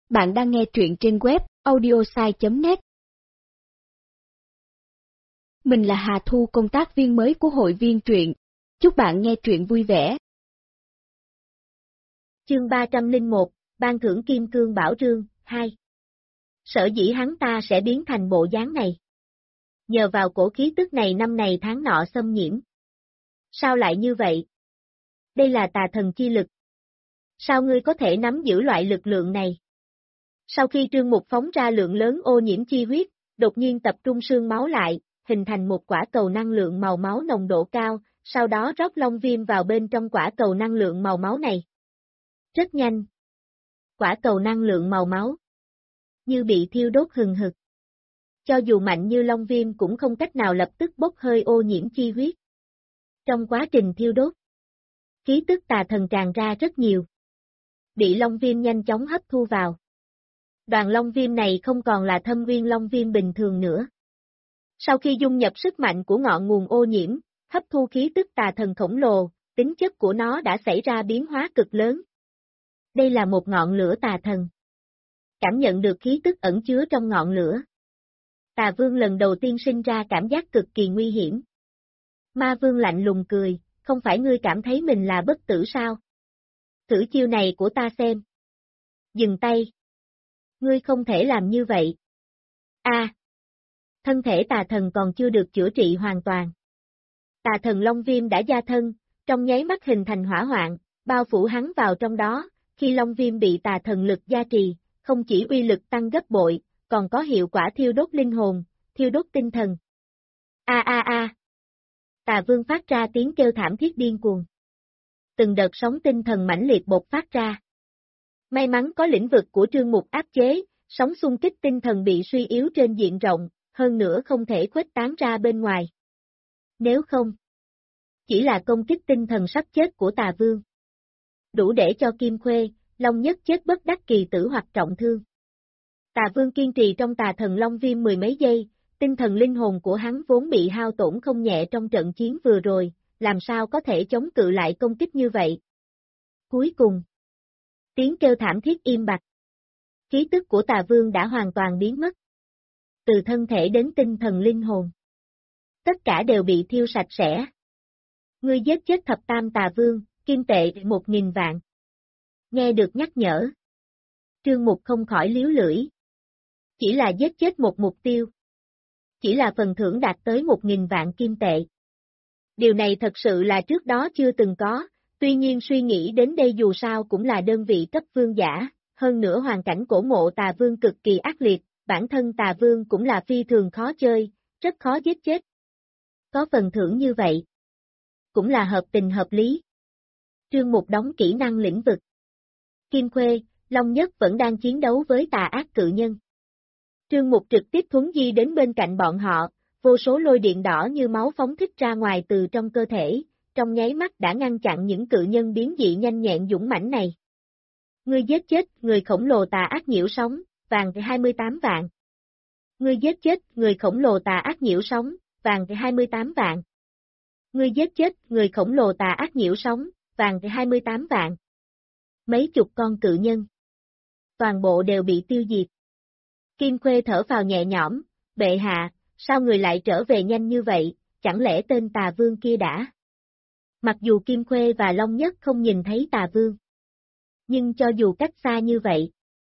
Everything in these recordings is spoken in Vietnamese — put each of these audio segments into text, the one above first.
Bạn đang nghe truyện trên web audiosai.net. Mình là Hà Thu, công tác viên mới của hội viên truyện. Chúc bạn nghe truyện vui vẻ. Chương 301, Ban thưởng Kim Cương Bảo Rương, 2. Sở dĩ hắn ta sẽ biến thành bộ dáng này. Nhờ vào cổ khí tức này năm này tháng nọ xâm nhiễm. Sao lại như vậy? Đây là tà thần chi lực. Sao ngươi có thể nắm giữ loại lực lượng này? Sau khi Trương Mục phóng ra lượng lớn ô nhiễm chi huyết, đột nhiên tập trung xương máu lại, hình thành một quả cầu năng lượng màu máu nồng độ cao, sau đó rót long viêm vào bên trong quả cầu năng lượng màu máu này. Rất nhanh. Quả cầu năng lượng màu máu như bị thiêu đốt hừng hực. Cho dù mạnh như long viêm cũng không cách nào lập tức bốc hơi ô nhiễm chi huyết. Trong quá trình thiêu đốt, khí tức tà thần tràn ra rất nhiều. Bị long viêm nhanh chóng hấp thu vào. Đoàn long viêm này không còn là thâm uyên long viêm bình thường nữa. Sau khi dung nhập sức mạnh của ngọn nguồn ô nhiễm, hấp thu khí tức tà thần khổng lồ, tính chất của nó đã xảy ra biến hóa cực lớn. Đây là một ngọn lửa tà thần. Cảm nhận được khí tức ẩn chứa trong ngọn lửa. Tà Vương lần đầu tiên sinh ra cảm giác cực kỳ nguy hiểm. Ma Vương lạnh lùng cười, không phải ngươi cảm thấy mình là bất tử sao? Thử chiêu này của ta xem. Dừng tay. Ngươi không thể làm như vậy. Thân thể tà thần còn chưa được chữa trị hoàn toàn. Tà thần Long Viêm đã gia thân, trong nháy mắt hình thành hỏa hoạn, bao phủ hắn vào trong đó, khi Long Viêm bị tà thần lực gia trì, không chỉ uy lực tăng gấp bội, còn có hiệu quả thiêu đốt linh hồn, thiêu đốt tinh thần. Tà Vương phát ra tiếng kêu thảm thiết điên cuồng. Từng đợt sóng tinh thần mãnh liệt bộc phát ra. May mắn có lĩnh vực của Trương Mục áp chế, sóng xung kích tinh thần bị suy yếu trên diện rộng, hơn nữa không thể khuếch tán ra bên ngoài. Nếu không, chỉ là công kích tinh thần sắp chết của Tà Vương. Đủ để cho Kim Khuê, Long Nhất chết bất đắc kỳ tử hoặc trọng thương. Tà Vương kiên trì trong tà thần Long Viêm mười mấy giây, tinh thần linh hồn của hắn vốn bị hao tổn không nhẹ trong trận chiến vừa rồi, làm sao có thể chống cự lại công kích như vậy. Cuối cùng, tiếng kêu thảm thiết im bặt. Khí tức của Tà Vương đã hoàn toàn biến mất. Từ thân thể đến tinh thần linh hồn. Tất cả đều bị thiêu sạch sẽ. Ngươi giết chết thập tam Tà Vương, kim tệ 1.000 vạn. Nghe được nhắc nhở. Trương Mục không khỏi liếu lưỡi. Chỉ là giết chết một mục tiêu. Chỉ là phần thưởng đạt tới 1.000 vạn kim tệ. Điều này thật sự là trước đó chưa từng có, tuy nhiên suy nghĩ đến đây dù sao cũng là đơn vị cấp vương giả, hơn nữa hoàn cảnh cổ mộ Tà Vương cực kỳ ác liệt, bản thân Tà Vương cũng là phi thường khó chơi, rất khó giết chết. Có phần thưởng như vậy, cũng là hợp tình hợp lý. Trương Mục đóng kỹ năng lĩnh vực. Kim Khuê, Long Nhất vẫn đang chiến đấu với tà ác cự nhân. Trương Mục trực tiếp thuấn di đến bên cạnh bọn họ, vô số lôi điện đỏ như máu phóng thích ra ngoài từ trong cơ thể, trong nháy mắt đã ngăn chặn những cự nhân biến dị nhanh nhẹn dũng mãnh này. Ngươi giết chết người khổng lồ tà ác nhiễu sóng, vàng 28 vạn. Ngươi giết chết người khổng lồ tà ác nhiễu sóng, vàng 28 vạn. Ngươi giết chết người khổng lồ tà ác nhiễu sóng, vàng 28 vạn. Mấy chục con cự nhân. Toàn bộ đều bị tiêu diệt. Kim Khuê thở phào nhẹ nhõm, bệ hạ, sao người lại trở về nhanh như vậy, chẳng lẽ tên Tà Vương kia đã? Mặc dù Kim Khuê và Long Nhất không nhìn thấy Tà Vương. Nhưng cho dù cách xa như vậy,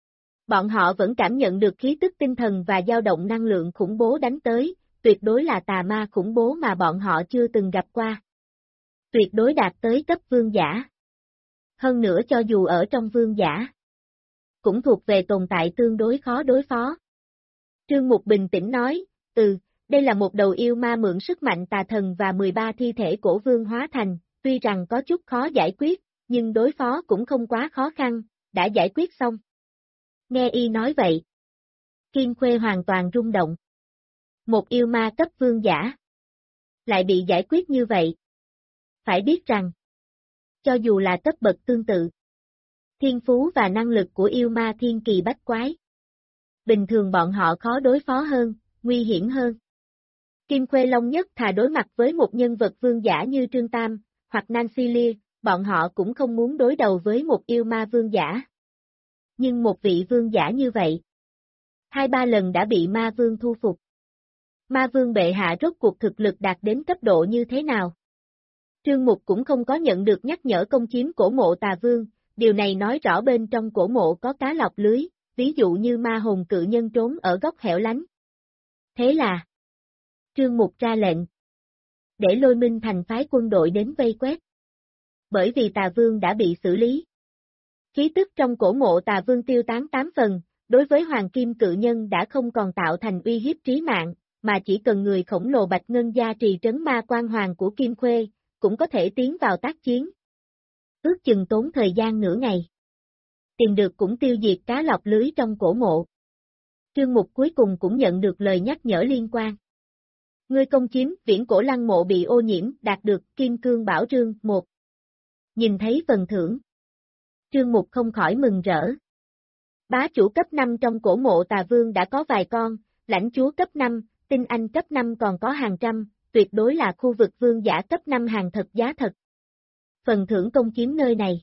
bọn họ vẫn cảm nhận được khí tức tinh thần và dao động năng lượng khủng bố đánh tới, tuyệt đối là tà ma khủng bố mà bọn họ chưa từng gặp qua. Tuyệt đối đạt tới cấp vương giả. Hơn nữa cho dù ở trong vương giả, cũng thuộc về tồn tại tương đối khó đối phó. Trương Mục bình tĩnh nói, đây là một đầu yêu ma mượn sức mạnh tà thần và 13 thi thể cổ vương hóa thành, tuy rằng có chút khó giải quyết, nhưng đối phó cũng không quá khó khăn, đã giải quyết xong. Nghe y nói vậy. Kim Khuê hoàn toàn rung động. Một yêu ma cấp vương giả. Lại bị giải quyết như vậy. Phải biết rằng, cho dù là cấp bậc tương tự, thiên phú và năng lực của yêu ma thiên kỳ bách quái. Bình thường bọn họ khó đối phó hơn, nguy hiểm hơn. Kim Khuê Long Nhất thà đối mặt với một nhân vật vương giả như Trương Tam, hoặc Nancy Lia, bọn họ cũng không muốn đối đầu với một yêu ma vương giả. Nhưng một vị vương giả như vậy, 2-3 lần đã bị ma vương thu phục. Ma vương bệ hạ rốt cuộc thực lực đạt đến cấp độ như thế nào? Trương Mục cũng không có nhận được nhắc nhở công chiếm cổ mộ tà vương, điều này nói rõ bên trong cổ mộ có cá lọc lưới, ví dụ như ma hồn cự nhân trốn ở góc hẻo lánh. Thế là, Trương Mục ra lệnh, để Lôi Minh Thành phái quân đội đến vây quét. Bởi vì tà vương đã bị xử lý. Khí tức trong cổ mộ tà vương tiêu tán 8 phần, đối với hoàng kim cự nhân đã không còn tạo thành uy hiếp trí mạng, mà chỉ cần người khổng lồ Bạch Ngân gia trì trấn ma quan hoàng của Kim Khuê, cũng có thể tiến vào tác chiến. Ước chừng tốn thời gian nửa ngày. Tìm được cũng tiêu diệt cá lọc lưới trong cổ mộ. Trương Mục cuối cùng cũng nhận được lời nhắc nhở liên quan. Ngươi công chiếm viễn cổ lăng mộ bị ô nhiễm, đạt được Kim Cương Bảo Trương 1. Nhìn thấy phần thưởng. Trương Mục không khỏi mừng rỡ. Bá chủ cấp 5 trong cổ mộ tà vương đã có vài con, lãnh chúa cấp 5, tinh anh cấp 5 còn có hàng trăm, tuyệt đối là khu vực vương giả cấp 5 hàng thật giá thật. Phần thưởng công chiếm nơi này.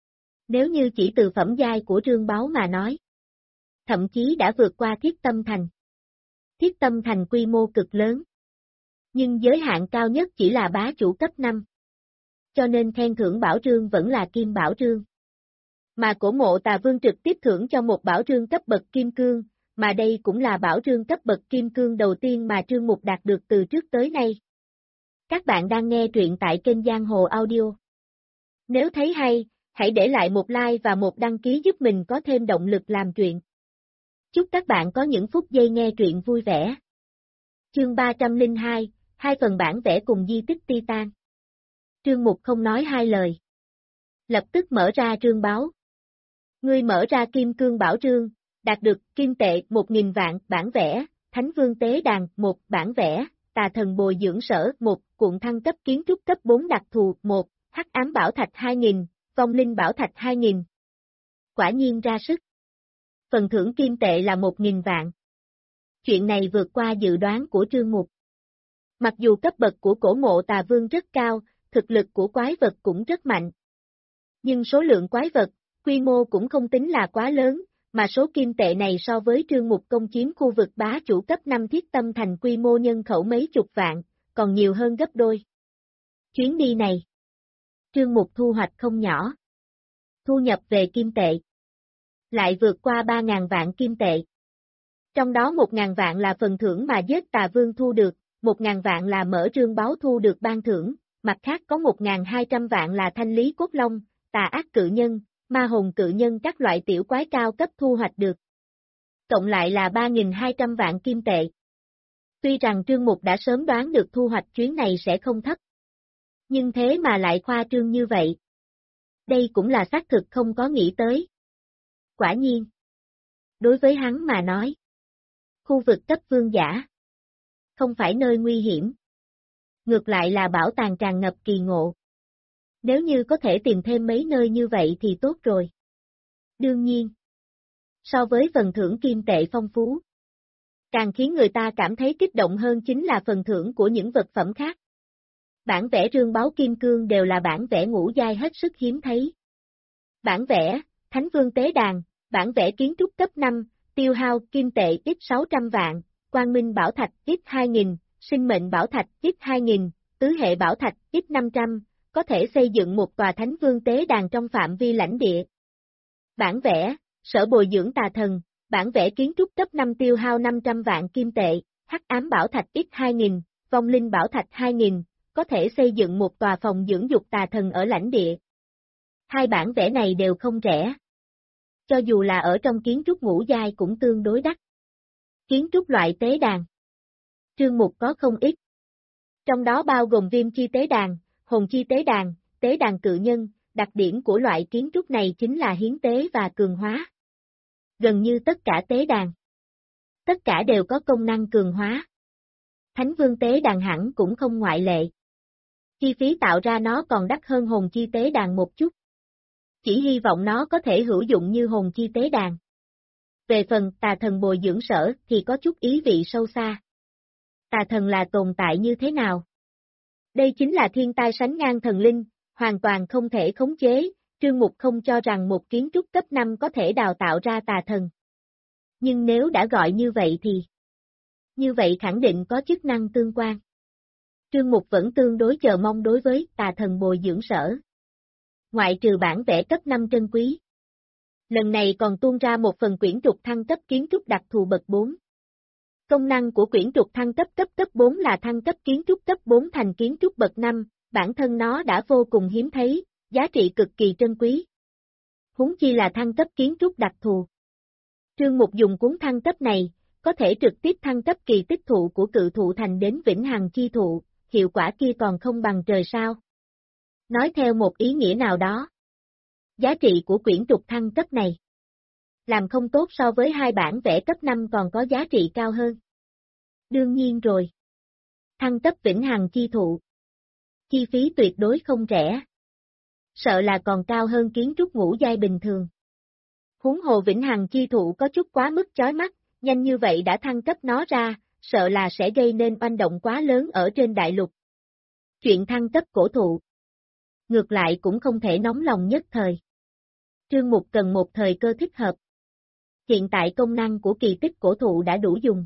Nếu như chỉ từ phẩm giai của trương báu mà nói, thậm chí đã vượt qua Thiết Tâm Thành. Thiết Tâm Thành quy mô cực lớn. Nhưng giới hạn cao nhất chỉ là bá chủ cấp 5. Cho nên khen thưởng bảo trương vẫn là kim bảo trương. Mà cổ mộ tà vương trực tiếp thưởng cho một bảo trương cấp bậc kim cương, mà đây cũng là bảo trương cấp bậc kim cương đầu tiên mà Trương Mục đạt được từ trước tới nay. Các bạn đang nghe truyện tại kênh Giang Hồ Audio. Nếu thấy hay, hãy để lại một like và một đăng ký giúp mình có thêm động lực làm truyện. Chúc các bạn có những phút giây nghe truyện vui vẻ. Chương 302, 2 phần bản vẽ cùng di tích Titan. Trương Mục không nói hai lời. Lập tức mở ra trương báo. Ngươi mở ra kim cương bảo trương, đạt được kim tệ 1.000 vạn bản vẽ, Thánh Vương Tế Đàn 1 bản vẽ, Tà Thần Bồi Dưỡng Sở 1, cuộn thăng cấp kiến trúc cấp 4 đặc thù 1, Hắc Ám Bảo Thạch 2.000, Vong Linh Bảo Thạch 2.000. Quả nhiên ra sức. Phần thưởng kim tệ là 1.000 vạn. Chuyện này vượt qua dự đoán của Trương Mục. Mặc dù cấp bậc của cổ mộ tà vương rất cao, thực lực của quái vật cũng rất mạnh. Nhưng số lượng quái vật, quy mô cũng không tính là quá lớn, mà số kim tệ này so với Trương Mục công chiếm khu vực bá chủ cấp 5 Thiết Tâm Thành quy mô nhân khẩu mấy chục vạn, còn nhiều hơn gấp đôi. Chuyến đi này, Trương Mục thu hoạch không nhỏ. Thu nhập về kim tệ lại vượt qua 3.000 vạn kim tệ. Trong đó 1.000 vạn là phần thưởng mà giết tà vương thu được, 1.000 vạn là mở trương báo thu được ban thưởng, mặt khác có 1.200 vạn là thanh lý cốt long, tà ác cự nhân, ma hồn cự nhân các loại tiểu quái cao cấp thu hoạch được. Cộng lại là 3.200 vạn kim tệ. Tuy rằng Trương Mục đã sớm đoán được thu hoạch chuyến này sẽ không thấp. Nhưng thế mà lại khoa trương như vậy. Đây cũng là xác thực không có nghĩ tới. Quả nhiên. Đối với hắn mà nói. Khu vực cấp vương giả. Không phải nơi nguy hiểm. Ngược lại là bảo tàng tràn ngập kỳ ngộ. Nếu như có thể tìm thêm mấy nơi như vậy thì tốt rồi. Đương nhiên. So với phần thưởng kim tệ phong phú. Càng khiến người ta cảm thấy kích động hơn chính là phần thưởng của những vật phẩm khác. Bản vẽ trương báu kim cương đều là bản vẽ ngũ giai hết sức hiếm thấy. Bản vẽ, Thánh Vương Tế Đàn, bản vẽ kiến trúc cấp 5, tiêu hao kim tệ ít 600 vạn, Quang Minh Bảo Thạch ít 2.000, Sinh Mệnh Bảo Thạch ít 2.000, Tứ Hệ Bảo Thạch ít 500, có thể xây dựng một tòa Thánh Vương Tế Đàn trong phạm vi lãnh địa. Bản vẽ, Sở Bồi Dưỡng Tà Thần, bản vẽ kiến trúc cấp 5 tiêu hao 500 vạn kim tệ, Hắc Ám Bảo Thạch ít 2.000, Vong Linh Bảo Thạch 2.000, có thể xây dựng một tòa phòng dưỡng dục tà thần ở lãnh địa. Hai bản vẽ này đều không rẻ. Cho dù là ở trong kiến trúc ngũ giai cũng tương đối đắt. Kiến trúc loại tế đàn. Trương Mục có không ít. Trong đó bao gồm Viêm Chi Tế Đàn, Hồn Chi Tế đàn cự nhân, đặc điểm của loại kiến trúc này chính là hiến tế và cường hóa. Gần như tất cả tế đàn. Tất cả đều có công năng cường hóa. Thánh Vương Tế Đàn hẳn cũng không ngoại lệ. Chi phí tạo ra nó còn đắt hơn Hồn Chi Tế Đàn một chút. Chỉ hy vọng nó có thể hữu dụng như Hồn Chi Tế Đàn. Về phần tà thần bồi dưỡng sở thì có chút ý vị sâu xa. Tà thần là tồn tại như thế nào? Đây chính là thiên tai sánh ngang thần linh, hoàn toàn không thể khống chế, Trương Mục không cho rằng một kiến trúc cấp 5 có thể đào tạo ra tà thần. Nhưng nếu đã gọi như vậy thì như vậy khẳng định có chức năng tương quan. Trương Mục vẫn tương đối chờ mong đối với tà thần bồi dưỡng sở. Ngoại trừ bản vẽ cấp 5 trân quý. Lần này còn tuôn ra một phần quyển trục thăng cấp kiến trúc đặc thù bậc 4. Công năng của quyển trục thăng cấp 4 là thăng cấp kiến trúc cấp 4 thành kiến trúc bậc 5, bản thân nó đã vô cùng hiếm thấy, giá trị cực kỳ trân quý. Huống chi là thăng cấp kiến trúc đặc thù. Trương Mục dùng cuốn thăng cấp này, có thể trực tiếp thăng cấp kỳ tích thụ của cự thụ thành đến vĩnh hằng chi thụ, hiệu quả kia còn không bằng trời sao. Nói theo một ý nghĩa nào đó, giá trị của quyển trục thăng cấp này làm không tốt so với hai bản vẽ cấp 5 còn có giá trị cao hơn. Đương nhiên rồi. Thăng cấp vĩnh hằng chi thụ. Chi phí tuyệt đối không rẻ. Sợ là còn cao hơn kiến trúc ngũ giai bình thường. Huống hồ vĩnh hằng chi thụ có chút quá mức chói mắt, nhanh như vậy đã thăng cấp nó ra, sợ là sẽ gây nên oanh động quá lớn ở trên đại lục. Chuyện thăng cấp cổ thụ. Ngược lại cũng không thể nóng lòng nhất thời. Trương Mục cần một thời cơ thích hợp. Hiện tại công năng của kỳ tích cổ thụ đã đủ dùng.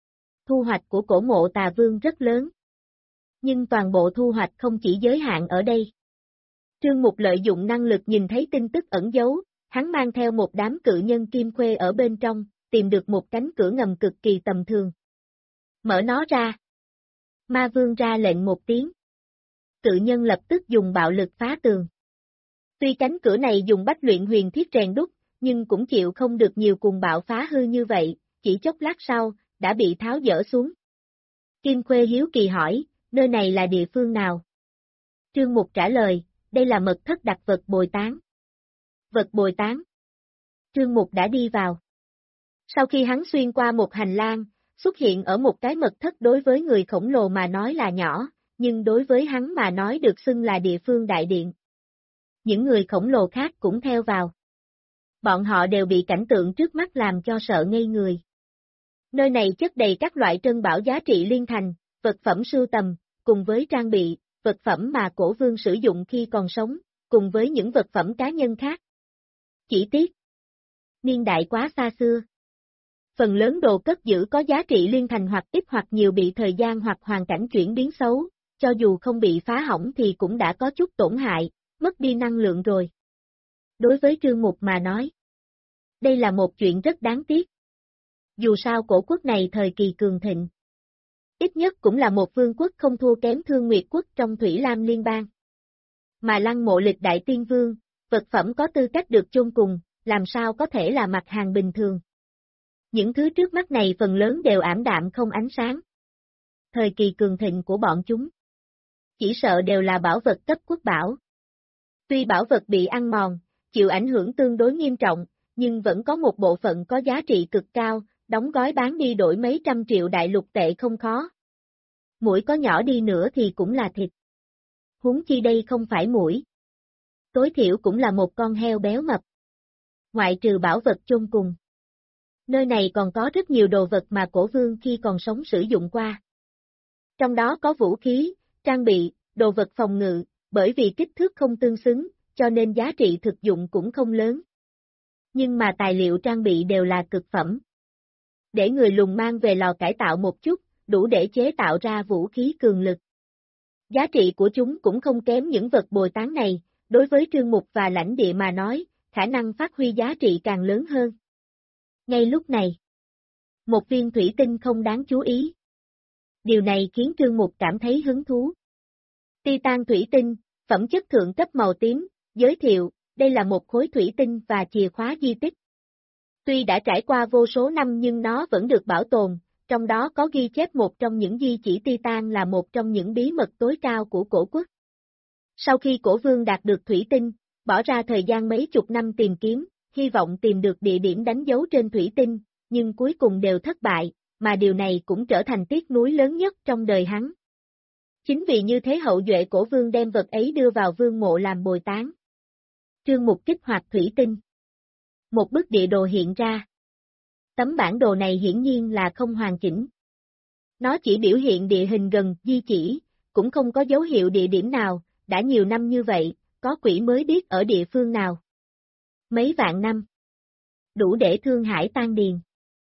Thu hoạch của cổ mộ tà vương rất lớn. Nhưng toàn bộ thu hoạch không chỉ giới hạn ở đây. Trương Mục lợi dụng năng lực nhìn thấy tin tức ẩn giấu, hắn mang theo một đám cự nhân kim khuê ở bên trong, tìm được một cánh cửa ngầm cực kỳ tầm thường. Mở nó ra. Ma vương ra lệnh một tiếng. Cự nhân lập tức dùng bạo lực phá tường. Tuy cánh cửa này dùng bách luyện huyền thiết rèn đúc, nhưng cũng chịu không được nhiều cùng bạo phá hư như vậy, chỉ chốc lát sau, đã bị tháo dỡ xuống. Kim Khuê hiếu kỳ hỏi, nơi này là địa phương nào? Trương Mục trả lời, đây là mật thất đặt vật bồi tán. Vật bồi tán. Trương Mục đã đi vào. Sau khi hắn xuyên qua một hành lang, xuất hiện ở một cái mật thất đối với người khổng lồ mà nói là nhỏ, nhưng đối với hắn mà nói được xưng là địa phương đại điện. Những người khổng lồ khác cũng theo vào. Bọn họ đều bị cảnh tượng trước mắt làm cho sợ ngây người. Nơi này chất đầy các loại trân bảo giá trị liên thành, vật phẩm sưu tầm, cùng với trang bị, vật phẩm mà cổ vương sử dụng khi còn sống, cùng với những vật phẩm cá nhân khác. Chỉ tiếc, niên đại quá xa xưa. Phần lớn đồ cất giữ có giá trị liên thành hoặc ít hoặc nhiều bị thời gian hoặc hoàn cảnh chuyển biến xấu, cho dù không bị phá hỏng thì cũng đã có chút tổn hại, mất đi năng lượng rồi. Đối với Trương Mục mà nói, đây là một chuyện rất đáng tiếc. Dù sao cổ quốc này thời kỳ cường thịnh, ít nhất cũng là một vương quốc không thua kém Thương Nguyệt quốc trong Thủy Lam Liên bang. Mà Lăng Mộ Lịch Đại Tiên Vương, vật phẩm có tư cách được chôn cùng, làm sao có thể là mặt hàng bình thường. Những thứ trước mắt này phần lớn đều ảm đạm không ánh sáng. Thời kỳ cường thịnh của bọn chúng, chỉ sợ đều là bảo vật cấp quốc bảo. Tuy bảo vật bị ăn mòn, chịu ảnh hưởng tương đối nghiêm trọng, nhưng vẫn có một bộ phận có giá trị cực cao, đóng gói bán đi đổi mấy trăm triệu đại lục tệ không khó. Muỗi có nhỏ đi nữa thì cũng là thịt. Huống chi đây không phải muỗi. Tối thiểu cũng là một con heo béo mập. Ngoại trừ bảo vật chôn cùng. Nơi này còn có rất nhiều đồ vật mà cổ vương khi còn sống sử dụng qua. Trong đó có vũ khí, trang bị, đồ vật phòng ngự, bởi vì kích thước không tương xứng, cho nên giá trị thực dụng cũng không lớn. Nhưng mà tài liệu trang bị đều là cực phẩm. Để người lùn mang về lò cải tạo một chút, đủ để chế tạo ra vũ khí cường lực. Giá trị của chúng cũng không kém những vật bồi tán này, đối với Trương Mục và lãnh địa mà nói, khả năng phát huy giá trị càng lớn hơn. Ngay lúc này, một viên thủy tinh không đáng chú ý. Điều này khiến Trương Mục cảm thấy hứng thú. Titan thủy tinh, phẩm chất thượng cấp màu tím, giới thiệu, đây là một khối thủy tinh và chìa khóa di tích. Tuy đã trải qua vô số năm nhưng nó vẫn được bảo tồn, trong đó có ghi chép một trong những di chỉ Titan là một trong những bí mật tối cao của cổ quốc. Sau khi cổ vương đạt được thủy tinh, bỏ ra thời gian mấy chục năm tìm kiếm, hy vọng tìm được địa điểm đánh dấu trên thủy tinh, nhưng cuối cùng đều thất bại, mà điều này cũng trở thành tiếc nuối lớn nhất trong đời hắn. Chính vì như thế hậu duệ cổ vương đem vật ấy đưa vào vương mộ làm bồi tán. Trương Mục kích hoạt thủy tinh. Một bức địa đồ hiện ra. Tấm bản đồ này hiển nhiên là không hoàn chỉnh. Nó chỉ biểu hiện địa hình gần di chỉ, cũng không có dấu hiệu địa điểm nào, đã nhiều năm như vậy, có quỷ mới biết ở địa phương nào. Mấy vạn năm. Đủ để thương hải tan điền.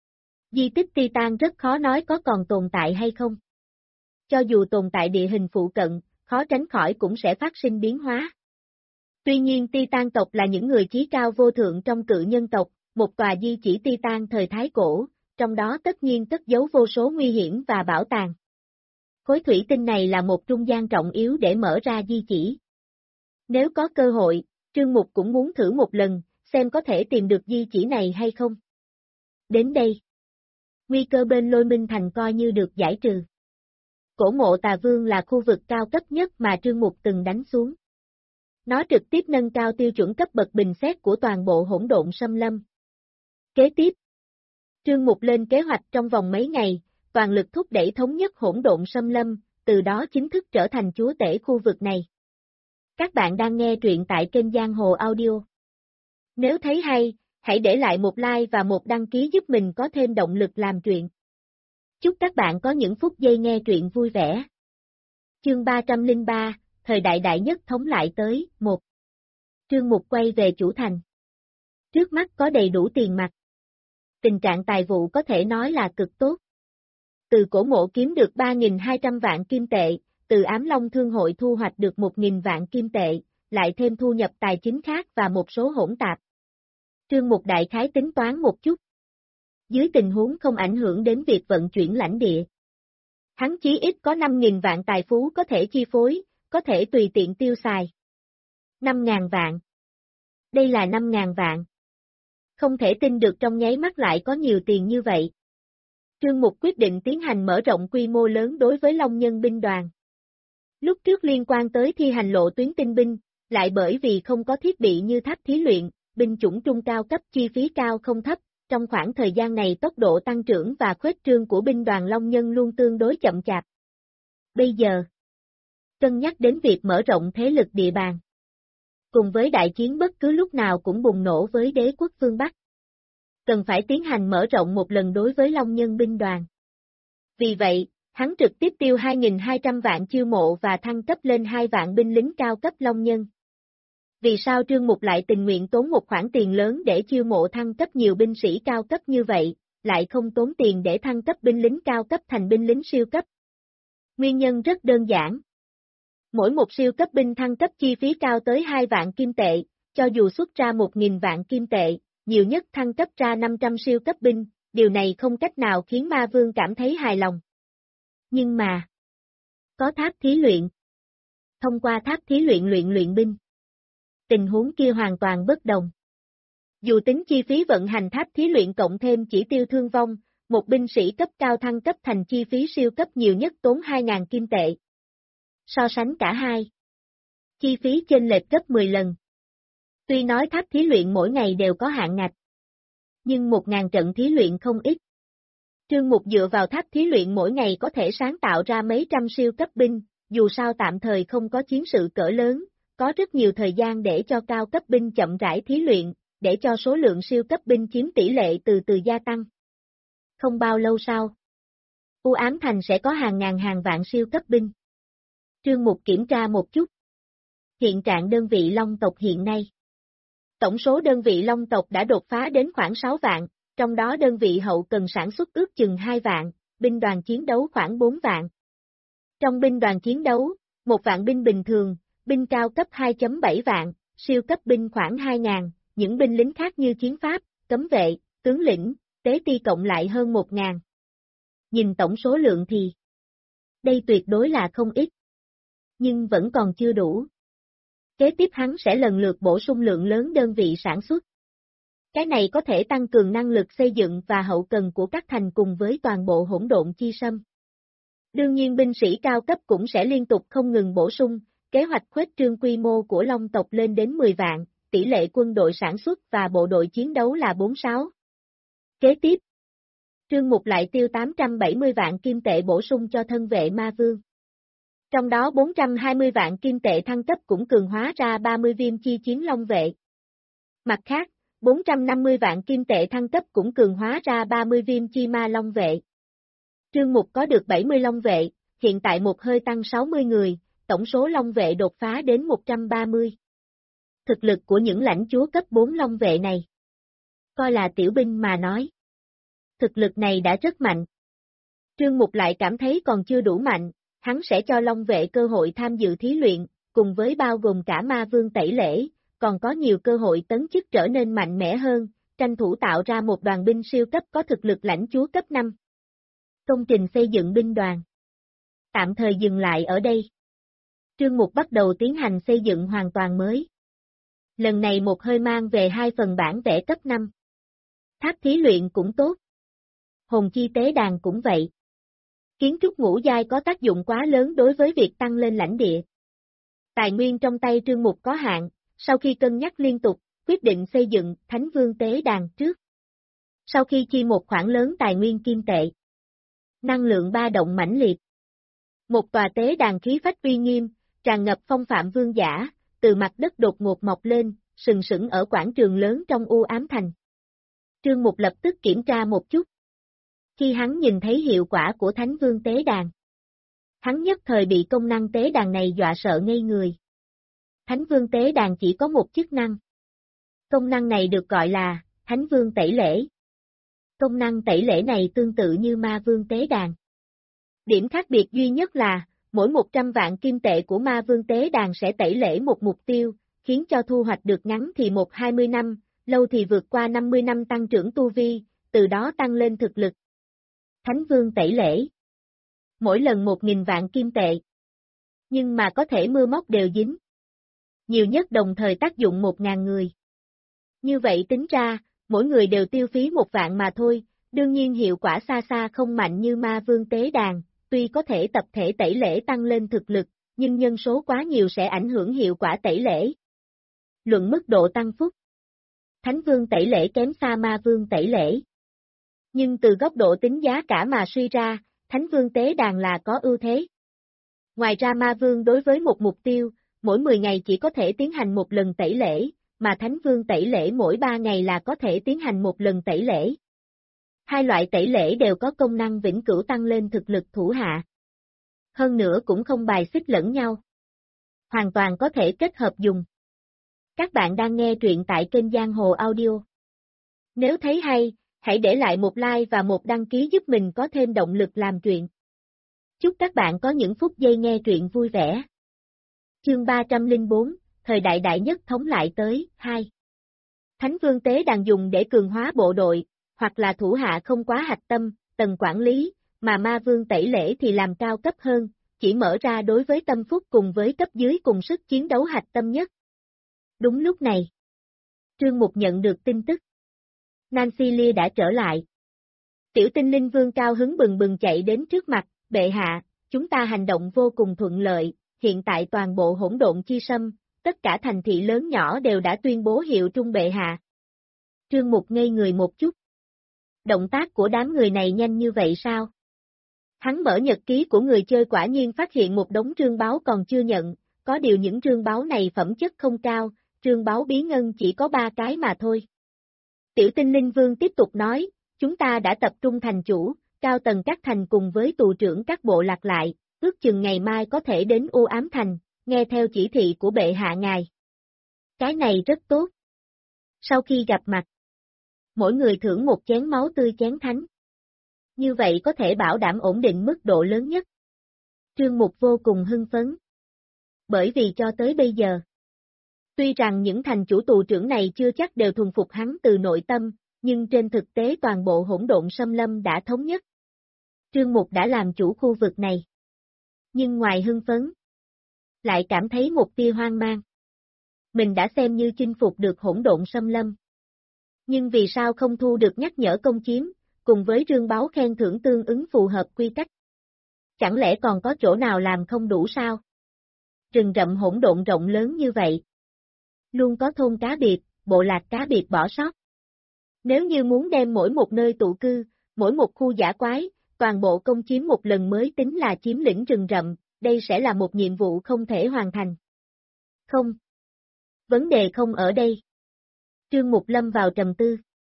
Di tích Titan rất khó nói có còn tồn tại hay không. Cho dù tồn tại địa hình phụ cận, khó tránh khỏi cũng sẽ phát sinh biến hóa. Tuy nhiên Titan tộc là những người chí cao vô thượng trong cự nhân tộc, một tòa di chỉ Titan thời Thái Cổ, trong đó tất nhiên cất giấu vô số nguy hiểm và bảo tàng. Khối thủy tinh này là một trung gian trọng yếu để mở ra di chỉ. Nếu có cơ hội, Trương Mục cũng muốn thử một lần, xem có thể tìm được di chỉ này hay không. Đến đây, nguy cơ bên Lôi Minh Thành coi như được giải trừ. Cổ mộ Tà Vương là khu vực cao cấp nhất mà Trương Mục từng đánh xuống. Nó trực tiếp nâng cao tiêu chuẩn cấp bậc bình xét của toàn bộ hỗn độn xâm lâm. Kế tiếp, Trương Mục lên kế hoạch trong vòng mấy ngày, toàn lực thúc đẩy thống nhất hỗn độn xâm lâm, từ đó chính thức trở thành chúa tể khu vực này. Các bạn đang nghe truyện tại kênh Giang Hồ Audio. Nếu thấy hay, hãy để lại một like và một đăng ký giúp mình có thêm động lực làm truyện. Chúc các bạn có những phút giây nghe truyện vui vẻ. Chương 303, thời đại đại nhất thống lại tới, 1. Trương Mục quay về chủ thành. Trước mắt có đầy đủ tiền mặt. Tình trạng tài vụ có thể nói là cực tốt. Từ cổ mộ kiếm được 3.200 vạn kim tệ, từ Ám Long Thương hội thu hoạch được 1.000 vạn kim tệ, lại thêm thu nhập tài chính khác và một số hỗn tạp. Trương Mục đại khái tính toán một chút. Dưới tình huống không ảnh hưởng đến việc vận chuyển lãnh địa. Hắn chí ít có 5.000 vạn tài phú có thể chi phối, có thể tùy tiện tiêu xài. 5.000 vạn. Đây là 5.000 vạn. Không thể tin được trong nháy mắt lại có nhiều tiền như vậy. Trương Mục quyết định tiến hành mở rộng quy mô lớn đối với Long Nhân binh đoàn. Lúc trước liên quan tới thi hành lộ tuyến tinh binh, lại bởi vì không có thiết bị như tháp thí luyện, binh chủng trung cao cấp chi phí cao không thấp, trong khoảng thời gian này tốc độ tăng trưởng và khuếch trương của binh đoàn Long Nhân luôn tương đối chậm chạp. Bây giờ, cân nhắc đến việc mở rộng thế lực địa bàn. Cùng với đại chiến bất cứ lúc nào cũng bùng nổ với đế quốc phương Bắc. Cần phải tiến hành mở rộng một lần đối với Long Nhân binh đoàn. Vì vậy, hắn trực tiếp tiêu 2.200 vạn chiêu mộ và thăng cấp lên 2 vạn binh lính cao cấp Long Nhân. Vì sao Trương Mục lại tình nguyện tốn một khoản tiền lớn để chiêu mộ thăng cấp nhiều binh sĩ cao cấp như vậy, lại không tốn tiền để thăng cấp binh lính cao cấp thành binh lính siêu cấp? Nguyên nhân rất đơn giản. Mỗi một siêu cấp binh thăng cấp chi phí cao tới 2 vạn kim tệ, cho dù xuất ra 1.000 vạn kim tệ, nhiều nhất thăng cấp ra 500 siêu cấp binh, điều này không cách nào khiến Ma Vương cảm thấy hài lòng. Nhưng mà, có tháp thí luyện. Thông qua tháp thí luyện luyện binh. Tình huống kia hoàn toàn bất đồng. Dù tính chi phí vận hành tháp thí luyện cộng thêm chỉ tiêu thương vong, một binh sĩ cấp cao thăng cấp thành chi phí siêu cấp nhiều nhất tốn 2.000 kim tệ. So sánh cả hai, chi phí chênh lệch gấp 10 lần. Tuy nói tháp thí luyện mỗi ngày đều có hạn ngạch, nhưng 1.000 trận thí luyện không ít. Trương Mục dựa vào tháp thí luyện mỗi ngày có thể sáng tạo ra mấy trăm siêu cấp binh, dù sao tạm thời không có chiến sự cỡ lớn, có rất nhiều thời gian để cho cao cấp binh chậm rãi thí luyện, để cho số lượng siêu cấp binh chiếm tỷ lệ từ từ gia tăng. Không bao lâu sau, U Ám Thành sẽ có hàng ngàn hàng vạn siêu cấp binh. Trương Mục kiểm tra một chút. Hiện trạng đơn vị Long tộc hiện nay. Tổng số đơn vị Long tộc đã đột phá đến khoảng 6 vạn, trong đó đơn vị hậu cần sản xuất ước chừng 2 vạn, binh đoàn chiến đấu khoảng 4 vạn. Trong binh đoàn chiến đấu, 1 vạn binh bình thường, binh cao cấp 2.7 vạn, siêu cấp binh khoảng 2.000, những binh lính khác như chiến pháp, cấm vệ, tướng lĩnh, tế ti cộng lại hơn 1.000. Nhìn tổng số lượng thì, đây tuyệt đối là không ít. Nhưng vẫn còn chưa đủ. Kế tiếp hắn sẽ lần lượt bổ sung lượng lớn đơn vị sản xuất. Cái này có thể tăng cường năng lực xây dựng và hậu cần của các thành cùng với toàn bộ hỗn độn chi sâm. Đương nhiên binh sĩ cao cấp cũng sẽ liên tục không ngừng bổ sung, kế hoạch khuếch trương quy mô của Long tộc lên đến 10 vạn, tỷ lệ quân đội sản xuất và bộ đội chiến đấu là 46. Kế tiếp, Trương Mục lại tiêu 870 vạn kim tệ bổ sung cho thân vệ Ma Vương. Trong đó 420 vạn kim tệ thăng cấp cũng cường hóa ra 30 viêm chi chiến long vệ. Mặt khác, 450 vạn kim tệ thăng cấp cũng cường hóa ra 30 viêm chi ma long vệ. Trương Mục có được 70 long vệ, hiện tại một hơi tăng 60 người, tổng số long vệ đột phá đến 130. thực lực của những lãnh chúa cấp 4 long vệ này. Coi là tiểu binh mà nói. Thực lực này đã rất mạnh. Trương Mục lại cảm thấy còn chưa đủ mạnh, hắn sẽ cho long vệ cơ hội tham dự thí luyện, cùng với bao gồm cả ma vương tẩy lễ, còn có nhiều cơ hội tấn chức trở nên mạnh mẽ hơn, tranh thủ tạo ra một đoàn binh siêu cấp có thực lực lãnh chúa cấp 5. Công trình xây dựng binh đoàn tạm thời dừng lại ở đây. Trương Mục bắt đầu tiến hành xây dựng hoàn toàn mới. Lần này một hơi mang về 2 phần bản vẽ cấp 5. Tháp thí luyện cũng tốt. Hồn chi tế đàn cũng vậy. Kiến trúc ngũ giai có tác dụng quá lớn đối với việc tăng lên lãnh địa. Tài nguyên trong tay Trương Mục có hạn, sau khi cân nhắc liên tục, quyết định xây dựng Thánh Vương tế đàn trước. Sau khi chi một khoản lớn tài nguyên kim tệ, năng lượng ba động mãnh liệt. Một tòa tế đàn khí phách uy nghiêm, tràn ngập phong phạm vương giả, từ mặt đất đột ngột mọc lên, sừng sững ở quảng trường lớn trong u ám thành. Trương Mục lập tức kiểm tra một chút. Khi hắn nhìn thấy hiệu quả của Thánh Vương tế đàn, hắn nhất thời bị công năng tế đàn này dọa sợ ngây người. Thánh Vương tế đàn chỉ có một chức năng. Công năng này được gọi là Thánh Vương tẩy lễ. Công năng tẩy lễ này tương tự như ma vương tế đàn. Điểm khác biệt duy nhất là, mỗi 100 vạn kim tệ của ma vương tế đàn sẽ tẩy lễ một mục tiêu, khiến cho thu hoạch được ngắn thì 20 năm, lâu thì vượt qua 50 năm tăng trưởng tu vi, từ đó tăng lên thực lực. Thánh Vương tẩy lễ. Mỗi lần 1.000 vạn kim tệ. Nhưng mà có thể mưa móc đều dính. Nhiều nhất đồng thời tác dụng 1.000 người. Như vậy tính ra, mỗi người đều tiêu phí 1 vạn mà thôi, đương nhiên hiệu quả xa xa không mạnh như ma vương tế đàn, tuy có thể tập thể tẩy lễ tăng lên thực lực, nhưng nhân số quá nhiều sẽ ảnh hưởng hiệu quả tẩy lễ. Luận mức độ tăng phúc. Thánh Vương tẩy lễ kém xa ma vương tẩy lễ. Nhưng từ góc độ tính giá cả mà suy ra, Thánh Vương tế đàn là có ưu thế. Ngoài ra ma vương đối với một mục tiêu, mỗi 10 ngày chỉ có thể tiến hành một lần tẩy lễ, mà Thánh Vương tẩy lễ mỗi 3 ngày là có thể tiến hành một lần tẩy lễ. Hai loại tẩy lễ đều có công năng vĩnh cửu tăng lên thực lực thủ hạ. Hơn nữa cũng không bài xích lẫn nhau. Hoàn toàn có thể kết hợp dùng. Các bạn đang nghe truyện tại kênh Giang Hồ Audio. Nếu thấy hay, hãy để lại một like và một đăng ký giúp mình có thêm động lực làm truyện. Chúc các bạn có những phút giây nghe truyện vui vẻ. Chương 304, thời đại đại nhất thống lại tới, 2. Thánh Vương tế đàn dùng để cường hóa bộ đội, hoặc là thủ hạ không quá hạch tâm, tầng quản lý, mà ma vương tẩy lễ thì làm cao cấp hơn, chỉ mở ra đối với tâm phúc cùng với cấp dưới cùng sức chiến đấu hạch tâm nhất. Đúng lúc này, Trương Mục nhận được tin tức. Nancy Lia đã trở lại. Tiểu tinh linh vương cao hứng bừng bừng chạy đến trước mặt, bệ hạ, chúng ta hành động vô cùng thuận lợi, hiện tại toàn bộ hỗn độn chi sâm, tất cả thành thị lớn nhỏ đều đã tuyên bố hiệu trung bệ hạ. Trương Mục ngây người một chút. Động tác của đám người này nhanh như vậy sao? Hắn mở nhật ký của người chơi quả nhiên phát hiện một đống trương báo còn chưa nhận, có điều những trương báo này phẩm chất không cao, trương báo bí ngân chỉ có 3 cái mà thôi. Tiểu tinh linh vương tiếp tục nói, chúng ta đã tập trung thành chủ, cao tầng các thành cùng với tù trưởng các bộ lạc lại, ước chừng ngày mai có thể đến U Ám Thành, nghe theo chỉ thị của bệ hạ ngài. Cái này rất tốt. Sau khi gặp mặt, mỗi người thưởng một chén máu tươi chén thánh. Như vậy có thể bảo đảm ổn định mức độ lớn nhất. Trương Mục vô cùng hưng phấn. Bởi vì cho tới bây giờ, tuy rằng những thành chủ tù trưởng này chưa chắc đều thuần phục hắn từ nội tâm, nhưng trên thực tế toàn bộ hỗn độn xâm lâm đã thống nhất. Trương Mục đã làm chủ khu vực này. Nhưng ngoài hưng phấn, lại cảm thấy một tia hoang mang. Mình đã xem như chinh phục được hỗn độn xâm lâm. Nhưng vì sao không thu được nhắc nhở công chiếm, cùng với rương báo khen thưởng tương ứng phù hợp quy cách? Chẳng lẽ còn có chỗ nào làm không đủ sao? Rừng rậm hỗn độn rộng lớn như vậy. Luôn có thôn cá biệt, bộ lạc cá biệt bỏ sót. Nếu như muốn đem mỗi một nơi tụ cư, mỗi một khu dã quái, toàn bộ công chiếm một lần mới tính là chiếm lĩnh rừng rậm, đây sẽ là một nhiệm vụ không thể hoàn thành. Không. Vấn đề không ở đây. Trương Mục lâm vào trầm tư.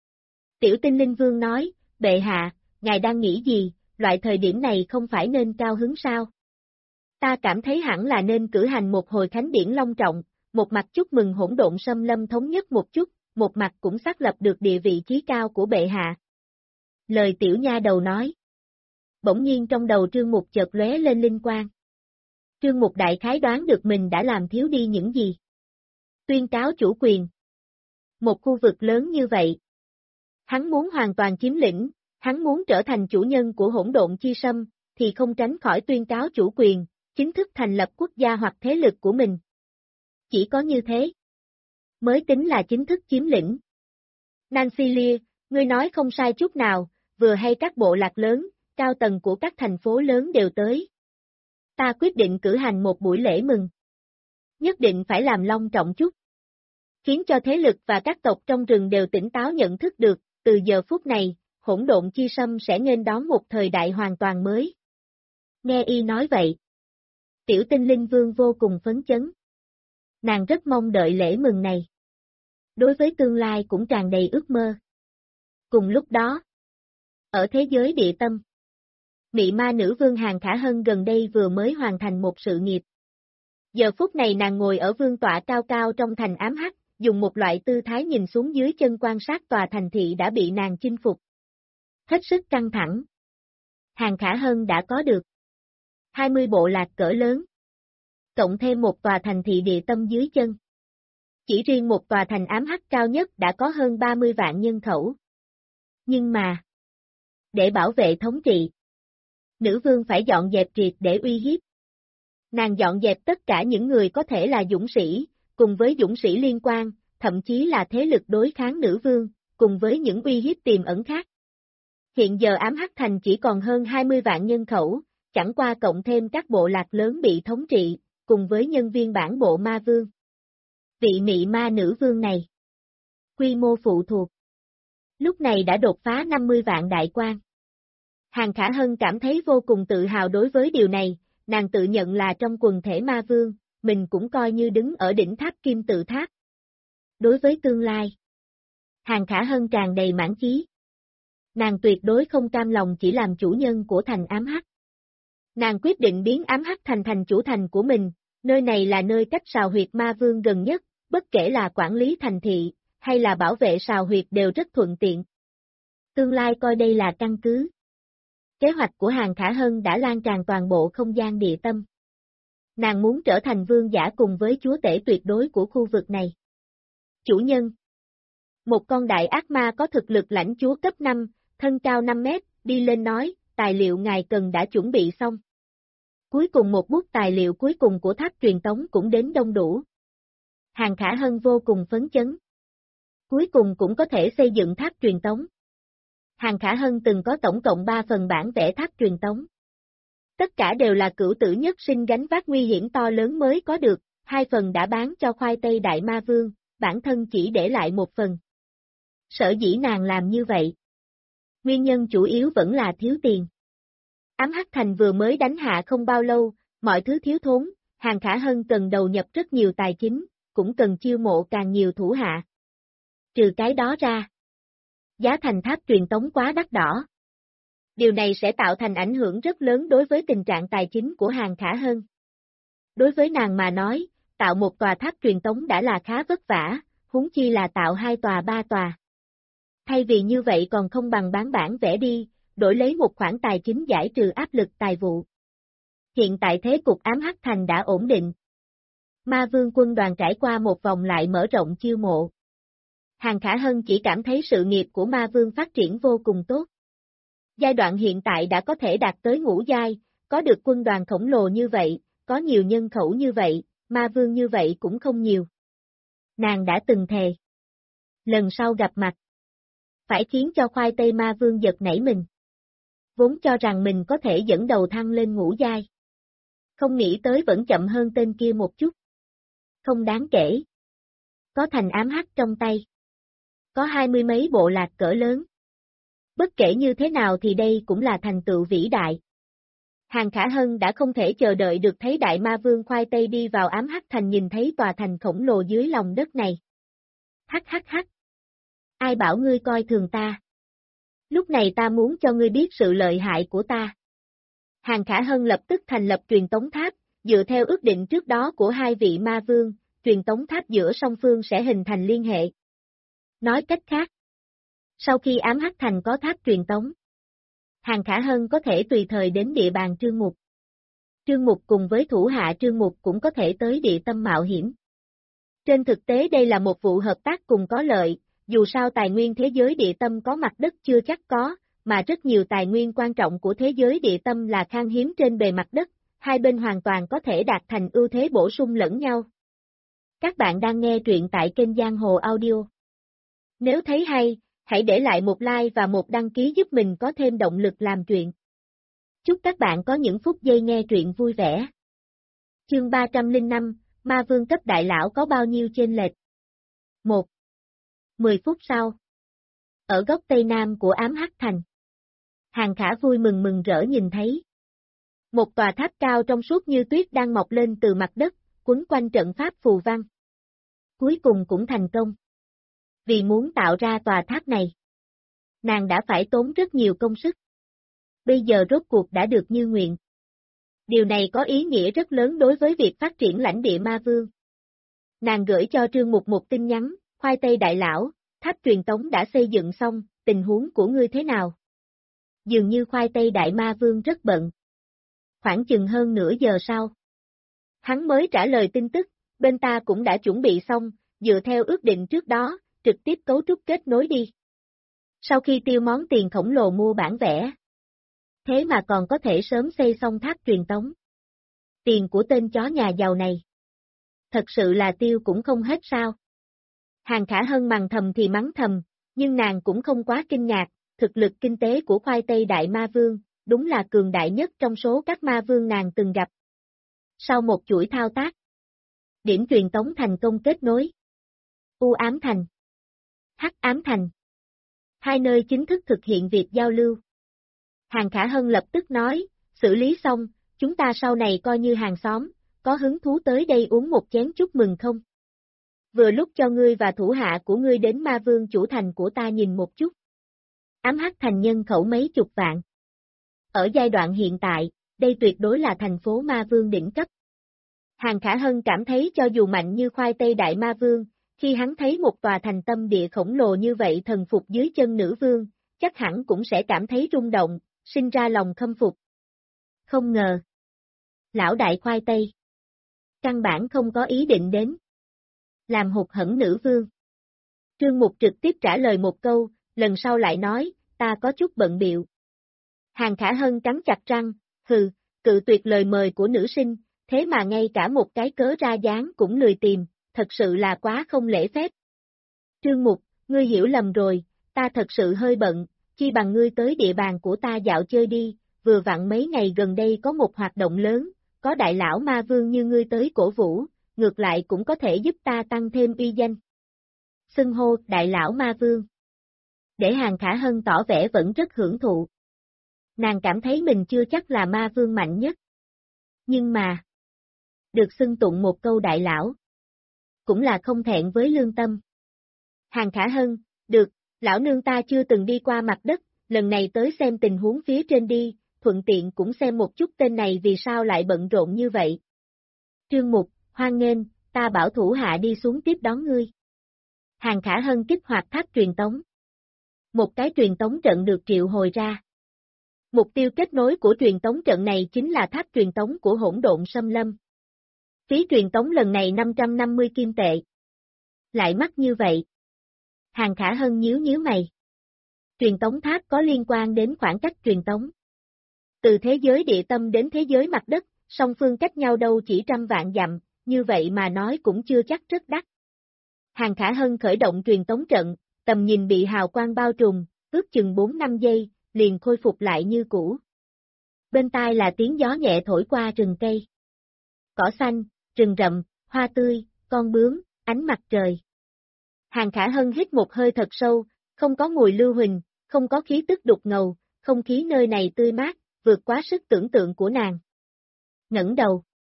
Tiểu tinh linh vương nói, bệ hạ, ngài đang nghĩ gì, loại thời điểm này không phải nên cao hứng sao? Ta cảm thấy hẳn là nên cử hành một hồi khánh điển long trọng, một mặt chúc mừng hỗn độn xâm lâm thống nhất một chút, một mặt cũng xác lập được địa vị chí cao của bệ hạ. Lời tiểu nha đầu nói. Bỗng nhiên trong đầu Trương Mục chợt lóe lên linh quang. Trương Mục đại khái đoán được mình đã làm thiếu đi những gì. Tuyên cáo chủ quyền. Một khu vực lớn như vậy. Hắn muốn hoàn toàn chiếm lĩnh, hắn muốn trở thành chủ nhân của hỗn độn chi sâm, thì không tránh khỏi tuyên cáo chủ quyền, chính thức thành lập quốc gia hoặc thế lực của mình. Chỉ có như thế, mới tính là chính thức chiếm lĩnh. Nancy Lear, ngươi nói không sai chút nào, vừa hay các bộ lạc lớn, cao tầng của các thành phố lớn đều tới. Ta quyết định cử hành một buổi lễ mừng. Nhất định phải làm long trọng chút. Khiến cho thế lực và các tộc trong rừng đều tỉnh táo nhận thức được, từ giờ phút này, hỗn độn chi sâm sẽ nghênh đón một thời đại hoàn toàn mới. Nghe y nói vậy. Tiểu tinh linh vương vô cùng phấn chấn. Nàng rất mong đợi lễ mừng này. Đối với tương lai cũng tràn đầy ước mơ. Cùng lúc đó, ở thế giới địa tâm, Mị ma nữ vương Hàn Khả Hân gần đây vừa mới hoàn thành một sự nghiệp. Giờ phút này nàng ngồi ở vương tọa cao cao trong thành ám hắc, dùng một loại tư thái nhìn xuống dưới chân quan sát tòa thành thị đã bị nàng chinh phục. Hết sức căng thẳng. Hàn Khả Hân đã có được 20 bộ lạc cỡ lớn, cộng thêm một tòa thành thị địa tâm dưới chân. Chỉ riêng một tòa thành ám hắc cao nhất đã có hơn 30 vạn nhân khẩu. Nhưng mà, để bảo vệ thống trị, nữ vương phải dọn dẹp triệt để uy hiếp. Nàng dọn dẹp tất cả những người có thể là dũng sĩ, cùng với dũng sĩ liên quan, thậm chí là thế lực đối kháng nữ vương, cùng với những uy hiếp tiềm ẩn khác. Hiện giờ ám hắc thành chỉ còn hơn 20 vạn nhân khẩu, chẳng qua cộng thêm các bộ lạc lớn bị thống trị, cùng với nhân viên bản bộ ma vương. Vị mị ma nữ vương này, quy mô phụ thuộc, lúc này đã đột phá 50 vạn đại quan. Hàn Khả Hân cảm thấy vô cùng tự hào đối với điều này, nàng tự nhận là trong quần thể ma vương, mình cũng coi như đứng ở đỉnh tháp kim tự tháp. Đối với tương lai, Hàn Khả Hân tràn đầy mãn chí. Nàng tuyệt đối không cam lòng chỉ làm chủ nhân của thành ám hắc. Nàng quyết định biến ám hắc thành thành chủ thành của mình, nơi này là nơi cách sào huyệt ma vương gần nhất, bất kể là quản lý thành thị, hay là bảo vệ sào huyệt đều rất thuận tiện. Tương lai coi đây là căn cứ. Kế hoạch của Hàn Khả Hân đã lan tràn toàn bộ không gian địa tâm. Nàng muốn trở thành vương giả cùng với chúa tể tuyệt đối của khu vực này. Chủ nhân. Một con đại ác ma có thực lực lãnh chúa cấp 5, thân cao 5 mét, đi lên nói, tài liệu ngài cần đã chuẩn bị xong. Cuối cùng một bút tài liệu cuối cùng của tháp truyền tống cũng đến đông đủ. Hàn Khả Hân vô cùng phấn chấn. Cuối cùng cũng có thể xây dựng tháp truyền tống. Hàn Khả Hân từng có tổng cộng 3 phần bản vẽ tháp truyền tống. Tất cả đều là cửu tử nhất sinh gánh vác nguy hiểm to lớn mới có được, 2 phần đã bán cho khoai tây đại ma vương, bản thân chỉ để lại 1 phần. Sở dĩ nàng làm như vậy. Nguyên nhân chủ yếu vẫn là thiếu tiền. Ám Hắc Thành vừa mới đánh hạ không bao lâu, mọi thứ thiếu thốn, Hàn Khả Hân cần đầu nhập rất nhiều tài chính, cũng cần chiêu mộ càng nhiều thủ hạ. Trừ cái đó ra, giá thành tháp truyền tống quá đắt đỏ. Điều này sẽ tạo thành ảnh hưởng rất lớn đối với tình trạng tài chính của Hàn Khả Hân. Đối với nàng mà nói, tạo một tòa tháp truyền tống đã là khá vất vả, huống chi là tạo 2 tòa 3 tòa. Thay vì như vậy còn không bằng bán bản vẽ đi, đổi lấy một khoản tài chính giải trừ áp lực tài vụ. Hiện tại thế cục ám hắc thành đã ổn định. Ma vương quân đoàn trải qua một vòng lại mở rộng chiêu mộ. Hàn Khả Hân chỉ cảm thấy sự nghiệp của ma vương phát triển vô cùng tốt. Giai đoạn hiện tại đã có thể đạt tới ngũ giai, có được quân đoàn khổng lồ như vậy, có nhiều nhân khẩu như vậy, ma vương như vậy cũng không nhiều. Nàng đã từng thề. Lần sau gặp mặt, phải khiến cho khoai tây ma vương giật nảy mình. Vốn cho rằng mình có thể dẫn đầu thăng lên ngũ giai. Không nghĩ tới vẫn chậm hơn tên kia một chút. Không đáng kể. Có thành ám hắc trong tay. Có 20 mấy bộ lạc cỡ lớn. Bất kể như thế nào thì đây cũng là thành tựu vĩ đại. Hàn Khả Hân đã không thể chờ đợi được thấy đại ma vương khoai tây đi vào ám hắc thành nhìn thấy tòa thành khổng lồ dưới lòng đất này. Hắc hắc hắc. Ai bảo ngươi coi thường ta? Lúc này ta muốn cho ngươi biết sự lợi hại của ta. Hàn Khả Hân lập tức thành lập truyền tống tháp, dựa theo ước định trước đó của 2 vị ma vương, truyền tống tháp giữa song phương sẽ hình thành liên hệ. Nói cách khác, sau khi ám hắc thành có tháp truyền tống, Hàng Khả Hân có thể tùy thời đến địa bàn Trương Mục. Trương Mục cùng với thủ hạ Trương Mục cũng có thể tới địa tâm mạo hiểm. Trên thực tế đây là một vụ hợp tác cùng có lợi, dù sao tài nguyên thế giới địa tâm có mặt đất chưa chắc có, mà rất nhiều tài nguyên quan trọng của thế giới địa tâm là khan hiếm trên bề mặt đất, hai bên hoàn toàn có thể đạt thành ưu thế bổ sung lẫn nhau. Các bạn đang nghe truyện tại kênh Giang Hồ Audio. Nếu thấy hay, hãy để lại một like và một đăng ký giúp mình có thêm động lực làm truyện. Chúc các bạn có những phút giây nghe truyện vui vẻ. Chương 305, Ma Vương cấp đại lão có bao nhiêu chênh lệch? 1. 10 phút sau. Ở góc tây nam của ám hắc thành. Hàng Khả vui mừng mừng rỡ nhìn thấy. Một tòa tháp cao trong suốt như tuyết đang mọc lên từ mặt đất, quấn quanh trận pháp phù văn. Cuối cùng cũng thành công. Vì muốn tạo ra tòa tháp này, nàng đã phải tốn rất nhiều công sức. Bây giờ rốt cuộc đã được như nguyện. Điều này có ý nghĩa rất lớn đối với việc phát triển lãnh địa Ma Vương. Nàng gửi cho Trương Mục một tin nhắn, khoai tây đại lão, tháp truyền tống đã xây dựng xong, tình huống của ngươi thế nào? Dường như khoai tây đại Ma Vương rất bận. Khoảng chừng hơn nửa giờ sau. Hắn mới trả lời tin tức, bên ta cũng đã chuẩn bị xong, dựa theo ước định trước đó, trực tiếp cấu trúc kết nối đi. Sau khi tiêu món tiền khổng lồ mua bản vẽ. Thế mà còn có thể sớm xây xong tháp truyền tống. Tiền của tên chó nhà giàu này. Thật sự là tiêu cũng không hết sao. Hàng Khả Hân mắng thầm thì mắng thầm, nhưng nàng cũng không quá kinh ngạc, thực lực kinh tế của khoai tây đại ma vương, đúng là cường đại nhất trong số các ma vương nàng từng gặp. Sau một chuỗi thao tác, điểm truyền tống thành công kết nối. U ám thành, Hắc ám thành. Hai nơi chính thức thực hiện việc giao lưu. Hàng Khả Hân lập tức nói, xử lý xong, chúng ta sau này coi như hàng xóm, có hứng thú tới đây uống một chén chúc mừng không? Vừa lúc cho ngươi và thủ hạ của ngươi đến ma vương chủ thành của ta nhìn một chút. Ám hắc thành nhân khẩu mấy chục vạn. Ở giai đoạn hiện tại, đây tuyệt đối là thành phố ma vương đỉnh cấp. Hàng Khả Hân cảm thấy cho dù mạnh như khoai tây đại ma vương, khi hắn thấy một tòa thành tâm địa khổng lồ như vậy thần phục dưới chân nữ vương, chắc hẳn cũng sẽ cảm thấy rung động, sinh ra lòng khâm phục. Không ngờ. Lão đại khoai tây. Căn bản không có ý định đến. Làm hụt hẫng nữ vương. Trương Mục trực tiếp trả lời một câu, lần sau lại nói, ta có chút bận biệu. Hàng Khả Hân cắn chặt răng, hừ, cự tuyệt lời mời của nữ sinh, thế mà ngay cả một cái cớ ra dáng cũng lười tìm, thật sự là quá không lễ phép. Trương Mục, ngươi hiểu lầm rồi, ta thật sự hơi bận, chi bằng ngươi tới địa bàn của ta dạo chơi đi, vừa vặn mấy ngày gần đây có một hoạt động lớn, có đại lão ma vương như ngươi tới cổ vũ, ngược lại cũng có thể giúp ta tăng thêm uy danh. Xưng hô đại lão ma vương. Để Hàng Khả Hân tỏ vẻ vẫn rất hưởng thụ. Nàng cảm thấy mình chưa chắc là ma vương mạnh nhất. Nhưng mà, được xưng tụng một câu đại lão, cũng là không thẹn với lương tâm. Hàng Khả Hân, được, lão nương ta chưa từng đi qua mặt đất, lần này tới xem tình huống phía trên đi, thuận tiện cũng xem một chút tên này vì sao lại bận rộn như vậy. Trương Mục, hoan nghênh, ta bảo thủ hạ đi xuống tiếp đón ngươi. Hàng Khả Hân kích hoạt tháp truyền tống. Một cái truyền tống trận được triệu hồi ra. Mục tiêu kết nối của truyền tống trận này chính là tháp truyền tống của Hỗn Độn Xâm Lâm. Phí truyền tống lần này 550 kim tệ. Lại mắc như vậy. Hàng Khả Hân nhíu nhíu mày. Truyền tống tháp có liên quan đến khoảng cách truyền tống. Từ thế giới địa tâm đến thế giới mặt đất, song phương cách nhau đâu chỉ trăm vạn dặm, như vậy mà nói cũng chưa chắc rất đắt. Hàng Khả Hân khởi động truyền tống trận, tầm nhìn bị hào quang bao trùm, ước chừng 4-5 giây, liền khôi phục lại như cũ. Bên tai là tiếng gió nhẹ thổi qua rừng cây. Cỏ xanh, rừng rậm, hoa tươi, con bướm, ánh mặt trời. Hàng Khả Hân hít một hơi thật sâu, không có mùi lưu huỳnh, không có khí tức đục ngầu, không khí nơi này tươi mát, vượt quá sức tưởng tượng của nàng. Ngẩng đầu.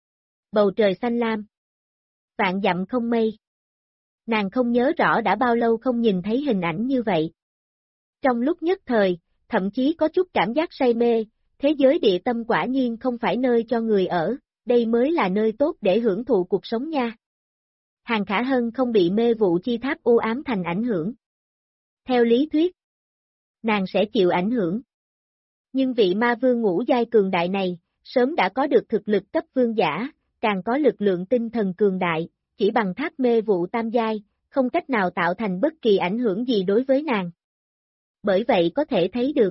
Bầu trời xanh lam. Vạn dặm không mây. Nàng không nhớ rõ đã bao lâu không nhìn thấy hình ảnh như vậy. Trong lúc nhất thời, thậm chí có chút cảm giác say mê, thế giới địa tâm quả nhiên không phải nơi cho người ở, đây mới là nơi tốt để hưởng thụ cuộc sống nha. Hàng Khả Hân không bị mê vụ chi tháp u ám thành ảnh hưởng. Theo lý thuyết, nàng sẽ chịu ảnh hưởng. Nhưng vị ma vương ngũ giai cường đại này, sớm đã có được thực lực cấp vương giả, càng có lực lượng tinh thần cường đại, chỉ bằng tháp mê vụ tam giai, không cách nào tạo thành bất kỳ ảnh hưởng gì đối với nàng. Bởi vậy có thể thấy được,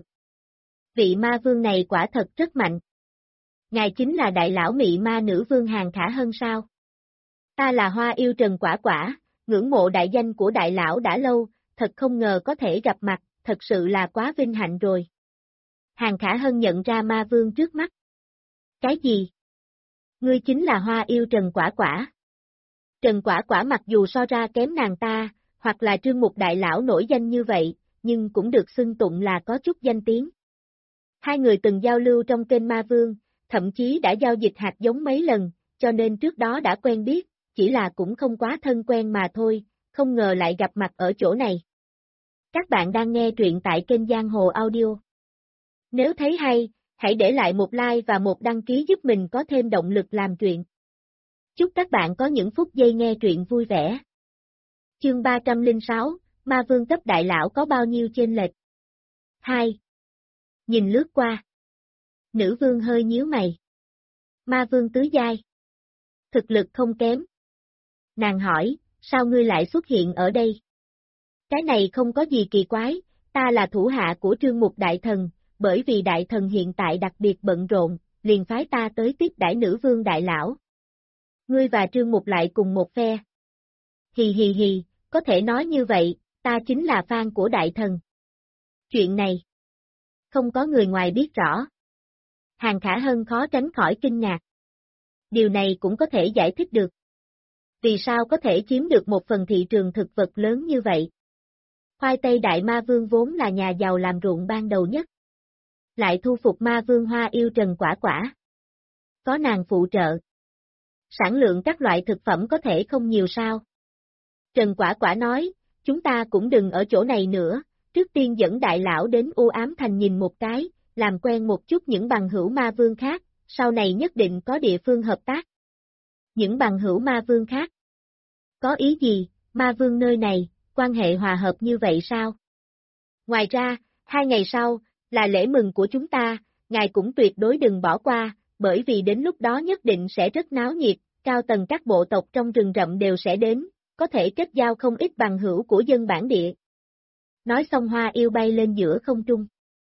vị ma vương này quả thật rất mạnh. Ngài chính là đại lão mị ma nữ vương Hàng Khả Hân sao? Ta là Hoa Yêu Trần Quả Quả, ngưỡng mộ đại danh của đại lão đã lâu, thật không ngờ có thể gặp mặt, thật sự là quá vinh hạnh rồi. Hàng Khả Hân nhận ra ma vương trước mắt. Cái gì? Ngươi chính là Hoa Yêu Trần Quả Quả. Trần Quả Quả mặc dù so ra kém nàng ta, hoặc là Trương Mục đại lão nổi danh như vậy, nhưng cũng được xưng tụng là có chút danh tiếng. Hai người từng giao lưu trong kênh Ma Vương, thậm chí đã giao dịch hạt giống mấy lần, cho nên trước đó đã quen biết, chỉ là cũng không quá thân quen mà thôi, không ngờ lại gặp mặt ở chỗ này. Các bạn đang nghe truyện tại kênh Giang Hồ Audio. Nếu thấy hay, hãy để lại một like và một đăng ký giúp mình có thêm động lực làm truyện. Chúc các bạn có những phút giây nghe truyện vui vẻ. Chương 306, Ma Vương cấp đại lão có bao nhiêu chênh lệch? 2. Nhìn lướt qua. Nữ vương hơi nhíu mày. Ma vương tứ giai. Thực lực không kém. Nàng hỏi, sao ngươi lại xuất hiện ở đây? Cái này không có gì kỳ quái, ta là thủ hạ của Trương Mục đại thần, bởi vì đại thần hiện tại đặc biệt bận rộn, liền phái ta tới tiếp đãi nữ vương đại lão. Ngươi và Trương Mục lại cùng một phe. Hì hì hì, có thể nói như vậy, ta chính là fan của đại thần. Chuyện này, không có người ngoài biết rõ. Hàng Khả Hân khó tránh khỏi kinh ngạc. Điều này cũng có thể giải thích được. Vì sao có thể chiếm được một phần thị trường thực vật lớn như vậy? Khoai tây đại ma vương vốn là nhà giàu làm ruộng ban đầu nhất. Lại thu phục ma vương Hoa Yêu Trần Quả Quả. Có nàng phụ trợ. Sản lượng các loại thực phẩm có thể không nhiều sao? Trần Quả Quả nói, chúng ta cũng đừng ở chỗ này nữa, trước tiên dẫn đại lão đến U Ám Thành nhìn một cái, làm quen một chút những bằng hữu ma vương khác, sau này nhất định có địa phương hợp tác. Những bằng hữu ma vương khác? Có ý gì, ma vương nơi này, quan hệ hòa hợp như vậy sao? Ngoài ra, 2 ngày sau, là lễ mừng của chúng ta, ngài cũng tuyệt đối đừng bỏ qua, bởi vì đến lúc đó nhất định sẽ rất náo nhiệt, cao tầng các bộ tộc trong rừng rậm đều sẽ đến, có thể kết giao không ít bằng hữu của dân bản địa. Nói xong Hoa Yêu bay lên giữa không trung.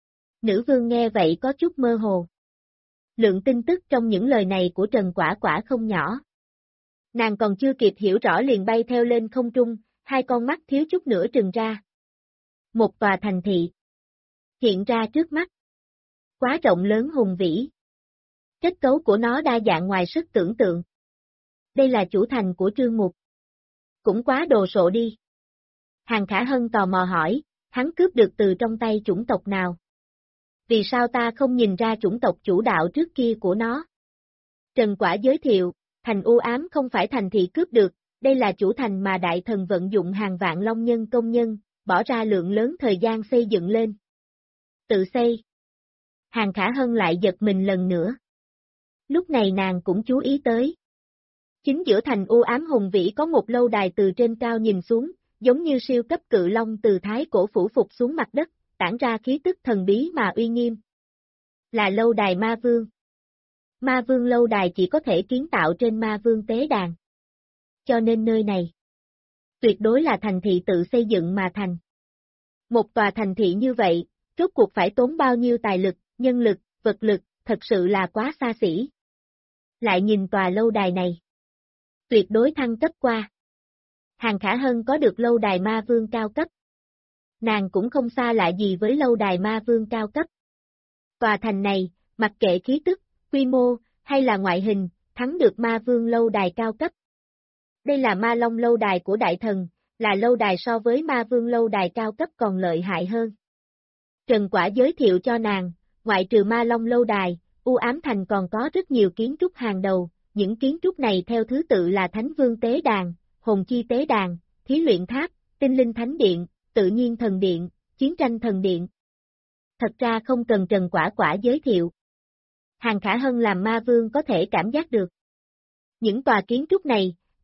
Nữ vương nghe vậy có chút mơ hồ. Lượng tin tức trong những lời này của Trần Quả Quả không nhỏ. Nàng còn chưa kịp hiểu rõ liền bay theo lên không trung, hai con mắt thiếu chút nữa trừng ra. Một tòa thành thị hiện ra trước mắt. Quá rộng lớn hùng vĩ. Kết cấu của nó đa dạng ngoài sức tưởng tượng. Đây là chủ thành của Trương Mục. Cũng quá đồ sộ đi. Hàng Khả Hân tò mò hỏi, hắn cướp được từ trong tay chủng tộc nào? Vì sao ta không nhìn ra chủng tộc chủ đạo trước kia của nó? Trần Quả giới thiệu, thành u ám không phải thành thị cướp được, đây là chủ thành mà đại thần vận dụng hàng vạn long nhân công nhân, bỏ ra lượng lớn thời gian xây dựng lên. Tự xây. Hàng Khả Hân lại giật mình lần nữa. Lúc này nàng cũng chú ý tới. Chính giữa thành u ám hùng vĩ có một lâu đài từ trên cao nhìn xuống, giống như siêu cấp cự long từ thái cổ phủ phục xuống mặt đất, tản ra khí tức thần bí mà uy nghiêm. Là lâu đài ma vương. Ma vương lâu đài chỉ có thể kiến tạo trên ma vương tế đàn. Cho nên nơi này tuyệt đối là thành thị tự xây dựng mà thành. Một tòa thành thị như vậy, rốt cuộc phải tốn bao nhiêu tài lực, nhân lực, vật lực, thật sự là quá xa xỉ. Lại nhìn tòa lâu đài này. Tuyệt đối thăng cấp qua. Hàng Khả Hân có được lâu đài ma vương cao cấp. Nàng cũng không xa lạ gì với lâu đài ma vương cao cấp. Tòa thành này, mặc kệ khí tức, quy mô, hay là ngoại hình, thắng được ma vương lâu đài cao cấp. Đây là ma long lâu đài của đại thần, là lâu đài so với ma vương lâu đài cao cấp còn lợi hại hơn. Trần Quả giới thiệu cho nàng, ngoại trừ ma long lâu đài, U Ám Thành còn có rất nhiều kiến trúc hàng đầu, những kiến trúc này theo thứ tự là Thánh Vương Tế Đàn, Hồn Chi Tế Đàn, Thí Luyện Tháp, Tinh Linh Thánh Điện, Tự Nhiên Thần Điện, Chiến Tranh Thần Điện. Thật ra không cần Trần Quả Quả giới thiệu. Hàng Khả Hân làm ma vương có thể cảm giác được. Những tòa kiến trúc này,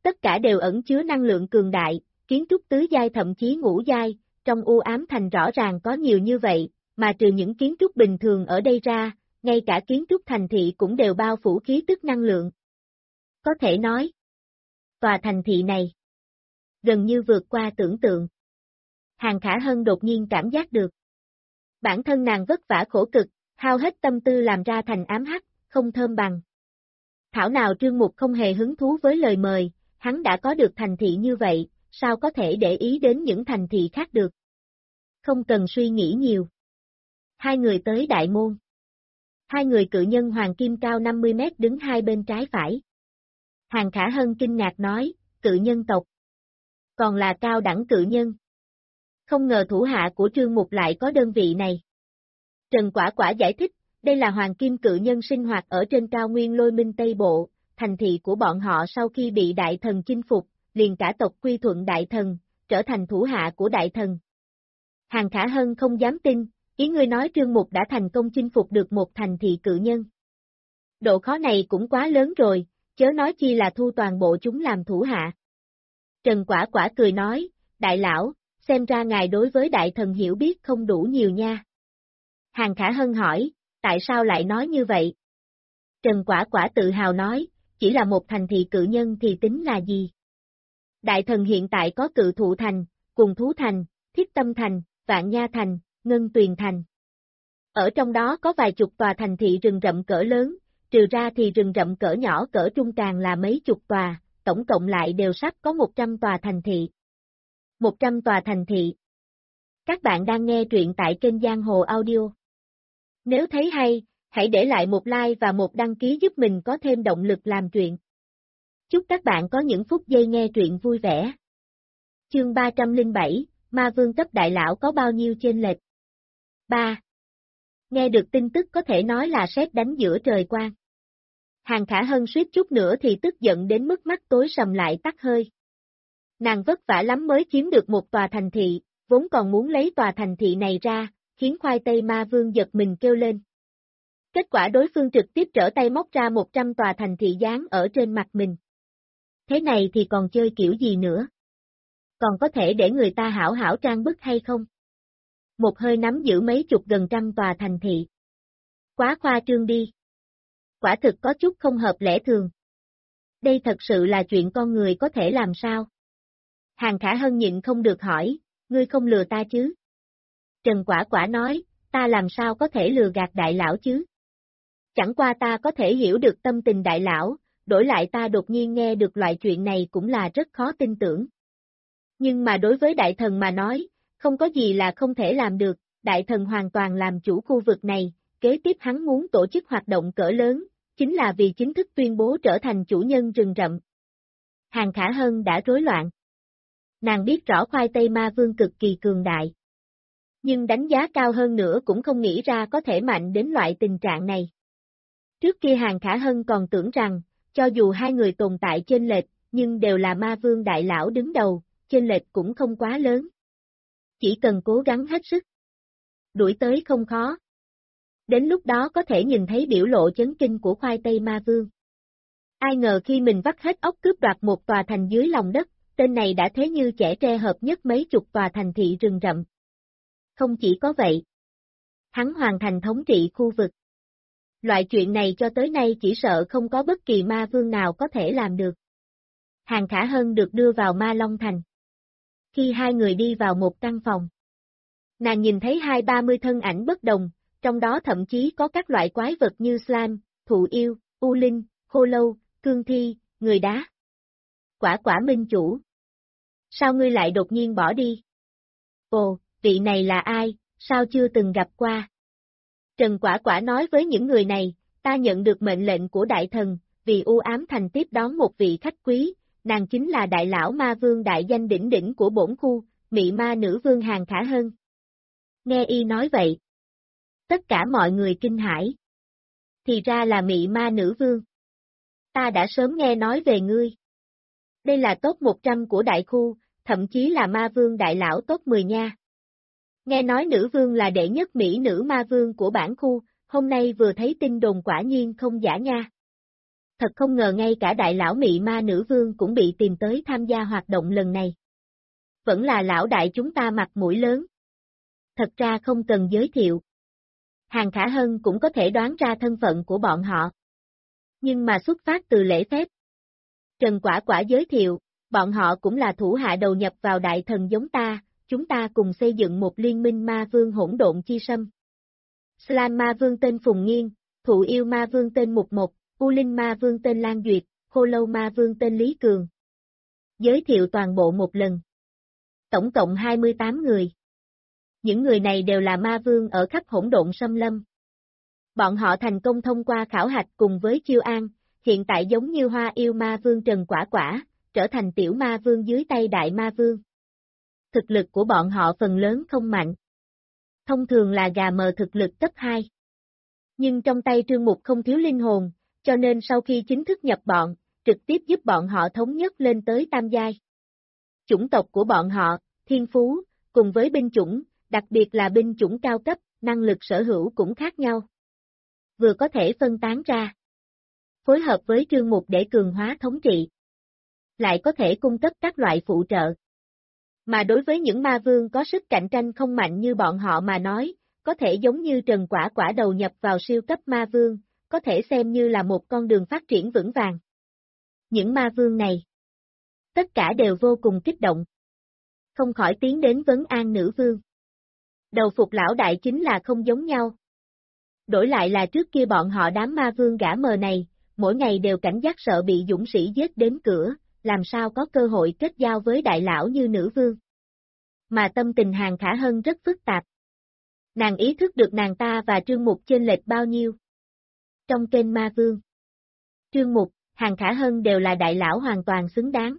Tất cả đều ẩn chứa năng lượng cường đại, kiến trúc tứ giai thậm chí ngũ giai, trong u ám thành rõ ràng có nhiều như vậy, mà trừ những kiến trúc bình thường ở đây ra, ngay cả kiến trúc thành thị cũng đều bao phủ khí tức năng lượng. Có thể nói, tòa thành thị này gần như vượt qua tưởng tượng. Hàng Khả Hân đột nhiên cảm giác được. Bản thân nàng vất vả khổ cực, hao hết tâm tư làm ra thành ám hắc, không thơm bằng. Thảo nào Trương Mục không hề hứng thú với lời mời, hắn đã có được thành thị như vậy, sao có thể để ý đến những thành thị khác được. Không cần suy nghĩ nhiều. Hai người tới đại môn. Hai người cự nhân hoàng kim cao 50 mét đứng hai bên trái phải. Hàng Khả Hân kinh ngạc nói, cự nhân tộc. Còn là cao đẳng cự nhân. Không ngờ thủ hạ của Trương Mục lại có đơn vị này. Trần Quả Quả giải thích, đây là hoàng kim cự nhân sinh hoạt ở trên cao nguyên Lôi Minh Tây Bộ, thành thị của bọn họ sau khi bị đại thần chinh phục, liền cả tộc quy thuận đại thần, trở thành thủ hạ của đại thần. Hàng Khả Hân không dám tin, ý ngươi nói Trương Mục đã thành công chinh phục được một thành thị cự nhân. Độ khó này cũng quá lớn rồi, chớ nói chi là thu toàn bộ chúng làm thủ hạ. Trần Quả Quả cười nói, đại lão, xem ra ngài đối với đại thần hiểu biết không đủ nhiều nha. Hàng Khả Hân hỏi, tại sao lại nói như vậy? Trần Quả Quả tự hào nói, chỉ là một thành thị cự nhân thì tính là gì? Đại thần hiện tại có Cự Thụ Thành, Cùng Thú Thành, Thiết Tâm Thành, Vạn Nha Thành, Ngân Tuyền Thành. Ở trong đó có vài chục tòa thành thị rừng rậm cỡ lớn, trừ ra thì rừng rậm cỡ nhỏ cỡ trung càng là mấy chục tòa, tổng cộng lại đều sắp có 100 tòa thành thị. 100 tòa thành thị. Các bạn đang nghe truyện tại kênh Giang Hồ Audio. Nếu thấy hay, hãy để lại một like và một đăng ký giúp mình có thêm động lực làm truyện. Chúc các bạn có những phút giây nghe truyện vui vẻ. Chương 307, Ma Vương cấp đại lão có bao nhiêu chênh lệch? 3. Nghe được tin tức có thể nói là sét đánh giữa trời quang. Hàng Khả Hân suýt chút nữa thì tức giận đến mức mắt tối sầm lại tắt hơi. Nàng vất vả lắm mới chiếm được một tòa thành thị, vốn còn muốn lấy tòa thành thị này ra, khiến khoai tây ma vương giật mình kêu lên. Kết quả đối phương trực tiếp trở tay móc ra 100 tòa thành thị dán ở trên mặt mình. Thế này thì còn chơi kiểu gì nữa? Còn có thể để người ta hảo hảo trang bức hay không? Một hơi nắm giữ mấy chục gần trăm tòa thành thị. Quá khoa trương đi. Quả thực có chút không hợp lẽ thường. Đây thật sự là chuyện con người có thể làm sao? Hàng Khả Hân nhịn không được hỏi, ngươi không lừa ta chứ? Trần Quả Quả nói, ta làm sao có thể lừa gạt đại lão chứ? Chẳng qua ta có thể hiểu được tâm tình đại lão, đổi lại ta đột nhiên nghe được loại chuyện này cũng là rất khó tin tưởng. Nhưng mà đối với đại thần mà nói, không có gì là không thể làm được, đại thần hoàn toàn làm chủ khu vực này, kế tiếp hắn muốn tổ chức hoạt động cỡ lớn, chính là vì chính thức tuyên bố trở thành chủ nhân rừng rậm. Hàng Khả Hân đã rối loạn. Nàng biết rõ khoai tây ma vương cực kỳ cường đại. Nhưng đánh giá cao hơn nữa cũng không nghĩ ra có thể mạnh đến loại tình trạng này. Trước kia Hàng Khả Hân còn tưởng rằng, cho dù hai người tồn tại chênh lệch, nhưng đều là ma vương đại lão đứng đầu, chênh lệch cũng không quá lớn. Chỉ cần cố gắng hết sức. Đuổi tới không khó. Đến lúc đó có thể nhìn thấy biểu lộ chấn kinh của khoai tây ma vương. Ai ngờ khi mình vắt hết óc cướp đoạt một tòa thành dưới lòng đất, tên này đã thế như chẻ tre hợp nhất mấy chục tòa thành thị rừng rậm. Không chỉ có vậy. Hắn hoàn thành thống trị khu vực. Loại chuyện này cho tới nay chỉ sợ không có bất kỳ ma vương nào có thể làm được. Hàng Khả Hân được đưa vào Ma Long Thành. Khi hai người đi vào một căn phòng, nàng nhìn thấy 20-30 thân ảnh bất đồng, trong đó thậm chí có các loại quái vật như slime, thụ yêu, u linh, khô lâu, cương thi, người đá. Quả Quả minh chủ. Sao ngươi lại đột nhiên bỏ đi? Ồ, vị này là ai, sao chưa từng gặp qua? Trần Quả Quả nói với những người này, ta nhận được mệnh lệnh của đại thần, vì u ám thành tiếp đón một vị khách quý, nàng chính là đại lão ma vương đại danh đỉnh đỉnh của bổn khu, mị ma nữ vương Hàng Khả Hân. Nghe y nói vậy. Tất cả mọi người kinh hãi. Thì ra là mị ma nữ vương. Ta đã sớm nghe nói về ngươi. Đây là top 100 của đại khu, thậm chí là ma vương đại lão top 10 nha. Nghe nói nữ vương là đệ nhất mỹ nữ ma vương của bản khu, hôm nay vừa thấy tin đồn quả nhiên không giả nha. Thật không ngờ ngay cả đại lão Mị Ma Nữ Vương cũng bị tìm tới tham gia hoạt động lần này. Vẫn là lão đại chúng ta mặt mũi lớn. Thật ra không cần giới thiệu. Hàng Khả Hân cũng có thể đoán ra thân phận của bọn họ. Nhưng mà xuất phát từ lễ phép. Trần Quả Quả giới thiệu, bọn họ cũng là thủ hạ đầu nhập vào đại thần giống ta, chúng ta cùng xây dựng một liên minh ma vương hỗn độn chi sâm. Slam ma vương tên Phùng Nghiên, Thụ Yêu ma vương tên Mục Mộc, U Linh ma vương tên Lan Duyệt, Khô Lâu ma vương tên Lý Cường. Giới thiệu toàn bộ một lần. Tổng cộng 28 người. Những người này đều là ma vương ở khắp hỗn độn xâm lâm. Bọn họ thành công thông qua khảo hạch cùng với Chiêu An, hiện tại giống như Hoa Yêu ma vương Trần Quả Quả, trở thành tiểu ma vương dưới tay đại ma vương. Thực lực của bọn họ phần lớn không mạnh. Thông thường là gà mờ thực lực cấp 2. Nhưng trong tay Trương Mục không thiếu linh hồn, cho nên sau khi chính thức nhập bọn, trực tiếp giúp bọn họ thống nhất lên tới tam giai. Chủng tộc của bọn họ, thiên phú, cùng với binh chủng, đặc biệt là binh chủng cao cấp, năng lực sở hữu cũng khác nhau. Vừa có thể phân tán ra. Phối hợp với Trương Mục để cường hóa thống trị. Lại có thể cung cấp các loại phụ trợ. Mà đối với những ma vương có sức cạnh tranh không mạnh như bọn họ mà nói, có thể giống như Trần Quả Quả đầu nhập vào siêu cấp ma vương, có thể xem như là một con đường phát triển vững vàng. Những ma vương này, tất cả đều vô cùng kích động. Không khỏi tiến đến vấn an nữ vương. Đầu phục lão đại chính là không giống nhau. Đổi lại là trước kia bọn họ đám ma vương gã mờ này, mỗi ngày đều cảnh giác sợ bị dũng sĩ giết đến cửa, làm sao có cơ hội kết giao với đại lão như nữ vương. Mà tâm tình Hàng Khả Hân rất phức tạp. Nàng ý thức được nàng ta và Trương Mục chênh lệch bao nhiêu. Trong kênh ma vương, Trương Mục, Hàng Khả Hân đều là đại lão hoàn toàn xứng đáng.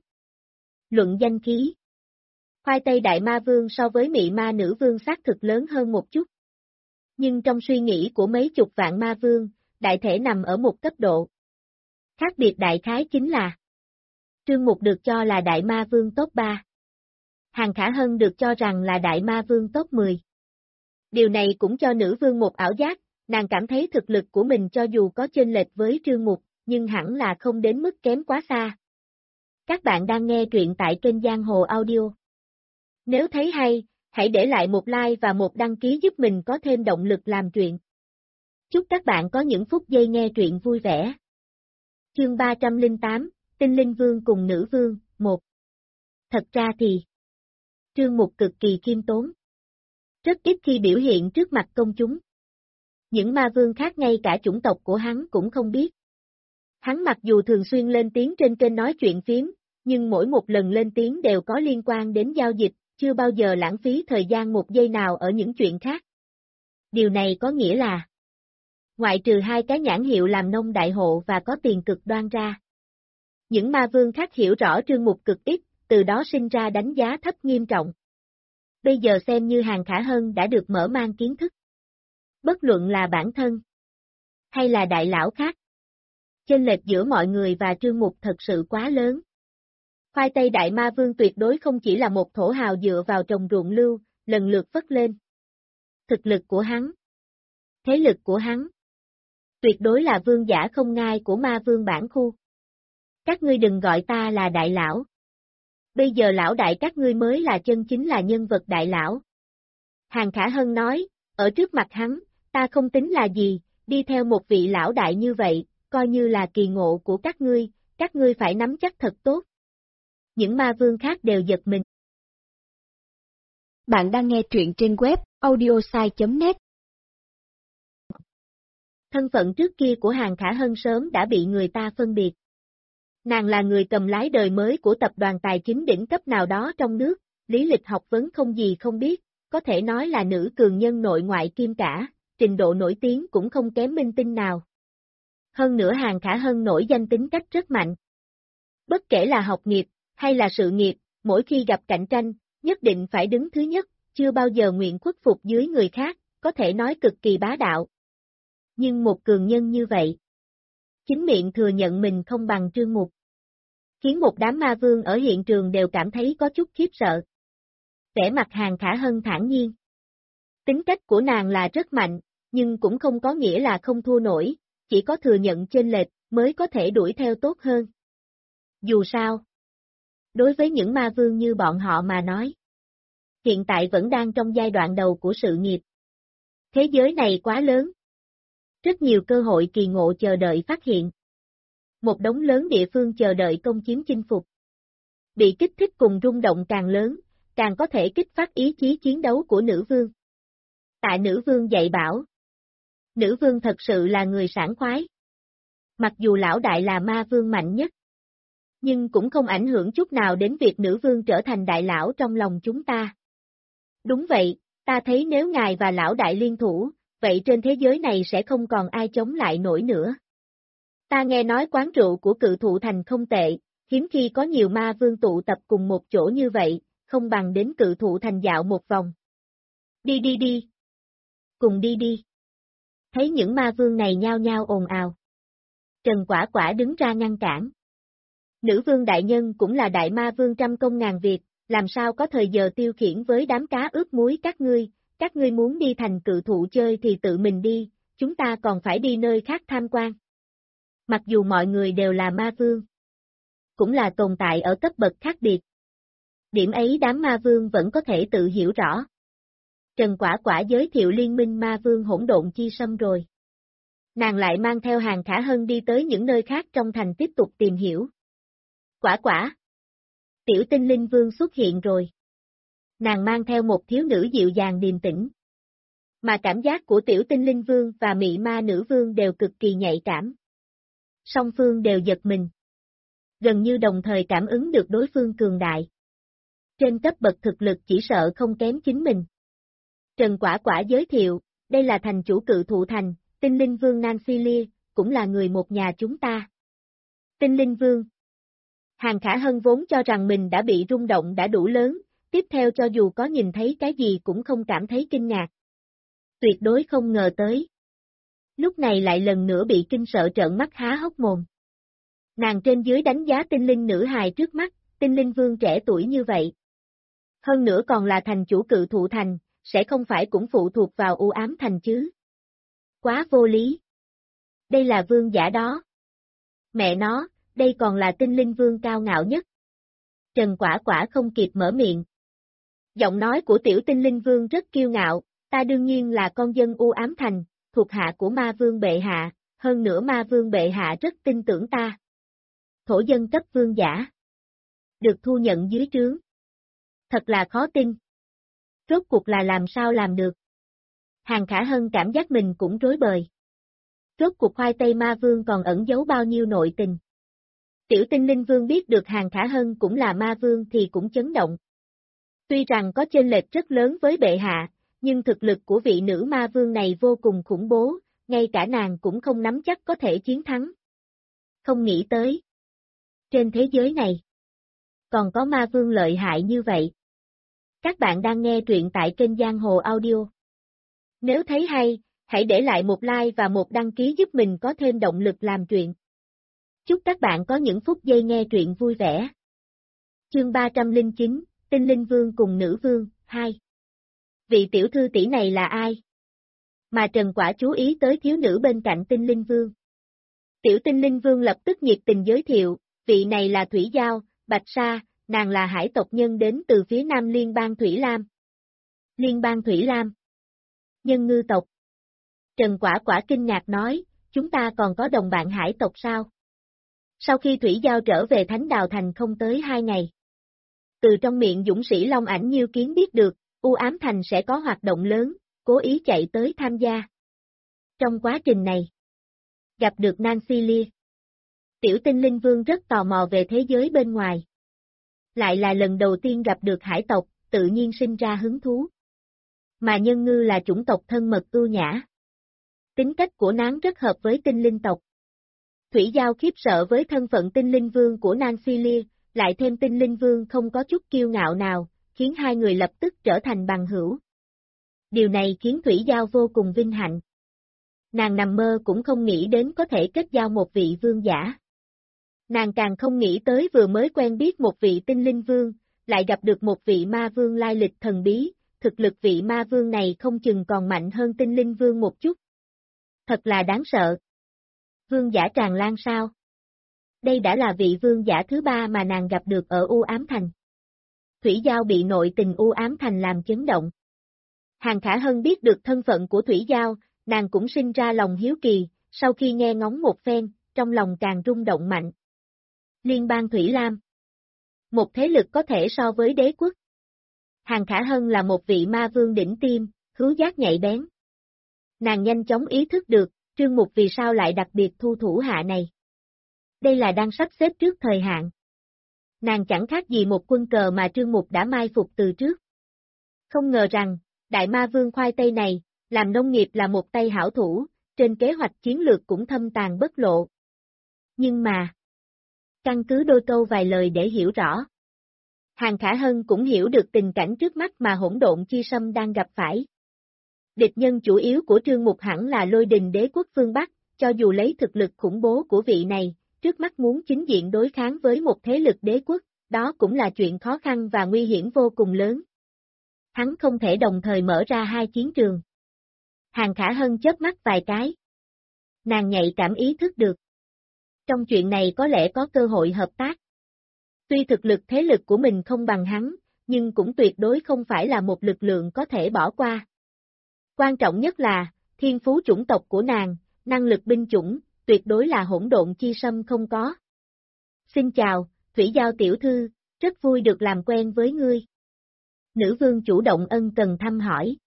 Luận danh khí, khoai tây đại ma vương so với Mị Ma Nữ Vương xác thực lớn hơn một chút. Nhưng trong suy nghĩ của mấy chục vạn ma vương, đại thể nằm ở một cấp độ. Khác biệt đại khái chính là Trương Mục được cho là đại ma vương top 3. Hàng Khả Hân được cho rằng là đại ma vương top 10. Điều này cũng cho nữ vương một ảo giác, nàng cảm thấy thực lực của mình cho dù có chênh lệch với Trương Mục, nhưng hẳn là không đến mức kém quá xa. Các bạn đang nghe truyện tại kênh Giang Hồ Audio. Nếu thấy hay, hãy để lại một like và một đăng ký giúp mình có thêm động lực làm truyện. Chúc các bạn có những phút giây nghe truyện vui vẻ. Chương 308, Tinh Linh Vương cùng Nữ Vương, 1. Thật ra thì, Trương Mục cực kỳ khiêm tốn. Rất ít khi biểu hiện trước mặt công chúng. Những ma vương khác ngay cả chủng tộc của hắn cũng không biết. Hắn mặc dù thường xuyên lên tiếng trên kênh nói chuyện phím, nhưng mỗi một lần lên tiếng đều có liên quan đến giao dịch, chưa bao giờ lãng phí thời gian một giây nào ở những chuyện khác. Điều này có nghĩa là, ngoại trừ hai cái nhãn hiệu làm nông đại hộ và có tiền cực đoan ra. Những ma vương khác hiểu rõ Trương Mục cực ít, từ đó sinh ra đánh giá thấp nghiêm trọng. Bây giờ xem như Hàng Khả Hân đã được mở mang kiến thức. Bất luận là bản thân, hay là đại lão khác. Chênh lệch giữa mọi người và Trương Mục thật sự quá lớn. Khoai tây đại ma vương tuyệt đối không chỉ là một thổ hào dựa vào trồng ruộng lưu, lần lượt phất lên. Thực lực của hắn, thế lực của hắn, tuyệt đối là vương giả không ngai của ma vương bản khu. Các ngươi đừng gọi ta là đại lão. Bây giờ lão đại các ngươi mới là chân chính là nhân vật đại lão. Hàng Khả Hân nói, ở trước mặt hắn, ta không tính là gì, đi theo một vị lão đại như vậy, coi như là kỳ ngộ của các ngươi phải nắm chắc thật tốt. Những ma vương khác đều giật mình. Bạn đang nghe truyện trên web audiosai.net. Thân phận trước kia của Hàng Khả Hân sớm đã bị người ta phân biệt. Nàng là người cầm lái đời mới của tập đoàn tài chính đỉnh cấp nào đó trong nước, lý lịch học vấn không gì không biết, có thể nói là nữ cường nhân nội ngoại kim cả, trình độ nổi tiếng cũng không kém minh tinh nào. Hơn nữa Hàng Khả Hân nổi danh tính cách rất mạnh. Bất kể là học nghiệp, hay là sự nghiệp, mỗi khi gặp cạnh tranh, nhất định phải đứng thứ nhất, chưa bao giờ nguyện khuất phục dưới người khác, có thể nói cực kỳ bá đạo. Nhưng một cường nhân như vậy, chính miệng thừa nhận mình không bằng Trương Mục, khiến một đám ma vương ở hiện trường đều cảm thấy có chút khiếp sợ. Vẻ mặt Hàng Khả Hân thản nhiên. Tính cách của nàng là rất mạnh, nhưng cũng không có nghĩa là không thua nổi, chỉ có thừa nhận chênh lệch, mới có thể đuổi theo tốt hơn. Dù sao, đối với những ma vương như bọn họ mà nói, hiện tại vẫn đang trong giai đoạn đầu của sự nghiệp. Thế giới này quá lớn. Rất nhiều cơ hội kỳ ngộ chờ đợi phát hiện. Một đống lớn địa phương chờ đợi công chiếm chinh phục. Bị kích thích cùng rung động càng lớn, càng có thể kích phát ý chí chiến đấu của nữ vương. Tại nữ vương dạy bảo. Nữ vương thật sự là người sảng khoái. Mặc dù lão đại là ma vương mạnh nhất, nhưng cũng không ảnh hưởng chút nào đến việc nữ vương trở thành đại lão trong lòng chúng ta. Đúng vậy, ta thấy nếu ngài và lão đại liên thủ, vậy trên thế giới này sẽ không còn ai chống lại nổi nữa. Ta nghe nói quán rượu của Cự Thụ Thành không tệ, hiếm khi có nhiều ma vương tụ tập cùng một chỗ như vậy, không bằng đến Cự Thụ Thành dạo một vòng. Đi đi đi. Cùng đi đi. Thấy những ma vương này nhao nhao ồn ào. Trần Quả Quả đứng ra ngăn cản. Nữ vương đại nhân cũng là đại ma vương trăm công ngàn việc, làm sao có thời giờ tiêu khiển với đám cá ướp muối các ngươi muốn đi thành Cự Thụ chơi thì tự mình đi, chúng ta còn phải đi nơi khác tham quan. Mặc dù mọi người đều là ma vương, cũng là tồn tại ở cấp bậc khác biệt. Điểm ấy đám ma vương vẫn có thể tự hiểu rõ. Trần Quả Quả giới thiệu liên minh ma vương hỗn độn chi sâm rồi. Nàng lại mang theo Hàng Khả Hân đi tới những nơi khác trong thành tiếp tục tìm hiểu. Quả Quả. Tiểu tinh linh vương xuất hiện rồi. Nàng mang theo một thiếu nữ dịu dàng điềm tĩnh. Mà cảm giác của tiểu tinh linh vương và mị ma nữ vương đều cực kỳ nhạy cảm. Song phương đều giật mình. Gần như đồng thời cảm ứng được đối phương cường đại. Trên cấp bậc thực lực chỉ sợ không kém chính mình. Trần Quả Quả giới thiệu, đây là thành chủ Cự Thụ Thành, tinh linh vương Nancy Lee, cũng là người một nhà chúng ta. Tinh linh vương. Hàng Khả Hân vốn cho rằng mình đã bị rung động đã đủ lớn, tiếp theo cho dù có nhìn thấy cái gì cũng không cảm thấy kinh ngạc. Tuyệt đối không ngờ tới. Lúc này lại lần nữa bị kinh sợ trợn mắt há hốc mồm. Nàng trên dưới đánh giá tinh linh nữ hài trước mắt, tinh linh vương trẻ tuổi như vậy. Hơn nữa còn là thành chủ Cự Thụ Thành, sẽ không phải cũng phụ thuộc vào U Ám Thành chứ. Quá vô lý. Đây là vương giả đó. Mẹ nó, đây còn là tinh linh vương cao ngạo nhất. Trần Quả Quả không kịp mở miệng. Giọng nói của tiểu tinh linh vương rất kiêu ngạo, ta đương nhiên là con dân U Ám Thành, thuộc hạ của ma vương bệ hạ, hơn nữa ma vương bệ hạ rất tin tưởng ta. Thổ dân cấp vương giả. Được thu nhận dưới trướng. Thật là khó tin. Rốt cuộc là làm sao làm được. Hàng Khả Hân cảm giác mình cũng rối bời. Rốt cuộc Khoai Tây Ma Vương còn ẩn giấu bao nhiêu nội tình. Tiểu tinh linh vương biết được Hàng Khả Hân cũng là ma vương thì cũng chấn động. Tuy rằng có chênh lệch rất lớn với bệ hạ, nhưng thực lực của vị nữ ma vương này vô cùng khủng bố, ngay cả nàng cũng không nắm chắc có thể chiến thắng. Không nghĩ tới. Trên thế giới này, còn có ma vương lợi hại như vậy. Các bạn đang nghe truyện tại kênh Giang Hồ Audio. Nếu thấy hay, hãy để lại một like và một đăng ký giúp mình có thêm động lực làm truyện. Chúc các bạn có những phút giây nghe truyện vui vẻ. Chương 309, Tinh Linh Vương cùng Nữ Vương, 2. Vị tiểu thư tỷ này là ai? Mà Trần Quả chú ý tới thiếu nữ bên cạnh Tinh Linh Vương. Tiểu Tinh Linh Vương lập tức nhiệt tình giới thiệu, vị này là Thủy Giao, Bạch Sa, nàng là hải tộc nhân đến từ phía nam Liên bang Thủy Lam. Liên bang Thủy Lam. Nhân ngư tộc. Trần Quả Quả kinh ngạc nói, chúng ta còn có đồng bạn hải tộc sao? Sau khi Thủy Giao trở về Thánh Đào Thành không tới 2 ngày. Từ trong miệng dũng sĩ Long Ảnh Nhiêu Kiến biết được, U Ám Thành sẽ có hoạt động lớn, cố ý chạy tới tham gia. Trong quá trình này, gặp được Nancy Lee. Tiểu Tinh Linh Vương rất tò mò về thế giới bên ngoài. Lại là lần đầu tiên gặp được hải tộc, tự nhiên sinh ra hứng thú. Mà nhân ngư là chủng tộc thân mật ưu nhã. Tính cách của nàng rất hợp với tinh linh tộc. Thủy Giao khiếp sợ với thân phận tinh linh vương của Nancy Lee, lại thêm tinh linh vương không có chút kiêu ngạo nào, khiến hai người lập tức trở thành bằng hữu. Điều này khiến Thủy Giao vô cùng vinh hạnh. Nàng nằm mơ cũng không nghĩ đến có thể kết giao một vị vương giả. Nàng càng không nghĩ tới vừa mới quen biết một vị tinh linh vương, lại gặp được một vị ma vương lai lịch thần bí, thực lực vị ma vương này không chừng còn mạnh hơn tinh linh vương một chút. Thật là đáng sợ. Vương giả tràn lan sao? Đây đã là vị vương giả thứ ba mà nàng gặp được ở U Ám Thành. Thủy Giao bị nội tình U Ám Thành làm chấn động. Hàng Khả Hân biết được thân phận của Thủy Giao, nàng cũng sinh ra lòng hiếu kỳ, sau khi nghe ngóng một phen, trong lòng càng rung động mạnh. Liên bang Thủy Lam. Một thế lực có thể so với đế quốc. Hàng Khả Hân là một vị ma vương đỉnh tiêm, khứu giác nhạy bén. Nàng nhanh chóng ý thức được, Trương Mục vì sao lại đặc biệt thu thủ hạ này. Đây là đang sắp xếp trước thời hạn. Nàng chẳng khác gì một quân cờ mà Trương Mục đã mai phục từ trước. Không ngờ rằng, Đại Ma Vương khoai tây này, làm nông nghiệp là một tay hảo thủ, trên kế hoạch chiến lược cũng thâm tàn bất lộ. Nhưng mà, căn cứ đôi câu vài lời để hiểu rõ. Hàng Khả Hân cũng hiểu được tình cảnh trước mắt mà Hỗn Độn Chi Sâm đang gặp phải. Địch nhân chủ yếu của Trương Mục hẳn là Lôi Đình Đế quốc phương Bắc, cho dù lấy thực lực khủng bố của vị này, trước mắt muốn chính diện đối kháng với một thế lực đế quốc, đó cũng là chuyện khó khăn và nguy hiểm vô cùng lớn. Hắn không thể đồng thời mở ra hai chiến trường. Hàng Khả Hân chớp mắt vài cái. Nàng nhạy cảm ý thức được. Trong chuyện này có lẽ có cơ hội hợp tác. Tuy thực lực thế lực của mình không bằng hắn, nhưng cũng tuyệt đối không phải là một lực lượng có thể bỏ qua. Quan trọng nhất là, thiên phú chủng tộc của nàng, năng lực binh chủng, tuyệt đối là Hỗn Độn Chi Sâm không có. Xin chào, Thủy Giao tiểu thư, rất vui được làm quen với ngươi. Nữ vương chủ động ân cần thăm hỏi.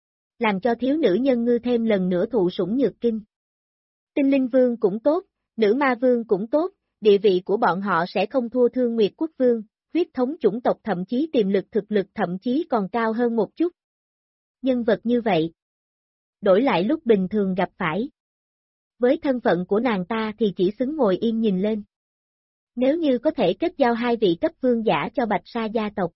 Làm cho thiếu nữ nhân ngư thêm lần nữa thụ sủng nhược kinh. Tinh Linh Vương cũng tốt, Nữ Ma Vương cũng tốt, địa vị của bọn họ sẽ không thua Thương Nguyệt Quốc Vương, huyết thống chủng tộc thậm chí tiềm lực thực lực thậm chí còn cao hơn một chút. Nhân vật như vậy, đổi lại lúc bình thường gặp phải. Với thân phận của nàng ta thì chỉ xứng ngồi im nhìn lên. Nếu như có thể kết giao hai vị cấp vương giả cho Bạch Sa gia tộc.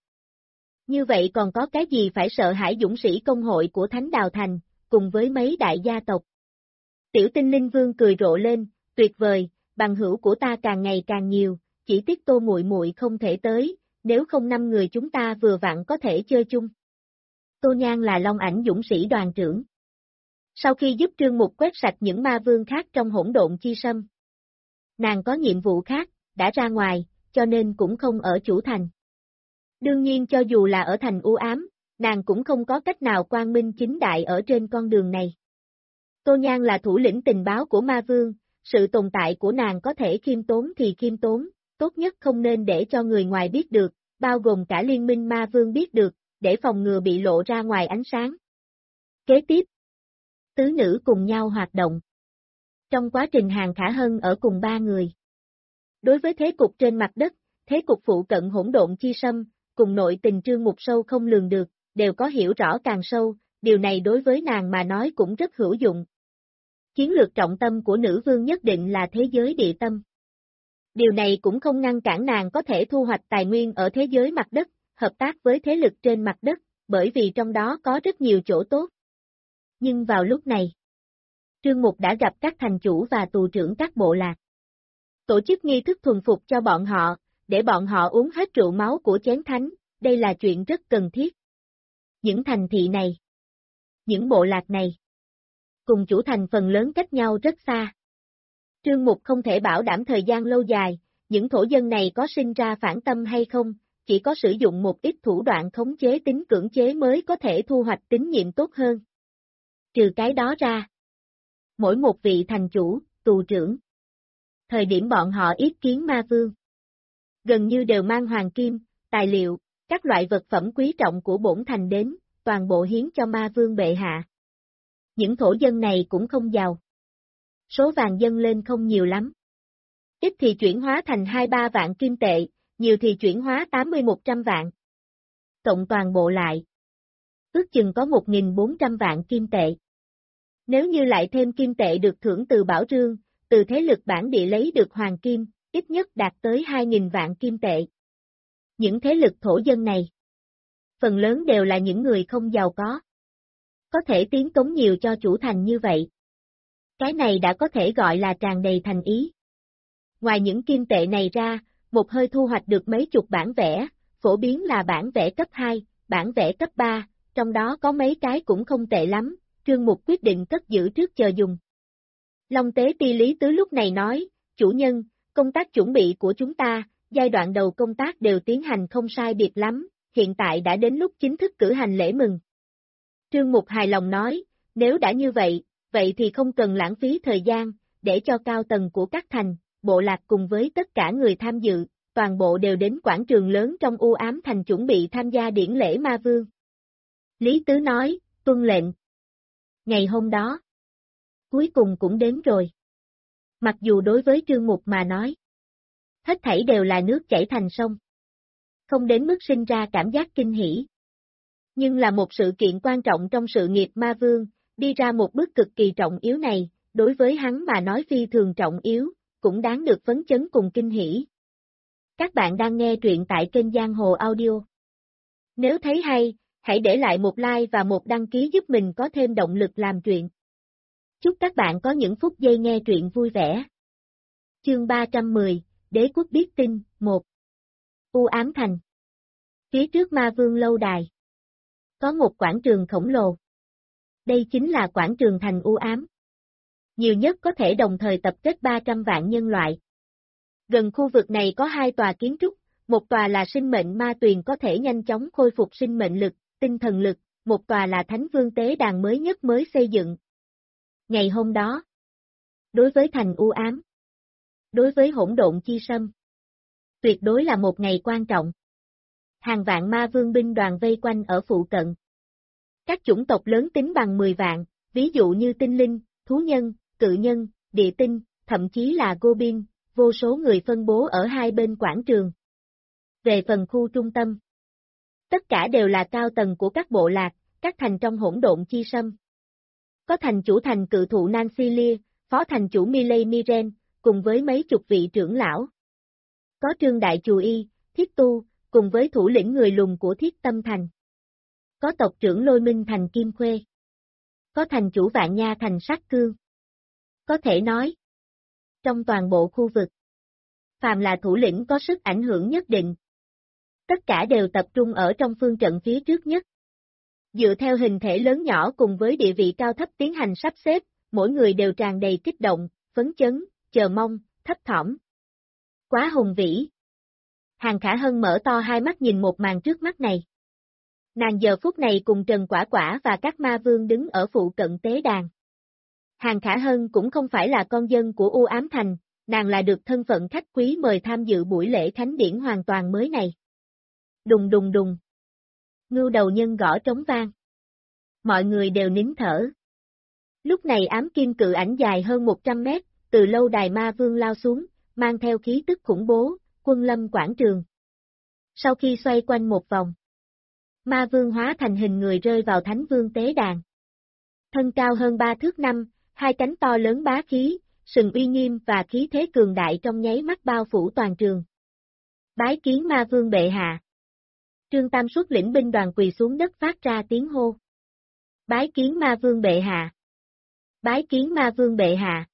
Như vậy còn có cái gì phải sợ hãi dũng sĩ công hội của Thánh Đào Thành, cùng với mấy đại gia tộc. Tiểu Tinh Linh Vương cười rộ lên, tuyệt vời, bằng hữu của ta càng ngày càng nhiều, chỉ tiếc Tô muội muội không thể tới, nếu không 5 người chúng ta vừa vặn có thể chơi chung. Tô Nhan là Long Ảnh dũng sĩ đoàn trưởng. Sau khi giúp Trương Mục quét sạch những ma vương khác trong Hỗn Độn Chi Sâm, nàng có nhiệm vụ khác, đã ra ngoài, cho nên cũng không ở chủ thành. Đương nhiên cho dù là ở thành u ám, nàng cũng không có cách nào quang minh chính đại ở trên con đường này. Tô Nhan là thủ lĩnh tình báo của ma vương, sự tồn tại của nàng có thể khiêm tốn thì khiêm tốn, tốt nhất không nên để cho người ngoài biết được, bao gồm cả liên minh ma vương biết được, để phòng ngừa bị lộ ra ngoài ánh sáng. Kế tiếp, tứ nữ cùng nhau hoạt động. Trong quá trình Hàng Khả Hân ở cùng 3 người. Đối với thế cục trên mặt đất, thế cục phụ cận Hỗn Độn Chi Sâm, cùng nội tình Trương Mục sâu không lường được, đều có hiểu rõ càng sâu, điều này đối với nàng mà nói cũng rất hữu dụng. Chiến lược trọng tâm của nữ vương nhất định là thế giới địa tâm. Điều này cũng không ngăn cản nàng có thể thu hoạch tài nguyên ở thế giới mặt đất, hợp tác với thế lực trên mặt đất, bởi vì trong đó có rất nhiều chỗ tốt. Nhưng vào lúc này, Trương Mục đã gặp các thành chủ và tù trưởng các bộ lạc. Tổ chức nghi thức thuần phục cho bọn họ, để bọn họ uống hết rượu máu của chén thánh, đây là chuyện rất cần thiết. Những thành thị này, những bộ lạc này, cùng chủ thành phần lớn cách nhau rất xa. Trương Mục không thể bảo đảm thời gian lâu dài, những thổ dân này có sinh ra phản tâm hay không, chỉ có sử dụng một ít thủ đoạn khống chế tính cưỡng chế mới có thể thu hoạch tín nhiệm tốt hơn. Trừ cái đó ra, mỗi một vị thành chủ, tù trưởng, thời điểm bọn họ yết kiến ma vương, gần như đều mang hoàng kim, tài liệu, các loại vật phẩm quý trọng của bổn thành đến, toàn bộ hiến cho ma vương bệ hạ. Những thổ dân này cũng không giàu. Số vàng dâng lên không nhiều lắm. Ít thì chuyển hóa thành 2-3 vạn kim tệ, nhiều thì chuyển hóa 80-100 vạn. Cộng toàn bộ lại, ước chừng có 1.400 vạn kim tệ. Nếu như lại thêm kim tệ được thưởng từ Bảo Rương, từ thế lực bản địa lấy được hoàng kim, ít nhất đạt tới 2.000 vạn kim tệ. Những thế lực thổ dân này, phần lớn đều là những người không giàu có thể tiến cống nhiều cho chủ thành như vậy. Cái này đã có thể gọi là tràn đầy thành ý. Ngoài những kim tệ này ra, một hơi thu hoạch được mấy chục bản vẽ, phổ biến là bản vẽ cấp 2, bản vẽ cấp 3, trong đó có mấy cái cũng không tệ lắm, Trương Mục quyết định cất giữ trước chờ dùng. Long Tế Ti Lý Tứ lúc này nói, chủ nhân, công tác chuẩn bị của chúng ta, giai đoạn đầu công tác đều tiến hành không sai biệt lắm, hiện tại đã đến lúc chính thức cử hành lễ mừng. Trương Mục hài lòng nói, nếu đã như vậy, vậy thì không cần lãng phí thời gian, để cho cao tầng của các thành, bộ lạc cùng với tất cả người tham dự, toàn bộ đều đến quảng trường lớn trong U Ám Thành chuẩn bị tham gia điển lễ Ma Vương. Lý Tứ nói, tuân lệnh. Ngày hôm đó, cuối cùng cũng đến rồi. Mặc dù đối với Trương Mục mà nói, hết thảy đều là nước chảy thành sông. Không đến mức sinh ra cảm giác kinh hỉ. Nhưng là một sự kiện quan trọng trong sự nghiệp Ma Vương, đi ra một bước cực kỳ trọng yếu này, đối với hắn mà nói phi thường trọng yếu, cũng đáng được phấn chấn cùng kinh hỉ. Các bạn đang nghe truyện tại kênh Giang Hồ Audio. Nếu thấy hay, hãy để lại một like và một đăng ký giúp mình có thêm động lực làm truyện. Chúc các bạn có những phút giây nghe truyện vui vẻ. Chương 310, Đế quốc biết tin, 1. U Ám Thành. Phía trước Ma Vương lâu đài. Có một quảng trường khổng lồ. Đây chính là quảng trường thành U Ám. Nhiều nhất có thể đồng thời tập kết 300 vạn nhân loại. Gần khu vực này có 2 tòa kiến trúc, một tòa là sinh mệnh ma tuyền có thể nhanh chóng khôi phục sinh mệnh lực, tinh thần lực, một tòa là Thánh Vương Tế Đàn mới nhất mới xây dựng. Ngày hôm đó, đối với thành U Ám, đối với hỗn độn chi sâm, tuyệt đối là một ngày quan trọng. Hàng vạn ma vương binh đoàn vây quanh ở phụ cận. Các chủng tộc lớn tính bằng 10 vạn, ví dụ như tinh linh, thú nhân, cự nhân, địa tinh, thậm chí là Goblin, vô số người phân bố ở hai bên quảng trường. Về phần khu trung tâm, tất cả đều là cao tầng của các bộ lạc, các thành trong hỗn độn chi sâm. Có thành chủ thành cự thụ Nancy Lear, phó thành chủ Miley Miren, cùng với mấy chục vị trưởng lão. Có Trương Đại Chù Y, Thiết Tu, cùng với thủ lĩnh người lùn của Thiết Tâm Thành. Có tộc trưởng Lôi Minh Thành Kim Khuê. Có thành chủ Vạn Nha Thành Sắc Cương. Có thể nói, trong toàn bộ khu vực, phàm là thủ lĩnh có sức ảnh hưởng nhất định. Tất cả đều tập trung ở trong phương trận phía trước nhất. Dựa theo hình thể lớn nhỏ cùng với địa vị cao thấp tiến hành sắp xếp, mỗi người đều tràn đầy kích động, phấn chấn, chờ mong, thấp thỏm. Quá hùng vĩ. Hàng Khả Hân mở to hai mắt nhìn một màn trước mắt này. Nàng giờ phút này cùng Trần Quả Quả và các ma vương đứng ở phụ cận tế đàn. Hàng Khả Hân cũng không phải là con dân của U Ám Thành, nàng là được thân phận khách quý mời tham dự buổi lễ khánh điển hoàn toàn mới này. Đùng đùng đùng. Ngưu đầu nhân gõ trống vang. Mọi người đều nín thở. Lúc này ám kim cự ảnh dài hơn 100 mét, từ lâu đài ma vương lao xuống, mang theo khí tức khủng bố, quân lâm quảng trường. Sau khi xoay quanh một vòng, ma vương hóa thành hình người rơi vào Thánh Vương tế đàn. Thân cao hơn 3 thước 5, hai cánh to lớn bá khí, sừng uy nghiêm và khí thế cường đại trong nháy mắt bao phủ toàn trường. Bái kiến ma vương bệ hạ. Trương Tam xuất lĩnh binh đoàn quỳ xuống đất phát ra tiếng hô. Bái kiến ma vương bệ hạ. Bái kiến ma vương bệ hạ.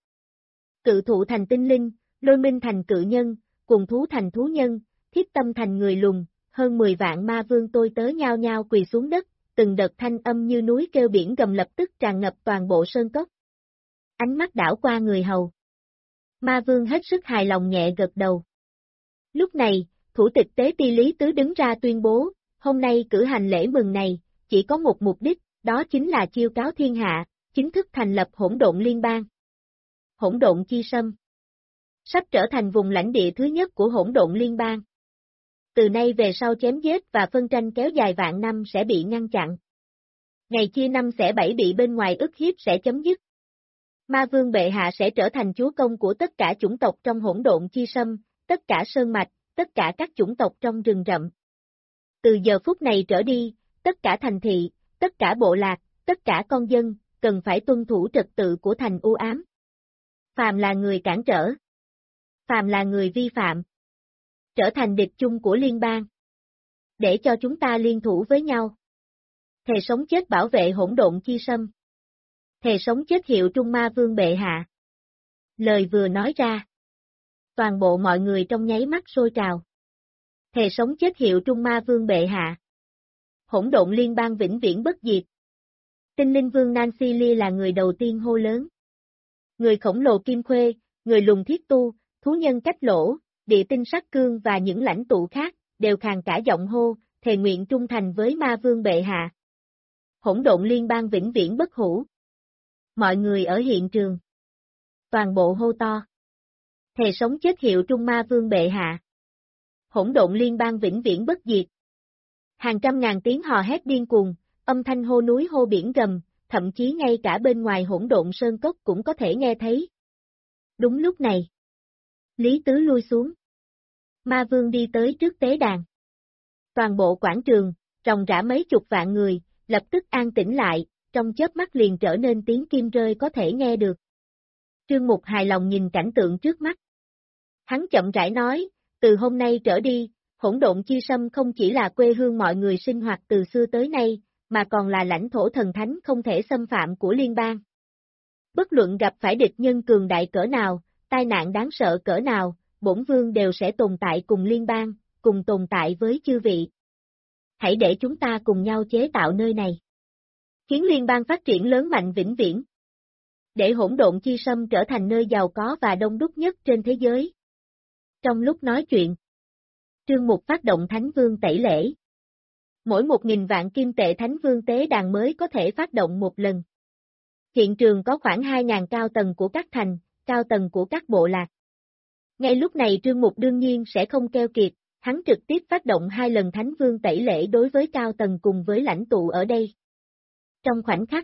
Cự thụ thành tinh linh, Lôi Minh thành cự nhân, cùng thú thành thú nhân, Thiết Tâm thành người lùn, hơn 10 vạn ma vương tôi tớ nhao nhao quỳ xuống đất, từng đợt thanh âm như núi kêu biển gầm lập tức tràn ngập toàn bộ sơn cốc. Ánh mắt đảo qua người hầu. Ma vương hết sức hài lòng nhẹ gật đầu. Lúc này, thủ tịch tế ti Lý Tứ đứng ra tuyên bố, hôm nay cử hành lễ mừng này, chỉ có một mục đích, đó chính là chiêu cáo thiên hạ, chính thức thành lập hỗn độn liên bang. Hỗn độn chi sâm sắp trở thành vùng lãnh địa thứ nhất của hỗn độn liên bang. Từ nay về sau chém giết và phân tranh kéo dài vạn năm sẽ bị ngăn chặn. Ngày chia năm xẻ bảy bị bên ngoài ức hiếp sẽ chấm dứt. Ma vương bệ hạ sẽ trở thành chúa công của tất cả chủng tộc trong hỗn độn chi sâm, tất cả sơn mạch, tất cả các chủng tộc trong rừng rậm. Từ giờ phút này trở đi, tất cả thành thị, tất cả bộ lạc, tất cả con dân, cần phải tuân thủ trật tự của thành U Ám. Phàm là người cản trở, phàm là người vi phạm, trở thành địch chung của liên bang. Để cho chúng ta liên thủ với nhau. Thề sống chết bảo vệ hỗn độn chi sâm. Thề sống chết hiệu trung ma vương bệ hạ. Lời vừa nói ra. Toàn bộ mọi người trong nháy mắt sôi trào. Thề sống chết hiệu trung ma vương bệ hạ. Hỗn độn liên bang vĩnh viễn bất diệt. Tinh linh vương Nancy Lee là người đầu tiên hô lớn. người khổng lồ Kim Khuê, người lùn Thiết Tu, thú nhân Cách Lỗ, địa tinh Sắc Cương và những lãnh tụ khác, đều khàn cả giọng hô, thề nguyện trung thành với ma vương bệ hạ. Hỗn độn liên bang vĩnh viễn bất hủ. Mọi người ở hiện trường. Toàn bộ hô to. Thề sống chết hiệu trung ma vương bệ hạ. Hỗn độn liên bang vĩnh viễn bất diệt. Hàng trăm ngàn tiếng hò hét điên cuồng, âm thanh hô núi hô biển gầm, thậm chí ngay cả bên ngoài hỗn độn sơn cốc cũng có thể nghe thấy. Đúng lúc này, Lý Tứ lui xuống. Ma vương đi tới trước tế đàn. Toàn bộ quảng trường, ròng rã mấy chục vạn người, lập tức an tĩnh lại, trong chớp mắt liền trở nên tiếng kim rơi có thể nghe được. Trương Mục hài lòng nhìn cảnh tượng trước mắt. Hắn chậm rãi nói, từ hôm nay trở đi, hỗn độn chi sâm không chỉ là quê hương mọi người sinh hoạt từ xưa tới nay, mà còn là lãnh thổ thần thánh không thể xâm phạm của liên bang. Bất luận gặp phải địch nhân cường đại cỡ nào, tai nạn đáng sợ cỡ nào, bổn vương đều sẽ tồn tại cùng liên bang, cùng tồn tại với chư vị. Hãy để chúng ta cùng nhau chế tạo nơi này. Khiến liên bang phát triển lớn mạnh vĩnh viễn. Để hỗn độn chi sâm trở thành nơi giàu có và đông đúc nhất trên thế giới. Trong lúc nói chuyện, Trương Mục phát động Thánh Vương tẩy lễ. Mỗi 1.000 vạn kim tệ Thánh Vương tế đàn mới có thể phát động một lần. Hiện trường có khoảng 2.000 cao tầng của các thành, cao tầng của các bộ lạc. Ngay lúc này Trương Mục đương nhiên sẽ không keo kiệt, hắn trực tiếp phát động 2 lần Thánh Vương tẩy lễ đối với cao tầng cùng với lãnh tụ ở đây. Trong khoảnh khắc,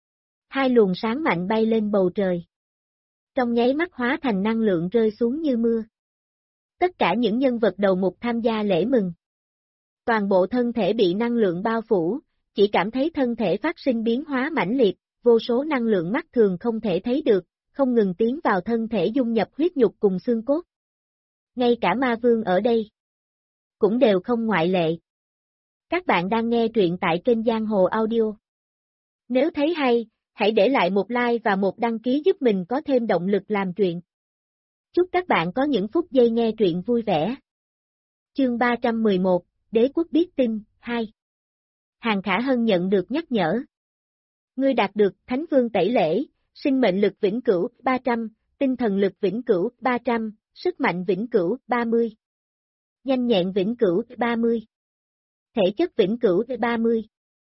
2 luồng sáng mạnh bay lên bầu trời. Trong nháy mắt hóa thành năng lượng rơi xuống như mưa. Tất cả những nhân vật đầu mục tham gia lễ mừng. Toàn bộ thân thể bị năng lượng bao phủ, chỉ cảm thấy thân thể phát sinh biến hóa mãnh liệt, vô số năng lượng mắt thường không thể thấy được, không ngừng tiến vào thân thể dung nhập huyết nhục cùng xương cốt. Ngay cả ma vương ở đây, cũng đều không ngoại lệ. Các bạn đang nghe truyện tại kênh Giang Hồ Audio. Nếu thấy hay, hãy để lại một like và một đăng ký giúp mình có thêm động lực làm truyện. Chúc các bạn có những phút giây nghe truyện vui vẻ. Chương 311, Đế quốc biết tin, 2. Hàng Khả Hân nhận được nhắc nhở. Ngươi đạt được Thánh Vương tẩy lễ, sinh mệnh lực vĩnh cửu 300, tinh thần lực vĩnh cửu 300, sức mạnh vĩnh cửu 30. Nhanh nhẹn vĩnh cửu 30. Thể chất vĩnh cửu 30.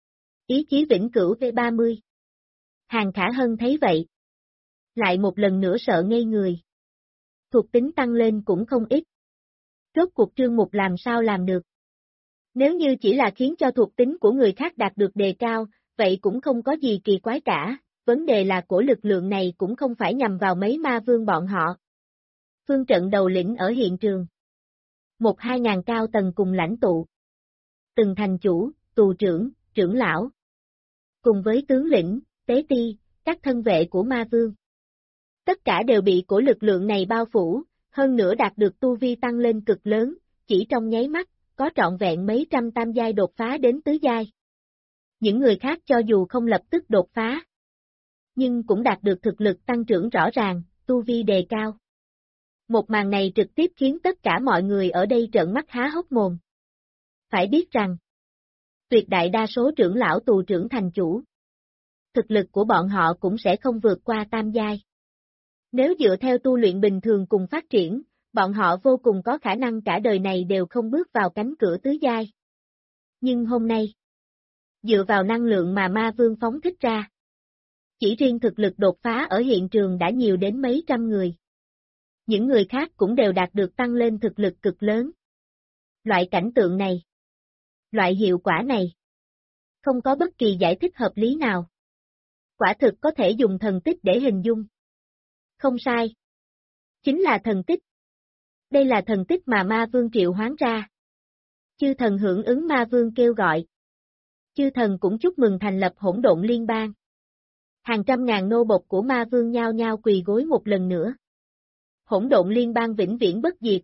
Ý chí vĩnh cửu 30. Hàng Khả Hân thấy vậy. Lại một lần nữa sợ ngây người. Thuộc tính tăng lên cũng không ít. Rốt cuộc Trương Mục làm sao làm được. Nếu như chỉ là khiến cho thuộc tính của người khác đạt được đề cao, vậy cũng không có gì kỳ quái cả, vấn đề là của lực lượng này cũng không phải nhằm vào mấy ma vương bọn họ. Phương trận đầu lĩnh ở hiện trường. 1-2 ngàn cao tầng cùng lãnh tụ. Từng thành chủ, tù trưởng, trưởng lão. Cùng với tướng lĩnh, tế ti, các thân vệ của ma vương. Tất cả đều bị của lực lượng này bao phủ, hơn nữa đạt được tu vi tăng lên cực lớn, chỉ trong nháy mắt, có trọn vẹn mấy trăm tam giai đột phá đến tứ giai. Những người khác cho dù không lập tức đột phá, nhưng cũng đạt được thực lực tăng trưởng rõ ràng, tu vi đề cao. Một màn này trực tiếp khiến tất cả mọi người ở đây trợn mắt há hốc mồm. Phải biết rằng, tuyệt đại đa số trưởng lão tù trưởng thành chủ, thực lực của bọn họ cũng sẽ không vượt qua tam giai. Nếu dựa theo tu luyện bình thường cùng phát triển, bọn họ vô cùng có khả năng cả đời này đều không bước vào cánh cửa tứ giai. Nhưng hôm nay, dựa vào năng lượng mà ma vương phóng thích ra, chỉ riêng thực lực đột phá ở hiện trường đã nhiều đến mấy trăm người. Những người khác cũng đều đạt được tăng lên thực lực cực lớn. Loại cảnh tượng này, loại hiệu quả này, không có bất kỳ giải thích hợp lý nào. Quả thực có thể dùng thần tích để hình dung. Không sai. Chính là thần tích. Đây là thần tích mà ma vương triệu hoán ra. Chư thần hưởng ứng ma vương kêu gọi. Chư thần cũng chúc mừng thành lập hỗn độn liên bang. Hàng trăm ngàn nô bộc của ma vương nhao nhao quỳ gối một lần nữa. Hỗn độn liên bang vĩnh viễn bất diệt.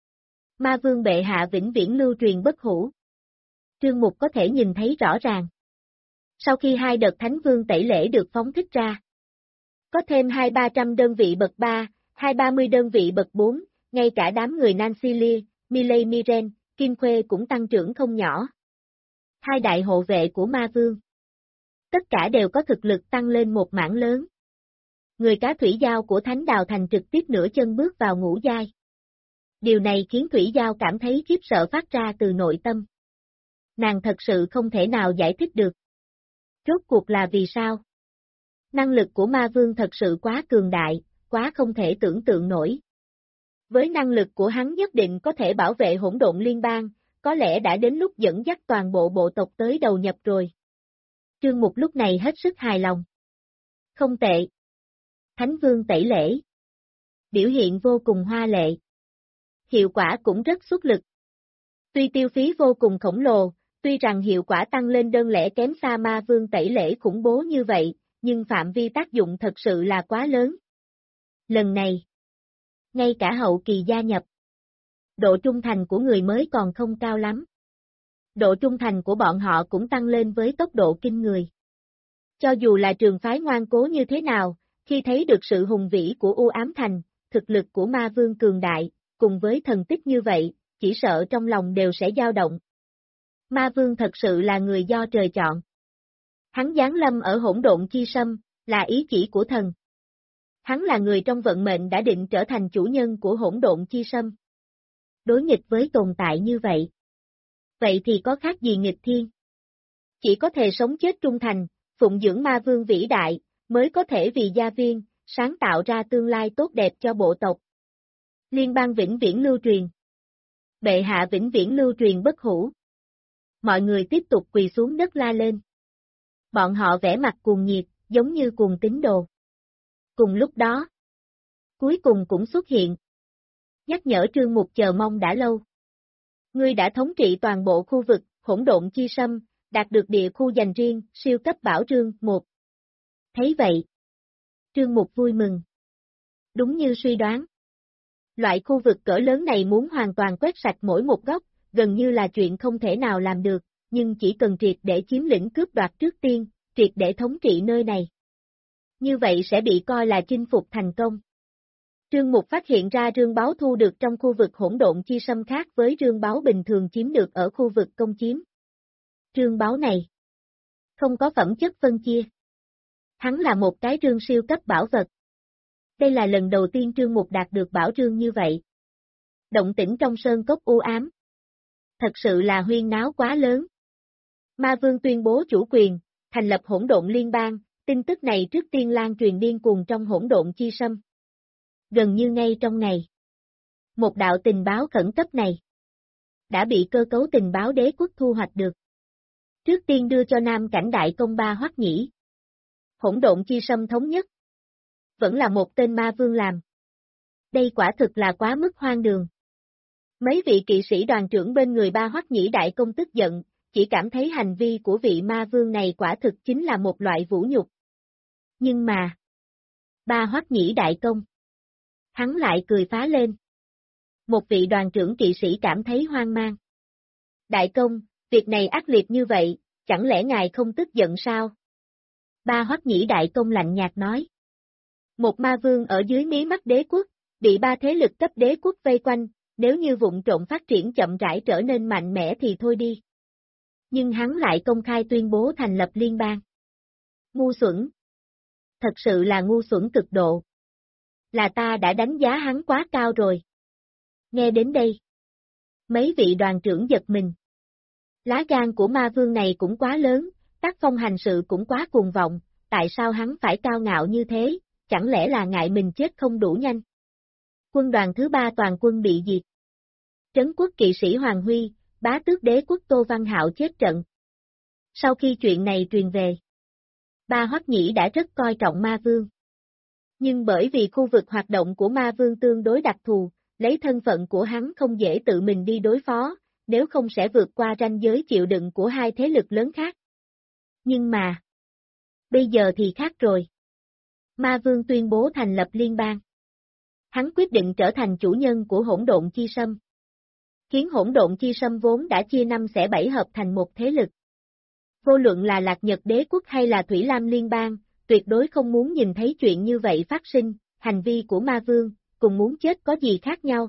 Ma vương bệ hạ vĩnh viễn lưu truyền bất hủ. Trương Mục có thể nhìn thấy rõ ràng. Sau khi 2 đợt Thánh Vương tẩy lễ được phóng thích ra, có thêm 200-300 đơn vị bậc 3, 230 đơn vị bậc 4, ngay cả đám người Nancy Lee, Miley Miren, Kim Khuê cũng tăng trưởng không nhỏ. 2 đại hộ vệ của ma vương. Tất cả đều có thực lực tăng lên một mảng lớn. Người cá Thủy Giao của Thánh Đào Thành trực tiếp nửa chân bước vào ngũ giai. Điều này khiến Thủy Giao cảm thấy khiếp sợ phát ra từ nội tâm. Nàng thật sự không thể nào giải thích được. Rốt cuộc là vì sao? Năng lực của ma vương thật sự quá cường đại, quá không thể tưởng tượng nổi. Với năng lực của hắn nhất định có thể bảo vệ hỗn độn liên bang, có lẽ đã đến lúc dẫn dắt toàn bộ bộ tộc tới đầu nhập rồi. Trương Mục lúc này hết sức hài lòng. Không tệ. Thánh vương tẩy lễ. Biểu hiện vô cùng hoa lệ. Hiệu quả cũng rất xuất lực. Tuy tiêu phí vô cùng khổng lồ, tuy rằng hiệu quả tăng lên đơn lẻ kém xa ma vương tẩy lễ khủng bố như vậy, nhưng phạm vi tác dụng thật sự là quá lớn. Lần này, ngay cả hậu kỳ gia nhập, độ trung thành của người mới còn không cao lắm. Độ trung thành của bọn họ cũng tăng lên với tốc độ kinh người. Cho dù là trường phái ngoan cố như thế nào, khi thấy được sự hùng vĩ của U Ám Thành, thực lực của ma vương cường đại, cùng với thần tích như vậy, chỉ sợ trong lòng đều sẽ dao động. Ma vương thật sự là người do trời chọn. Hắn giáng lâm ở hỗn độn chi sâm, là ý chỉ của thần. Hắn là người trong vận mệnh đã định trở thành chủ nhân của hỗn độn chi sâm. Đối nghịch với tồn tại như vậy. Vậy thì có khác gì nghịch thiên? Chỉ có thể sống chết trung thành, phụng dưỡng ma vương vĩ đại, mới có thể vì gia viên, sáng tạo ra tương lai tốt đẹp cho bộ tộc. Liên bang vĩnh viễn lưu truyền. Bệ hạ vĩnh viễn lưu truyền bất hủ. Mọi người tiếp tục quỳ xuống đất la lên. Bọn họ vẽ mặt cuồng nhiệt, giống như cuồng tín đồ. Cùng lúc đó, cuối cùng cũng xuất hiện. Nhắc nhở Trương Mục chờ mong đã lâu. Ngươi đã thống trị toàn bộ khu vực, hỗn độn chi sâm, đạt được địa khu dành riêng, siêu cấp bảo trương 1. Thấy vậy, Trương Mục vui mừng. Đúng như suy đoán. Loại khu vực cỡ lớn này muốn hoàn toàn quét sạch mỗi một góc, gần như là chuyện không thể nào làm được, nhưng chỉ cần triệt để chiếm lĩnh cướp đoạt trước tiên, triệt để thống trị nơi này. Như vậy sẽ bị coi là chinh phục thành công. Trương Mục phát hiện ra rương báu thu được trong khu vực hỗn độn chi sâm khác với rương báu bình thường chiếm được ở khu vực công chiếm. Rương báu này không có phẩm chất phân chia. Hắn là một cái rương siêu cấp bảo vật. Đây là lần đầu tiên Trương Mục đạt được bảo rương như vậy. Động tĩnh trong sơn cốc u ám. Thật sự là huyên náo quá lớn. Ma Vương tuyên bố chủ quyền, thành lập hỗn độn liên bang, tin tức này trước tiên lan truyền điên cuồng trong hỗn độn chi sâm. Gần như ngay trong ngày. Một đạo tình báo khẩn cấp này đã bị cơ cấu tình báo đế quốc thu hoạch được. Trước tiên đưa cho Nam Cảnh Đại Công Ba Hoắc Nhĩ. Hỗn độn chi sâm thống nhất. Vẫn là một tên ma vương làm. Đây quả thực là quá mức hoang đường. Mấy vị kỵ sĩ đoàn trưởng bên người Ba Hoắc Nhĩ Đại Công tức giận, chỉ cảm thấy hành vi của vị ma vương này quả thực chính là một loại vũ nhục. Nhưng mà, Ba Hoắc Nhĩ Đại Công, hắn lại cười phá lên. Một vị đoàn trưởng kỵ sĩ cảm thấy hoang mang. Đại công, việc này ác liệt như vậy, chẳng lẽ ngài không tức giận sao? Ba Hoắc Nhĩ Đại Công lạnh nhạt nói. Một ma vương ở dưới mí mắt đế quốc, bị ba thế lực cấp đế quốc vây quanh, nếu như vụng trộm phát triển chậm rãi trở nên mạnh mẽ thì thôi đi. Nhưng hắn lại công khai tuyên bố thành lập liên bang. Ngu xuẩn. Thật sự là ngu xuẩn cực độ. Là ta đã đánh giá hắn quá cao rồi. Nghe đến đây. Mấy vị đoàn trưởng giật mình. Lá gan của ma vương này cũng quá lớn, tác phong hành sự cũng quá cuồng vọng, tại sao hắn phải cao ngạo như thế, chẳng lẽ là ngại mình chết không đủ nhanh. Quân đoàn thứ 3 toàn quân bị diệt. Trấn quốc kỵ sĩ Hoàng Huy, bá tước đế quốc Tô Văn Hạo chết trận. Sau khi chuyện này truyền về, Ba Hoắc Nhĩ đã rất coi trọng ma vương. Nhưng bởi vì khu vực hoạt động của ma vương tương đối đặc thù, lấy thân phận của hắn không dễ tự mình đi đối phó, nếu không sẽ vượt qua ranh giới chịu đựng của hai thế lực lớn khác. Nhưng mà, bây giờ thì khác rồi. Ma vương tuyên bố thành lập liên bang. Hắn quyết định trở thành chủ nhân của hỗn độn chi sâm. Khiến hỗn độn chi sâm vốn đã chia năm xẻ bảy hợp thành một thế lực. Vô luận là Lạc Nhật đế quốc hay là Thủy Lam liên bang, tuyệt đối không muốn nhìn thấy chuyện như vậy phát sinh, hành vi của ma vương, cùng muốn chết có gì khác nhau.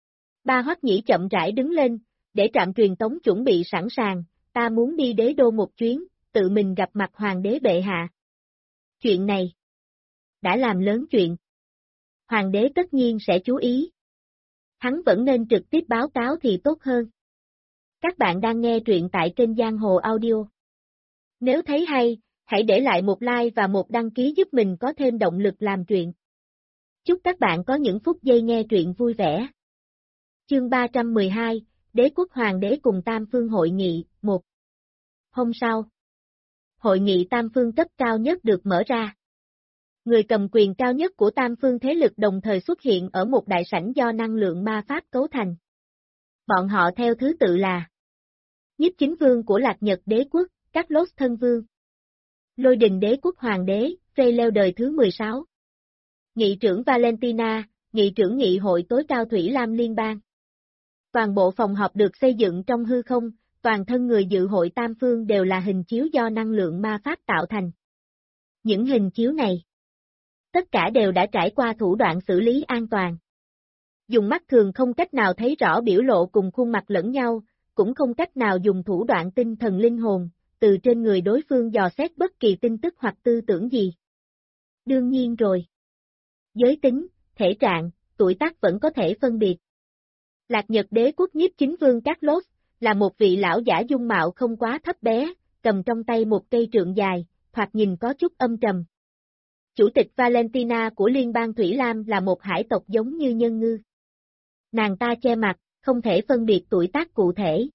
Ba Hoắc Nhĩ chậm rãi đứng lên, để trạm truyền tống chuẩn bị sẵn sàng, ta muốn đi đế đô một chuyến, tự mình gặp mặt hoàng đế bệ hạ. Chuyện này, đã làm lớn chuyện. Hoàng đế tất nhiên sẽ chú ý. Hắn vẫn nên trực tiếp báo cáo thì tốt hơn. Các bạn đang nghe truyện tại kênh Giang Hồ Audio. Nếu thấy hay, hãy để lại một like và một đăng ký giúp mình có thêm động lực làm truyện. Chúc các bạn có những phút giây nghe truyện vui vẻ. Chương 312, Đế quốc Hoàng đế cùng Tam Phương hội nghị, 1. Hôm sau, hội nghị Tam Phương cấp cao nhất được mở ra. Người cầm quyền cao nhất của Tam Phương thế lực đồng thời xuất hiện ở một đại sảnh do năng lượng ma pháp cấu thành. Bọn họ theo thứ tự là Nhiếp Chính Vương của Lạc Nhật Đế quốc, Carlos Thân Vương, Lôi Đình Đế quốc Hoàng đế, Freyleo đời thứ 16, Nghị trưởng Valentina, Nghị trưởng Nghị hội tối cao Thủy Lam Liên bang. Toàn bộ phòng họp được xây dựng trong hư không, toàn thân người dự hội Tam Phương đều là hình chiếu do năng lượng ma pháp tạo thành. Những hình chiếu này, tất cả đều đã trải qua thủ đoạn xử lý an toàn. Dùng mắt thường không cách nào thấy rõ biểu lộ cùng khuôn mặt lẫn nhau, cũng không cách nào dùng thủ đoạn tinh thần linh hồn, từ trên người đối phương dò xét bất kỳ tin tức hoặc tư tưởng gì. Đương nhiên rồi. Giới tính, thể trạng, tuổi tác vẫn có thể phân biệt. Lạc Nhật Đế quốc Nhiếp Chính Vương Carlos, là một vị lão giả dung mạo không quá thấp bé, cầm trong tay một cây trượng dài, thoạt nhìn có chút âm trầm. Chủ tịch Valentina của Liên bang Thủy Lam là một hải tộc giống như nhân ngư. Nàng ta che mặt, không thể phân biệt tuổi tác cụ thể.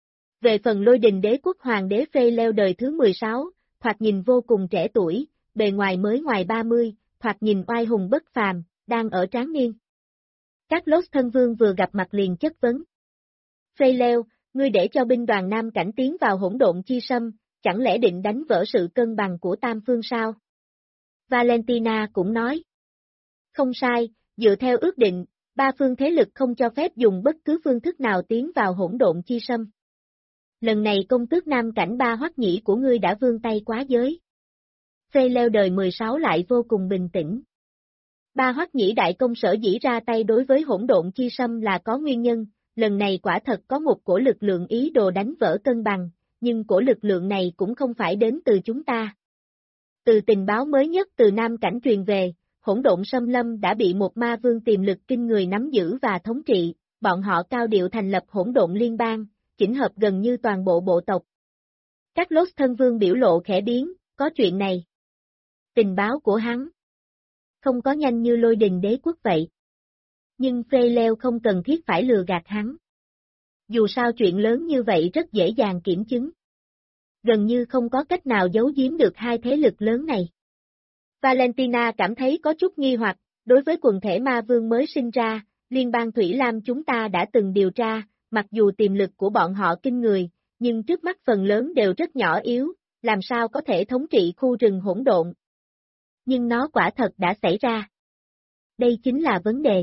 Về phần Lôi Đình Đế quốc Hoàng đế Freyleo đời thứ 16, thoạt nhìn vô cùng trẻ tuổi, bề ngoài mới ngoài 30, thoạt nhìn oai hùng bất phàm, đang ở tráng niên. Carlos Thân Vương vừa gặp mặt liền chất vấn. Freyleo, ngươi để cho binh đoàn Nam Cảnh tiến vào hỗn độn chi sâm, chẳng lẽ định đánh vỡ sự cân bằng của Tam Phương sao? Valentina cũng nói. Không sai, dựa theo ước định, ba phương thế lực không cho phép dùng bất cứ phương thức nào tiến vào hỗn độn chi sâm. Lần này công tước Nam Cảnh Ba Hoắc Nhĩ của ngươi đã vươn tay quá giới. Freyleo đời 16 lại vô cùng bình tĩnh. Ba Hoắc Nhĩ đại công sở dĩ ra tay đối với hỗn độn chi sâm là có nguyên nhân, lần này quả thật có một cổ lực lượng ý đồ đánh vỡ cân bằng, nhưng cổ lực lượng này cũng không phải đến từ chúng ta. Từ tình báo mới nhất từ Nam Cảnh truyền về, hỗn độn xâm lâm đã bị một ma vương tiềm lực kinh người nắm giữ và thống trị, bọn họ cao điệu thành lập hỗn độn liên bang, chỉnh hợp gần như toàn bộ bộ tộc. Carlos Thân Vương biểu lộ khẽ biến, có chuyện này. Tình báo của hắn không có nhanh như Lôi Đình Đế quốc vậy. Nhưng Freyleo không cần thiết phải lừa gạt hắn. Dù sao chuyện lớn như vậy rất dễ dàng kiểm chứng. Gần như không có cách nào giấu giếm được hai thế lực lớn này. Valentina cảm thấy có chút nghi hoặc, đối với quần thể ma vương mới sinh ra, Liên bang Thủy Lam chúng ta đã từng điều tra, mặc dù tiềm lực của bọn họ kinh người, nhưng trước mắt phần lớn đều rất nhỏ yếu, làm sao có thể thống trị khu rừng hỗn độn. Nhưng nó quả thật đã xảy ra. Đây chính là vấn đề.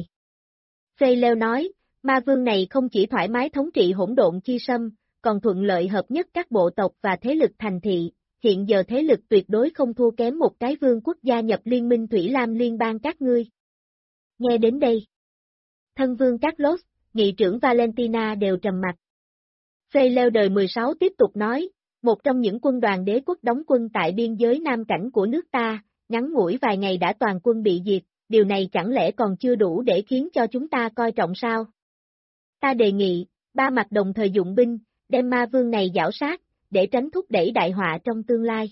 Freyleo nói, ma vương này không chỉ thoải mái thống trị hỗn độn chi sâm, còn thuận lợi hợp nhất các bộ tộc và thế lực thành thị, hiện giờ thế lực tuyệt đối không thua kém một cái vương quốc gia nhập liên minh Thủy Lam liên bang các ngươi. Nghe đến đây, Thân Vương Carlos, Nghị trưởng Valentina đều trầm mặt. Freyleo đời 16 tiếp tục nói, một trong những quân đoàn đế quốc đóng quân tại biên giới Nam Cảnh của nước ta, ngắn ngủi vài ngày đã toàn quân bị diệt, điều này chẳng lẽ còn chưa đủ để khiến cho chúng ta coi trọng sao? Ta đề nghị, ba mặt đồng thời dụng binh, đem ma vương này giảo sát, để tránh thúc đẩy đại họa trong tương lai.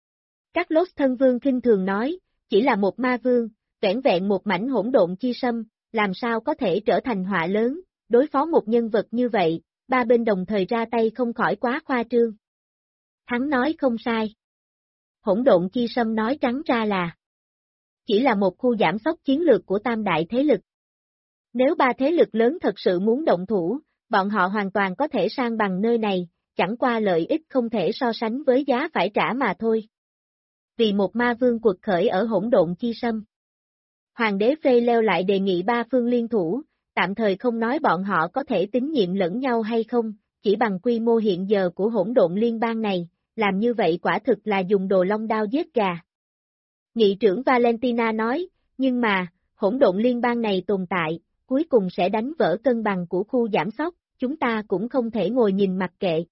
Carlos Thân Vương khinh thường nói, chỉ là một ma vương, vẻn vẹn một mảnh hỗn độn chi sâm, làm sao có thể trở thành họa lớn, đối phó một nhân vật như vậy, ba bên đồng thời ra tay không khỏi quá khoa trương. Hắn nói không sai. Hỗn độn chi sâm nói trắng ra là chỉ là một khu giảm sóc chiến lược của tam đại thế lực. Nếu ba thế lực lớn thật sự muốn động thủ, bọn họ hoàn toàn có thể san bằng nơi này, chẳng qua lợi ích không thể so sánh với giá phải trả mà thôi. Vì một ma vương quật khởi ở hỗn độn chi sâm. Hoàng đế Freyleo lại đề nghị ba phương liên thủ, tạm thời không nói bọn họ có thể tín nhiệm lẫn nhau hay không, chỉ bằng quy mô hiện giờ của hỗn độn liên bang này, làm như vậy quả thực là dùng đồ long đao giết gà. Nghị trưởng Valentina nói, nhưng mà, hỗn độn liên bang này tồn tại, cuối cùng sẽ đánh vỡ cân bằng của khu giảm sóc, chúng ta cũng không thể ngồi nhìn mặc kệ.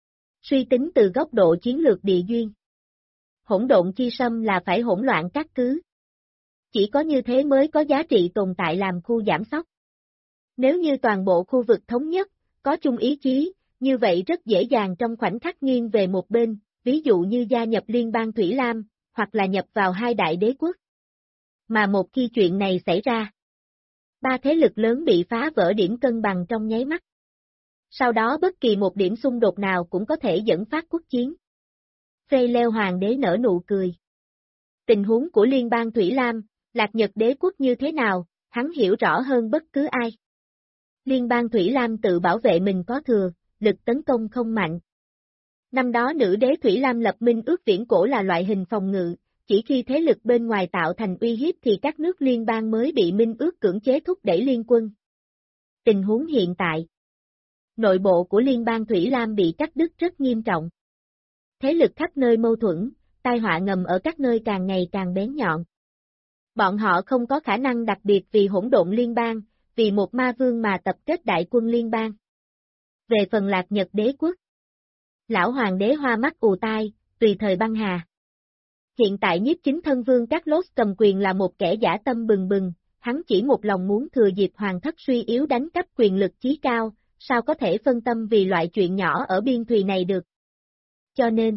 Suy tính từ góc độ chiến lược địa duyên. Hỗn độn chi sâm là phải hỗn loạn các cứ. Chỉ có như thế mới có giá trị tồn tại làm khu giảm sóc. Nếu như toàn bộ khu vực thống nhất, có chung ý chí, như vậy rất dễ dàng trong khoảnh khắc nghiêng về một bên, ví dụ như gia nhập Liên bang Thủy Lam, hoặc là nhập vào hai đại đế quốc. Mà một khi chuyện này xảy ra, ba thế lực lớn bị phá vỡ điểm cân bằng trong nháy mắt. Sau đó bất kỳ một điểm xung đột nào cũng có thể dẫn phát quốc chiến. Freyleo Hoàng đế nở nụ cười. Tình huống của Liên bang Thủy Lam, Lạc Nhật đế quốc như thế nào, hắn hiểu rõ hơn bất cứ ai. Liên bang Thủy Lam tự bảo vệ mình có thừa, lực tấn công không mạnh. Năm đó nữ đế Thủy Lam lập minh ước viễn cổ là loại hình phòng ngự, chỉ khi thế lực bên ngoài tạo thành uy hiếp thì các nước liên bang mới bị minh ước cưỡng chế thúc đẩy liên quân. Tình huống hiện tại, nội bộ của Liên bang Thủy Lam bị cắt đứt rất nghiêm trọng. Thế lực khắp nơi mâu thuẫn, tai họa ngầm ở các nơi càng ngày càng bén nhọn. Bọn họ không có khả năng đặc biệt vì hỗn độn liên bang, vì một ma vương mà tập kết đại quân liên bang. Về phần Lạc Nhật đế quốc, lão hoàng đế hoa mắt ù tai, tùy thời băng hà. Hiện tại nhiếp chính thân vương Carlos cầm quyền là một kẻ dã tâm bừng bừng, hắn chỉ một lòng muốn thừa dịp hoàng thất suy yếu đánh cắp quyền lực chí cao, sao có thể phân tâm vì loại chuyện nhỏ ở biên thùy này được. Cho nên,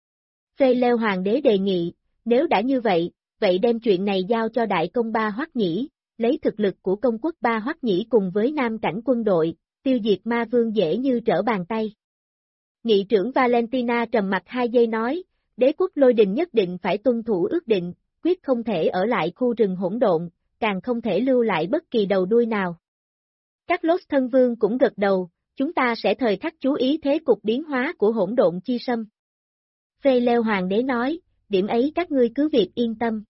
Freyleo Hoàng đế đề nghị, nếu đã như vậy, vậy đem chuyện này giao cho đại công Ba Hoắc Nhĩ, lấy thực lực của công quốc Ba Hoắc Nhĩ cùng với nam cảnh quân đội, tiêu diệt ma vương dễ như trở bàn tay. Nghị trưởng Valentina trầm mặt 2 giây nói, đế quốc Lôi Đình nhất định phải tuân thủ ước định, quyết không thể ở lại khu rừng hỗn độn, càng không thể lưu lại bất kỳ đầu đuôi nào. Carlos thân vương cũng gật đầu, chúng ta sẽ thời khắc chú ý thế cục biến hóa của hỗn độn chi sâm. Freyleo Hoàng đế nói, điểm ấy các ngươi cứ việc yên tâm.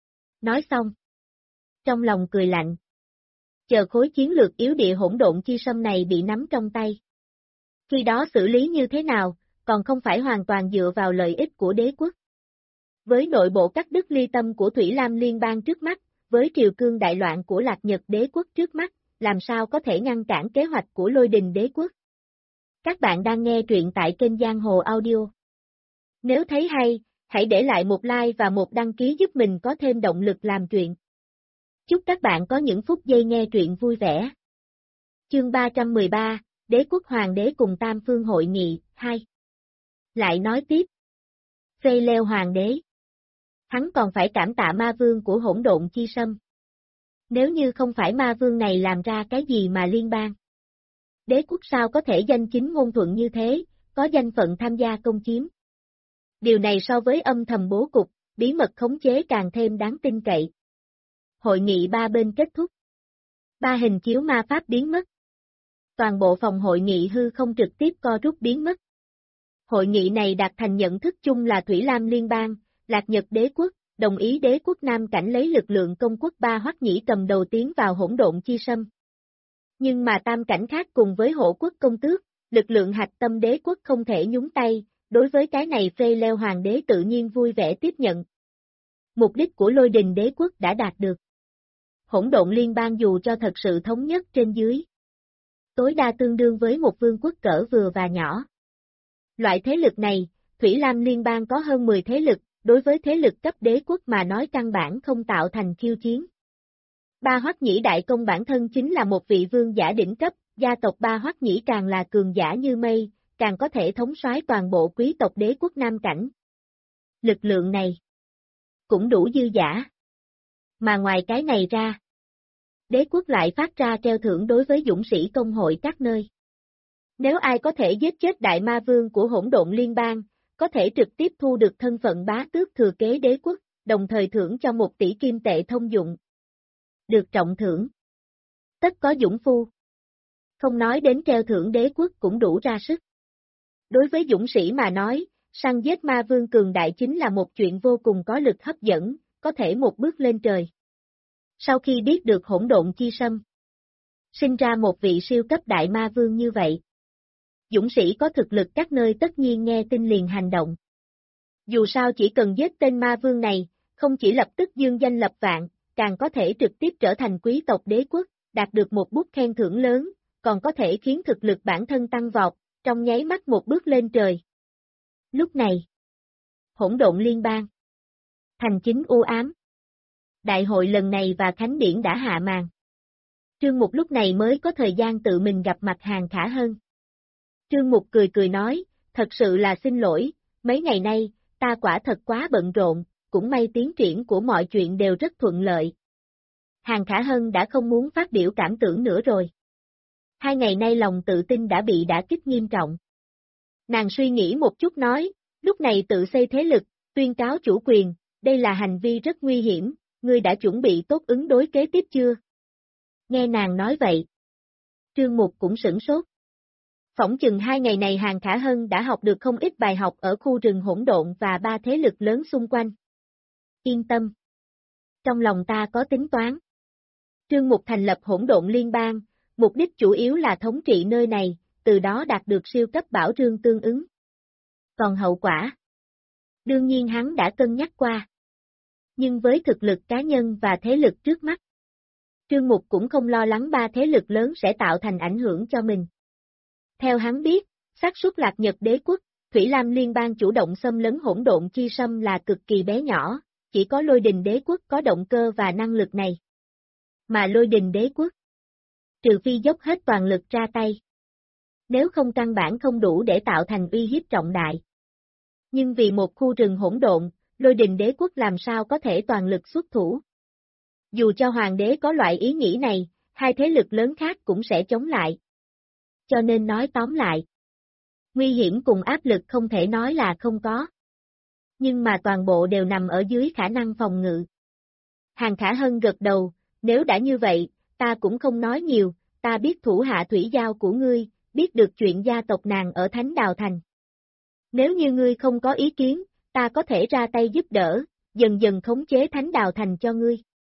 Nói xong, trong lòng cười lạnh. Chờ khối chiến lược yếu địa hỗn độn chi sâm này bị nắm trong tay. Khi đó xử lý như thế nào, còn không phải hoàn toàn dựa vào lợi ích của đế quốc. Với nội bộ cắt đứt ly tâm của Thủy Lam liên bang trước mắt, với triều cương đại loạn của Lạc Nhật đế quốc trước mắt, làm sao có thể ngăn cản kế hoạch của Lôi Đình đế quốc. Các bạn đang nghe truyện tại kênh Giang Hồ Audio. Nếu thấy hay, hãy để lại một like và một đăng ký giúp mình có thêm động lực làm truyện. Chúc các bạn có những phút giây nghe truyện vui vẻ. Chương 313, Đế quốc Hoàng đế cùng Tam Phương hội nghị, 2. Lại nói tiếp. Freyleo Hoàng đế. Hắn còn phải cảm tạ ma vương của hỗn độn chi sâm. Nếu như không phải ma vương này làm ra cái gì mà liên bang. Đế quốc sao có thể danh chính ngôn thuận như thế, có danh phận tham gia công chiếm. Điều này so với âm thầm bố cục, bí mật khống chế càng thêm đáng tin cậy. Hội nghị ba bên kết thúc. Ba hình chiếu ma pháp biến mất. Toàn bộ phòng hội nghị hư không trực tiếp co rút biến mất. Hội nghị này đạt thành nhận thức chung là Thủy Lam liên bang, Lạc Nhật đế quốc, đồng ý đế quốc Nam cảnh lấy lực lượng công quốc Ba Hoắc Nhĩ cầm đầu tiến vào hỗn độn chi sâm. Nhưng mà tam cảnh khác cùng với Hổ quốc công tước, lực lượng hạch tâm đế quốc không thể nhúng tay, đối với cái này Freyleo Hoàng đế tự nhiên vui vẻ tiếp nhận. Mục đích của Lôi Đình đế quốc đã đạt được. Hỗn độn liên bang dù cho thật sự thống nhất trên dưới, tối đa tương đương với một vương quốc cỡ vừa và nhỏ. Loại thế lực này, Thủy Lam liên bang có hơn 10 thế lực, đối với thế lực cấp đế quốc mà nói căn bản không tạo thành khiêu chiến. Ba Hoắc Nhĩ đại công bản thân chính là một vị vương giả đỉnh cấp, gia tộc Ba Hoắc Nhĩ càng là cường giả như mây, càng có thể thống soái toàn bộ quý tộc đế quốc Nam cảnh. Lực lượng này cũng đủ dư dả. Mà ngoài cái này ra, đế quốc lại phát ra treo thưởng đối với dũng sĩ công hội các nơi. Nếu ai có thể giết chết đại ma vương của hỗn độn liên bang, có thể trực tiếp thu được thân phận bá tước thừa kế đế quốc, đồng thời thưởng cho 1 tỷ kim tệ thông dụng. Được trọng thưởng. Tất có dũng phu. Không nói đến treo thưởng đế quốc cũng đủ ra sức. Đối với dũng sĩ mà nói, săn giết ma vương cường đại chính là một chuyện vô cùng có lực hấp dẫn, có thể một bước lên trời. Sau khi biết được hỗn độn chi sâm, sinh ra một vị siêu cấp đại ma vương như vậy. Dũng sĩ có thực lực các nơi tất nhiên nghe tin liền hành động. Dù sao chỉ cần giết tên ma vương này, không chỉ lập tức dương danh lập vạn, càng có thể trực tiếp trở thành quý tộc đế quốc, đạt được một bút khen thưởng lớn, còn có thể khiến thực lực bản thân tăng vọt, trong nháy mắt một bước lên trời. Lúc này, hỗn độn liên bang, thành chính u ám. Đại hội lần này và Khánh Điển đã hạ màn. Trương Mục lúc này mới có thời gian tự mình gặp mặt Hàn Khả Hân. Trương Mục cười cười nói, thật sự là xin lỗi, mấy ngày nay, ta quả thật quá bận rộn, cũng may tiến triển của mọi chuyện đều rất thuận lợi. Hàn Khả Hân đã không muốn phát biểu cảm tưởng nữa rồi. 2 ngày nay lòng tự tin đã bị đả kích nghiêm trọng. Nàng suy nghĩ một chút nói, lúc này tự xây thế lực, tuyên cáo chủ quyền, đây là hành vi rất nguy hiểm, ngươi đã chuẩn bị tốt ứng đối kế tiếp chưa? Nghe nàng nói vậy. Trương Mục cũng sửng sốt. Phỏng chừng 2 ngày này Hàn Khả Hân đã học được không ít bài học ở khu rừng hỗn độn và 3 thế lực lớn xung quanh. Yên tâm. Trong lòng ta có tính toán. Trương Mục thành lập hỗn độn liên bang, mục đích chủ yếu là thống trị nơi này, từ đó đạt được siêu cấp bảo trương tương ứng. Còn hậu quả? Đương nhiên hắn đã cân nhắc qua. Nhưng với thực lực cá nhân và thế lực trước mắt, Trương Mục cũng không lo lắng 3 thế lực lớn sẽ tạo thành ảnh hưởng cho mình. Theo hắn biết, xác suất Lạc Nhật Đế quốc, Thủy Lam Liên bang chủ động xâm lấn hỗn độn chi sâm là cực kỳ bé nhỏ, chỉ có Lôi Đình Đế quốc có động cơ và năng lực này. Mà Lôi Đình Đế quốc, trừ phi dốc hết toàn lực ra tay. Nếu không căn bản không đủ để tạo thành uy hiếp trọng đại. Nhưng vì một khu rừng hỗn độn, Lôi Đình Đế quốc làm sao có thể toàn lực xuất thủ. Dù cho Hoàng đế có loại ý nghĩ này, 2 thế lực lớn khác cũng sẽ chống lại. Cho nên nói tóm lại, nguy hiểm cùng áp lực không thể nói là không có. Nhưng mà toàn bộ đều nằm ở dưới khả năng phòng ngự. Hàn Khả Hân gật đầu, nếu đã như vậy, ta cũng không nói nhiều, ta biết thủ hạ thủy giao của ngươi, biết được chuyện gia tộc nàng ở Thánh Đào Thành. Nếu như ngươi không có ý kiến, ta có thể ra tay giúp đỡ, dần dần khống chế Thánh Đào Thành cho ngươi.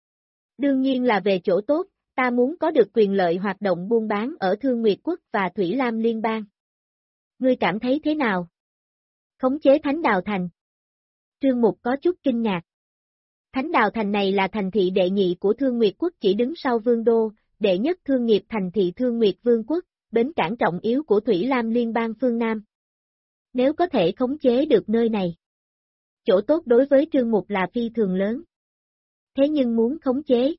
Đương nhiên là về chỗ tốt, ta muốn có được quyền lợi hoạt động buôn bán ở Thương Nguyệt Quốc và Thủy Lam Liên bang. Ngươi cảm thấy thế nào? Khống chế Thánh Đào Thành. Trương Mục có chút kinh ngạc. Thánh Đào Thành này là thành thị đệ nhị của Thương Nguyệt Quốc, chỉ đứng sau Vương Đô, đệ nhất thương nghiệp thành thị Thương Nguyệt Vương Quốc, bến cảng trọng yếu của Thủy Lam Liên bang phương Nam. Nếu có thể khống chế được nơi này, chỗ tốt đối với Trương Mục là phi thường lớn. Thế nhưng muốn khống chế,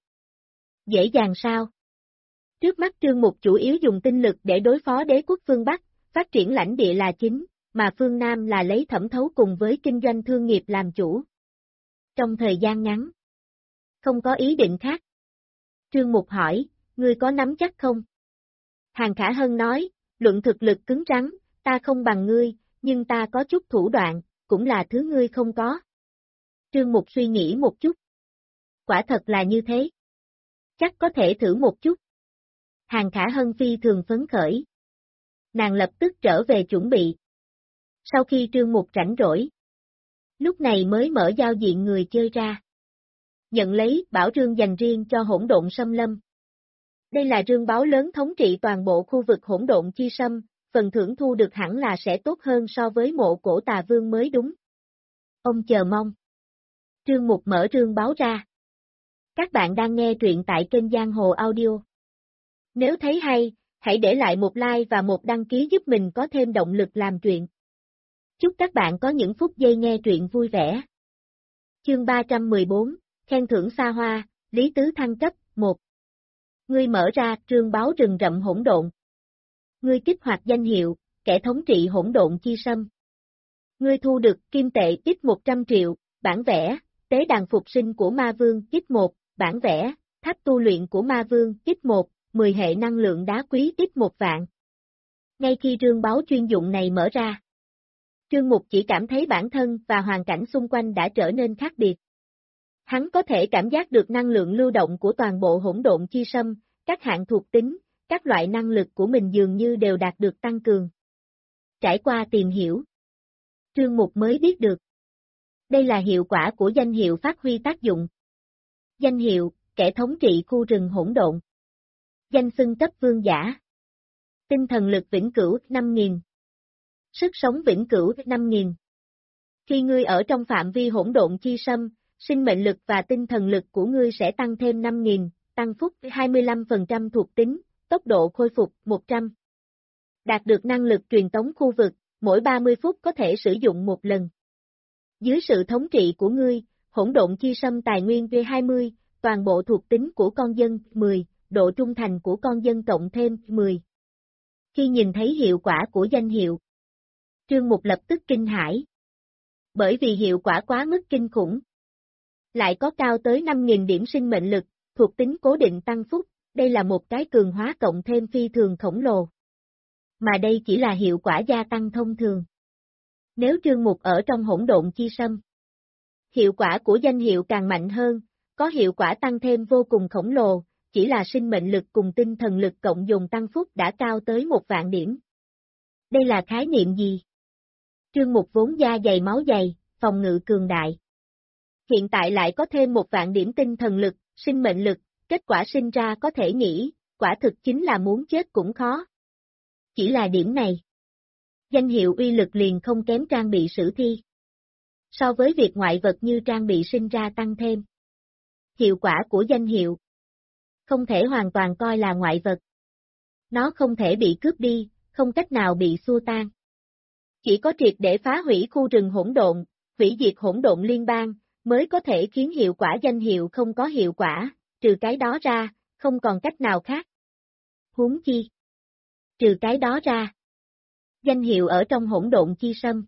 dễ dàng sao? Trước mắt Trương Mục chủ yếu dùng tinh lực để đối phó đế quốc phương Bắc, phát triển lãnh địa là chính, mà phương Nam là lấy thẩm thấu cùng với kinh doanh thương nghiệp làm chủ. Trong thời gian ngắn, không có ý định khác. Trương Mục hỏi, ngươi có nắm chắc không? Hàn Khả Hân nói, luận thực lực cứng rắn, ta không bằng ngươi, nhưng ta có chút thủ đoạn, cũng là thứ ngươi không có. Trương Mục suy nghĩ một chút. Quả thật là như thế. Chắc có thể thử một chút. Hàn Khả Hân phi thường phấn khởi. Nàng lập tức trở về chuẩn bị. Sau khi Trương Mục rảnh rỗi, lúc này mới mở giao diện người chơi ra. Nhận lấy bảo rương dành riêng cho hỗn độn xâm lâm. Đây là rương báo lớn thống trị toàn bộ khu vực hỗn độn chi sâm, phần thưởng thu được hẳn là sẽ tốt hơn so với mộ cổ tà vương mới đúng. Ông chờ mong. Trương Mục mở rương báo ra. Các bạn đang nghe truyện tại kênh Giang Hồ Audio. Nếu thấy hay, hãy để lại một like và một đăng ký giúp mình có thêm động lực làm truyện. Chúc các bạn có những phút giây nghe truyện vui vẻ. Chương 314, khen thưởng xa hoa, Lý Tứ thăng cấp, 1. Ngươi mở ra trương báo rừng rậm hỗn độn. Ngươi kích hoạt danh hiệu, kẻ thống trị hỗn độn chi sâm. Ngươi thu được kim tệ ít 100 triệu, bản vẽ, tế đàn phục sinh của ma vương ít 1, bản vẽ, tháp tu luyện của ma vương ít 1, 10 hệ năng lượng đá quý ít 1 vạn. Ngay khi rương báo chuyên dụng này mở ra, Trương Mục chỉ cảm thấy bản thân và hoàn cảnh xung quanh đã trở nên khác biệt. Hắn có thể cảm giác được năng lượng lưu động của toàn bộ hỗn độn chi sâm, các hạng thuộc tính, các loại năng lực của mình dường như đều đạt được tăng cường. Trải qua tìm hiểu, Trương Mục mới biết được. Đây là hiệu quả của danh hiệu phát huy tác dụng. Danh hiệu, kẻ thống trị khu rừng hỗn độn. Danh xưng cấp vương giả. Tinh thần lực vĩnh cửu 5.000. Sức sống vĩnh cửu 5.000. Khi ngươi ở trong phạm vi hỗn độn chi sâm, sinh mệnh lực và tinh thần lực của ngươi sẽ tăng thêm 5.000, tăng phúc 25% thuộc tính, tốc độ khôi phục 100. Đạt được năng lực truyền tống khu vực, mỗi 30 phút có thể sử dụng một lần. Dưới sự thống trị của ngươi, hỗn độn chi sâm tài nguyên V20, toàn bộ thuộc tính của con dân 10, độ trung thành của con dân cộng thêm 10. Khi nhìn thấy hiệu quả của danh hiệu, Trương Mục lập tức kinh hãi. Bởi vì hiệu quả quá mức kinh khủng. Lại có cao tới 5.000 điểm sinh mệnh lực, thuộc tính cố định tăng phúc, đây là một cái cường hóa cộng thêm phi thường khổng lồ. Mà đây chỉ là hiệu quả gia tăng thông thường. Nếu Trương Mục ở trong hỗn độn chi sâm, hiệu quả của danh hiệu càng mạnh hơn, có hiệu quả tăng thêm vô cùng khổng lồ, chỉ là sinh mệnh lực cùng tinh thần lực cộng dồn tăng phúc đã cao tới 1.000 điểm. Đây là khái niệm gì? Trương Mục vốn da dày máu dày, phòng ngự cường đại. Hiện tại lại có thêm 1.000 điểm tinh thần lực, sinh mệnh lực, kết quả sinh ra có thể nghĩ, quả thực chính là muốn chết cũng khó. Chỉ là điểm này. Danh hiệu uy lực liền không kém trang bị sử thi. So với việc ngoại vật như trang bị sinh ra tăng thêm. Hiệu quả của danh hiệu không thể hoàn toàn coi là ngoại vật. Nó không thể bị cướp đi, không cách nào bị xua tan. Chỉ có triệt để phá hủy khu rừng hỗn độn, hủy diệt hỗn độn liên bang, mới có thể khiến hiệu quả danh hiệu không có hiệu quả, trừ cái đó ra, không còn cách nào khác. Huống chi. Trừ cái đó ra. Danh hiệu ở trong hỗn độn chi sâm.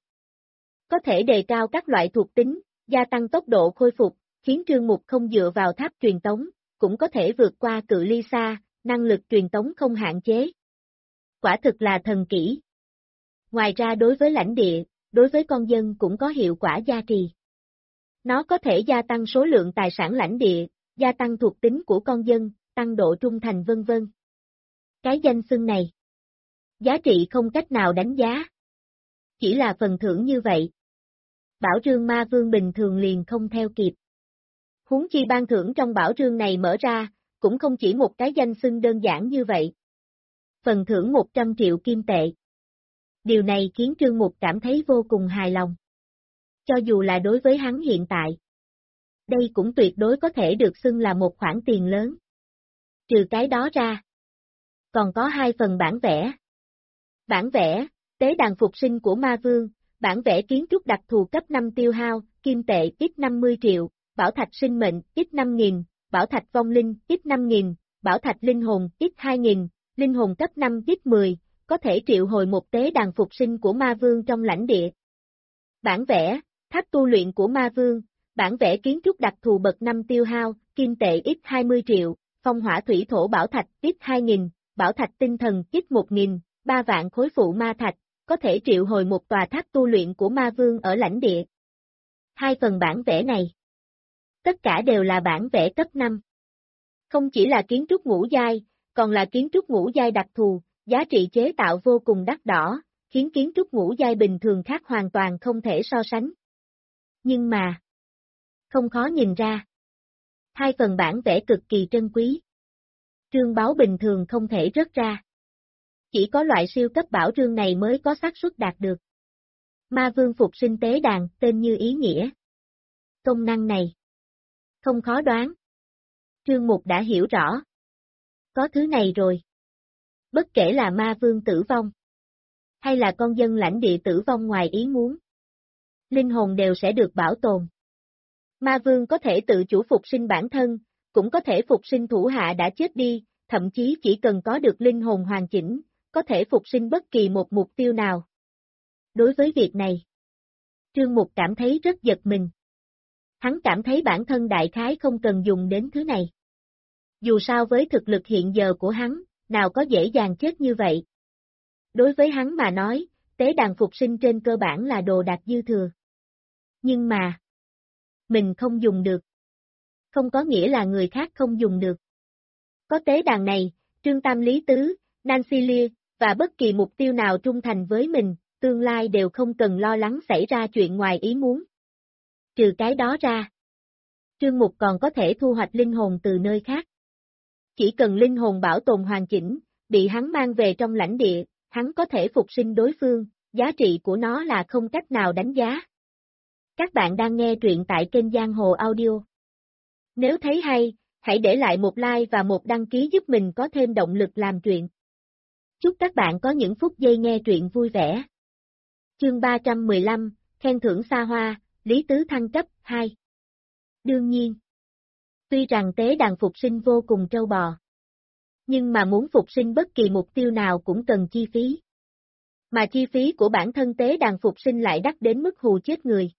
Có thể đề cao các loại thuộc tính, gia tăng tốc độ khôi phục, khiến Trương Mục không dựa vào tháp truyền tống, cũng có thể vượt qua cự ly xa, năng lực truyền tống không hạn chế. Quả thực là thần kỹ. Ngoài ra đối với lãnh địa, đối với con dân cũng có hiệu quả gia trì. Nó có thể gia tăng số lượng tài sản lãnh địa, gia tăng thuộc tính của con dân, tăng độ trung thành vân vân. Cái danh xưng này, giá trị không cách nào đánh giá. Chỉ là phần thưởng như vậy. Bảo rương ma vương bình thường liền không theo kịp. Huống chi ban thưởng trong bảo rương này mở ra, cũng không chỉ một cái danh xưng đơn giản như vậy. Phần thưởng 100 triệu kim tệ. Điều này khiến Trương Mục cảm thấy vô cùng hài lòng. Cho dù là đối với hắn hiện tại. Đây cũng tuyệt đối có thể được xưng là một khoản tiền lớn. Trừ cái đó ra. Còn có 2 phần bản vẽ. Bản vẽ, tế đàn phục sinh của ma vương, bản vẽ kiến trúc đặc thù cấp 5 tiêu hao, kim tệ ít 50 triệu, bảo thạch sinh mệnh ít 5.000, bảo thạch vong linh ít 5.000, bảo thạch linh hồn ít 2.000, linh hồn cấp 5 ít 10, có thể triệu hồi một tế đàn phục sinh của ma vương trong lãnh địa. Bản vẽ, tháp tu luyện của ma vương, bản vẽ kiến trúc đặc thù bậc 5 tiêu hao, kim tệ ít 20 triệu, phong hỏa thủy thổ bảo thạch ít 2.000, bảo thạch tinh thần ít 1.000, 3 vạn khối phụ ma thạch, có thể triệu hồi một tòa tháp tu luyện của ma vương ở lãnh địa. 2 phần bản vẽ này. Tất cả đều là bản vẽ cấp 5. Không chỉ là kiến trúc ngũ giai, còn là kiến trúc ngũ giai đặc thù, giá trị chế tạo vô cùng đắt đỏ, khiến kiến trúc ngũ giai bình thường khác hoàn toàn không thể so sánh. Nhưng mà, không khó nhìn ra. 2 phần bản vẽ cực kỳ trân quý. Trương báu bình thường không thể rớt ra. Chỉ có loại siêu cấp bảo trương này mới có xác suất đạt được. Ma vương phục sinh tế đàn, tên như ý nghĩa. Công năng này không khó đoán. Trương Mục đã hiểu rõ. Có thứ này rồi. Bất kể là ma vương tử vong, hay là con dân lãnh địa tử vong ngoài ý muốn, linh hồn đều sẽ được bảo tồn. Ma vương có thể tự chủ phục sinh bản thân, cũng có thể phục sinh thủ hạ đã chết đi, thậm chí chỉ cần có được linh hồn hoàn chỉnh, có thể phục sinh bất kỳ một mục tiêu nào. Đối với việc này, Trương Mục cảm thấy rất giật mình. Hắn cảm thấy bản thân đại khái không cần dùng đến thứ này. Dù sao với thực lực hiện giờ của hắn, nào có dễ dàng chết như vậy. Đối với hắn mà nói, tế đàn phục sinh trên cơ bản là đồ đạc dư thừa. Nhưng mà, mình không dùng được. Không có nghĩa là người khác không dùng được. Có tế đàn này, Trương Tam Lý Tứ, Nancy Lear, và bất kỳ mục tiêu nào trung thành với mình, tương lai đều không cần lo lắng xảy ra chuyện ngoài ý muốn. Trừ cái đó ra, Trương Mục còn có thể thu hoạch linh hồn từ nơi khác. Chỉ cần linh hồn bảo tồn hoàn chỉnh, bị hắn mang về trong lãnh địa, hắn có thể phục sinh đối phương, giá trị của nó là không cách nào đánh giá. Các bạn đang nghe truyện tại kênh Giang Hồ Audio. Nếu thấy hay, hãy để lại một like và một đăng ký giúp mình có thêm động lực làm truyện. Chúc các bạn có những phút giây nghe truyện vui vẻ. Chương 315, khen thưởng xa hoa, Lý Tứ thăng cấp 2. Đương nhiên, tuy rằng tế đàn phục sinh vô cùng trâu bò, nhưng mà muốn phục sinh bất kỳ mục tiêu nào cũng cần chi phí. Mà chi phí của bản thân tế đàn phục sinh lại đắt đến mức hù chết người.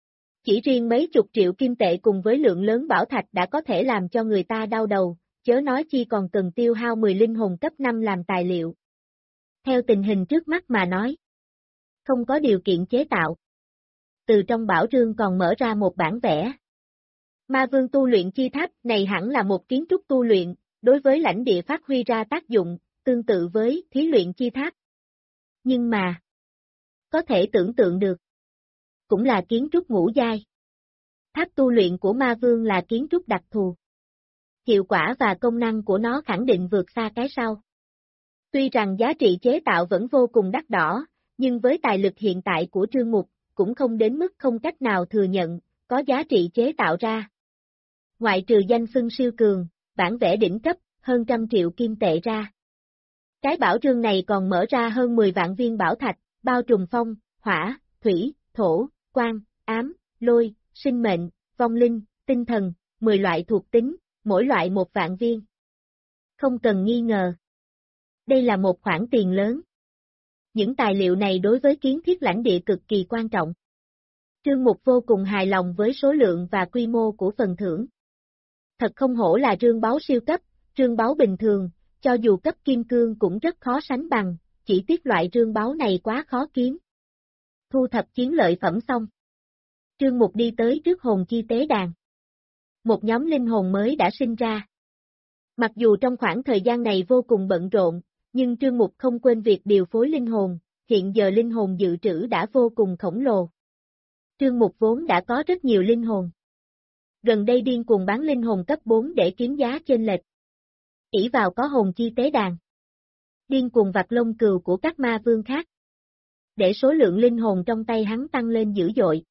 Chỉ riêng mấy chục triệu kim tệ cùng với lượng lớn bảo thạch đã có thể làm cho người ta đau đầu, chớ nói chi còn cần tiêu hao 10 linh hồn cấp 5 làm tài liệu. Theo tình hình trước mắt mà nói, không có điều kiện chế tạo. Từ trong bảo rương còn mở ra một bản vẽ. Ma vương tu luyện chi tháp này hẳn là một kiến trúc tu luyện, đối với lãnh địa phát huy ra tác dụng, tương tự với thí luyện chi tháp. Nhưng mà, có thể tưởng tượng được, cũng là kiến trúc ngũ giai. Tháp tu luyện của ma vương là kiến trúc đặc thù. Hiệu quả và công năng của nó khẳng định vượt xa cái sau. Tuy rằng giá trị chế tạo vẫn vô cùng đắt đỏ, nhưng với tài lực hiện tại của Trương Mục, cũng không đến mức không cách nào thừa nhận, có giá trị chế tạo ra. Ngoại trừ danh xưng siêu cường, bản vẽ đỉnh cấp, hơn 100 triệu kim tệ ra. Cái bảo rương này còn mở ra hơn 10 vạn viên bảo thạch, bao trùm phong, hỏa, thủy, thổ, quang, ám, lôi, sinh mệnh, vong linh, tinh thần, 10 loại thuộc tính, mỗi loại 1 vạn viên. Không cần nghi ngờ. Đây là một khoản tiền lớn. Những tài liệu này đối với kiến thiết lãnh địa cực kỳ quan trọng. Trương Mục vô cùng hài lòng với số lượng và quy mô của phần thưởng. Thật không hổ là rương báu siêu cấp, rương báu bình thường, cho dù cấp kim cương cũng rất khó sánh bằng, chỉ tiếc loại rương báu này quá khó kiếm. Thu thập chiến lợi phẩm xong. Trương Mục đi tới trước hồn chi tế đàn. Một nhóm linh hồn mới đã sinh ra. Mặc dù trong khoảng thời gian này vô cùng bận rộn, nhưng Trương Mục không quên việc điều phối linh hồn, hiện giờ linh hồn dự trữ đã vô cùng khổng lồ. Trương Mục vốn đã có rất nhiều linh hồn. Gần đây điên cuồng bán linh hồn cấp 4 để kiếm giá chênh lệch. Ỷ vào có hồn chi tế đàn. Điên cuồng vặt lông cừu của các ma vương khác. Để số lượng linh hồn trong tay hắn tăng lên dữ dội.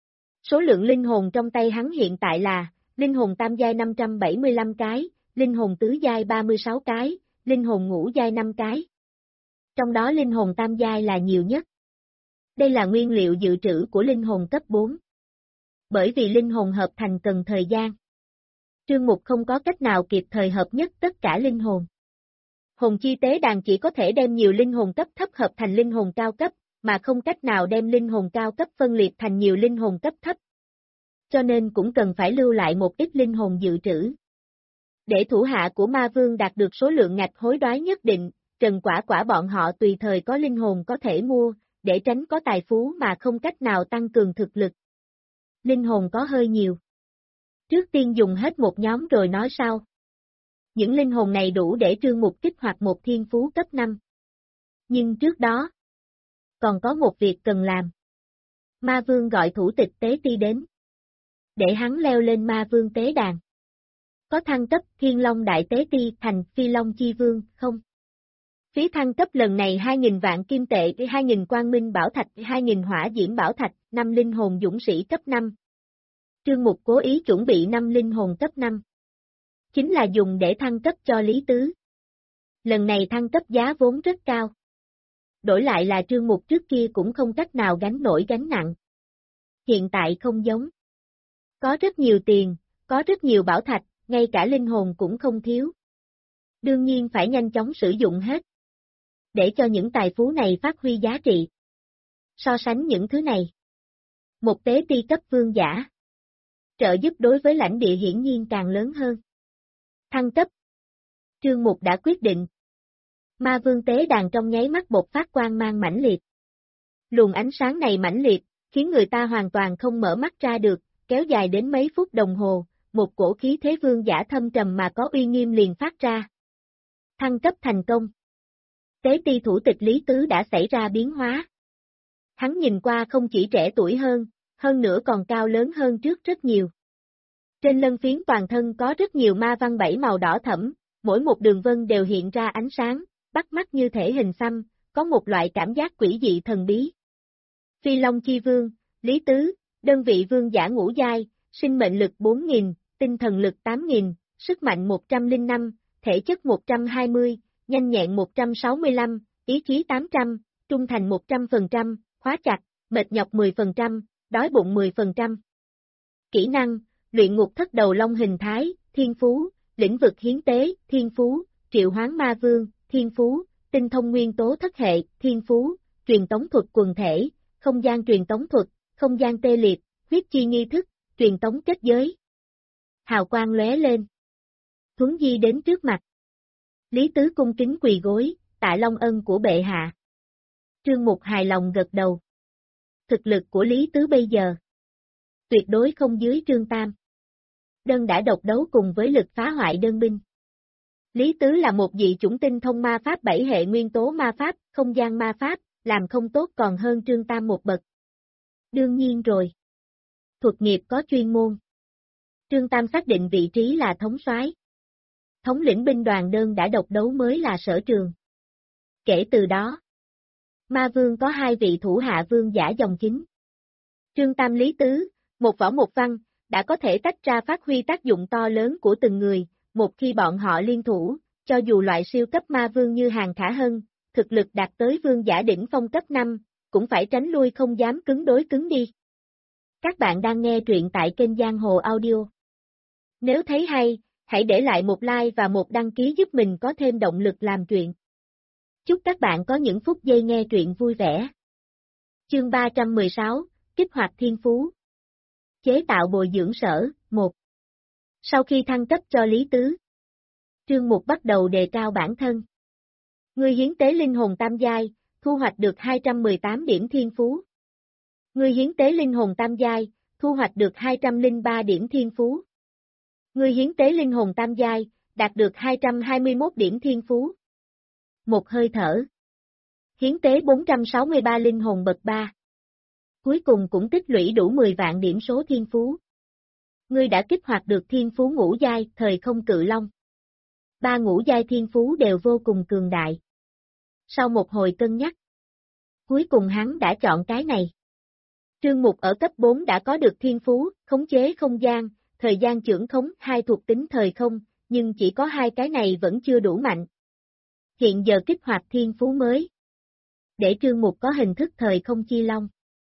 Số lượng linh hồn trong tay hắn hiện tại là, linh hồn tam giai 575 cái, linh hồn tứ giai 36 cái, linh hồn ngũ giai 5 cái. Trong đó linh hồn tam giai là nhiều nhất. Đây là nguyên liệu dự trữ của linh hồn cấp 4. Bởi vì linh hồn hợp thành cần thời gian. Trương Mục không có cách nào kịp thời hợp nhất tất cả linh hồn. Hồn chi tế đàn chỉ có thể đem nhiều linh hồn cấp thấp hợp thành linh hồn cao cấp, mà không cách nào đem linh hồn cao cấp phân liệt thành nhiều linh hồn cấp thấp. Cho nên cũng cần phải lưu lại một ít linh hồn dự trữ. Để thủ hạ của ma vương đạt được số lượng ngạch hối đoái nhất định, Trần Quả Quả bọn họ tùy thời có linh hồn có thể mua, để tránh có tài phú mà không cách nào tăng cường thực lực. Linh hồn có hơi nhiều. Trước tiên dùng hết một nhóm rồi nói sau. Những linh hồn này đủ để Trương Mục kích hoạt một thiên phú cấp 5. Nhưng trước đó, còn có một việc cần làm. Ma vương gọi thủ tịch tế ti đến. Để hắn leo lên ma vương tế đàn. Có thăng cấp Thiên Long Đại Tế Ti thành Phi Long Chi Vương không? Phí thăng cấp lần này 2.000 vạn kim tệ, 2.000 quang minh bảo thạch, 2.000 hỏa diễm bảo thạch, 5 linh hồn dũng sĩ cấp 5. Trương Mục cố ý chuẩn bị 5 linh hồn cấp 5. Chính là dùng để thăng cấp cho Lý Tứ. Lần này thăng cấp giá vốn rất cao. Đổi lại là Trương Mục trước kia cũng không cách nào gánh nổi gánh nặng. Hiện tại không giống. Có rất nhiều tiền, có rất nhiều bảo thạch, ngay cả linh hồn cũng không thiếu. Đương nhiên phải nhanh chóng sử dụng hết. Để cho những tài phú này phát huy giá trị. So sánh những thứ này. Một tế ti cấp vương giả. Trợ giúp đối với lãnh địa hiển nhiên càng lớn hơn. Thăng cấp. Trương Mục đã quyết định. Ma vương tế đàn trong nháy mắt bộc phát quang mang mãnh liệt. Luồng ánh sáng này mãnh liệt, khiến người ta hoàn toàn không mở mắt ra được, kéo dài đến mấy phút đồng hồ, một cổ khí thế vương giả thâm trầm mà có uy nghiêm liền phát ra. Thăng cấp thành công. Tế ti thủ tịch Lý Tứ đã xảy ra biến hóa. Hắn nhìn qua không chỉ trẻ tuổi hơn nữa còn cao lớn hơn trước rất nhiều. Trên lân phiến toàn thân có rất nhiều ma văn 7 màu đỏ thẫm, mỗi một đường vân đều hiện ra ánh sáng, bắt mắt như thể hình xăm, có một loại cảm giác quỷ dị thần bí. Phi Long Chi Vương, Lý Tứ, đơn vị vương giả ngũ giai, sinh mệnh lực 4.000, tinh thần lực 8.000, sức mạnh 105, thể chất 120, nhanh nhẹn 165, ý chí 800, trung thành 100%, khóa chặt, mệt nhọc 10%, đói bụng 10%. Kỹ năng, luyện ngục thất đầu long hình thái, thiên phú, lĩnh vực hiến tế, thiên phú, triệu hoán ma vương, thiên phú, tinh thông nguyên tố thất hệ, thiên phú, truyền tống thuật quần thể, không gian truyền tống thuật, không gian tê liệt, huyết chi nghi thức, truyền tống kết giới. Hào quang lóe lên. Thuấn di đến trước mặt. Lý Tứ cung kính quỳ gối, tạ long ân của bệ hạ. Trương Mục hài lòng gật đầu. Thực lực của Lý Tứ bây giờ tuyệt đối không dưới Trương Tam. Đơn đã độc đấu cùng với lực phá hoại đơn binh. Lý Tứ là một dị chủng tinh thông ma pháp 7 hệ nguyên tố ma pháp, không gian ma pháp, làm không tốt còn hơn Trương Tam một bậc. Đương nhiên rồi. Thuật nghiệp có chuyên môn. Trương Tam xác định vị trí là thống soái. Thống lĩnh binh đoàn đơn đã độc đấu mới là sở trường. Kể từ đó, Ma Vương có 2 vị thủ hạ vương giả dòng chính. Trương Tam Lý Tứ, một võ một văn, đã có thể tách ra phát huy tác dụng to lớn của từng người, một khi bọn họ liên thủ, cho dù loại siêu cấp ma vương như Hàng Khả Hân, thực lực đạt tới vương giả đỉnh phong cấp 5, cũng phải tránh lui không dám cứng đối cứng đi. Các bạn đang nghe truyện tại kênh Giang Hồ Audio. Nếu thấy hay, hãy để lại một like và một đăng ký giúp mình có thêm động lực làm truyện. Chúc các bạn có những phút giây nghe truyện vui vẻ. Chương 316, Kích hoạt thiên phú. Chế tạo bồi dưỡng sở, 1. Sau khi thăng cấp cho Lý Tứ, Trương Mục bắt đầu đề cao bản thân. Ngươi hiến tế linh hồn tam giai, thu hoạch được 218 điểm thiên phú. Ngươi hiến tế linh hồn tam giai, thu hoạch được 203 điểm thiên phú. Ngươi hiến tế linh hồn tam giai, đạt được 221 điểm thiên phú. Một hơi thở. Hiến tế 463 linh hồn bậc 3. Cuối cùng cũng tích lũy đủ 10 vạn điểm số thiên phú. Ngươi đã kích hoạt được thiên phú ngũ giai, thời không cự long. 3 ngũ giai thiên phú đều vô cùng cường đại. Sau một hồi cân nhắc, cuối cùng hắn đã chọn cái này. Trương Mục ở cấp 4 đã có được thiên phú, khống chế không gian, thời gian chưởng khống, 2 thuộc tính thời không, nhưng chỉ có 2 cái này vẫn chưa đủ mạnh. Hiện giờ kích hoạt thiên phú mới. Để Trương Mục có hình thức thời không chi long.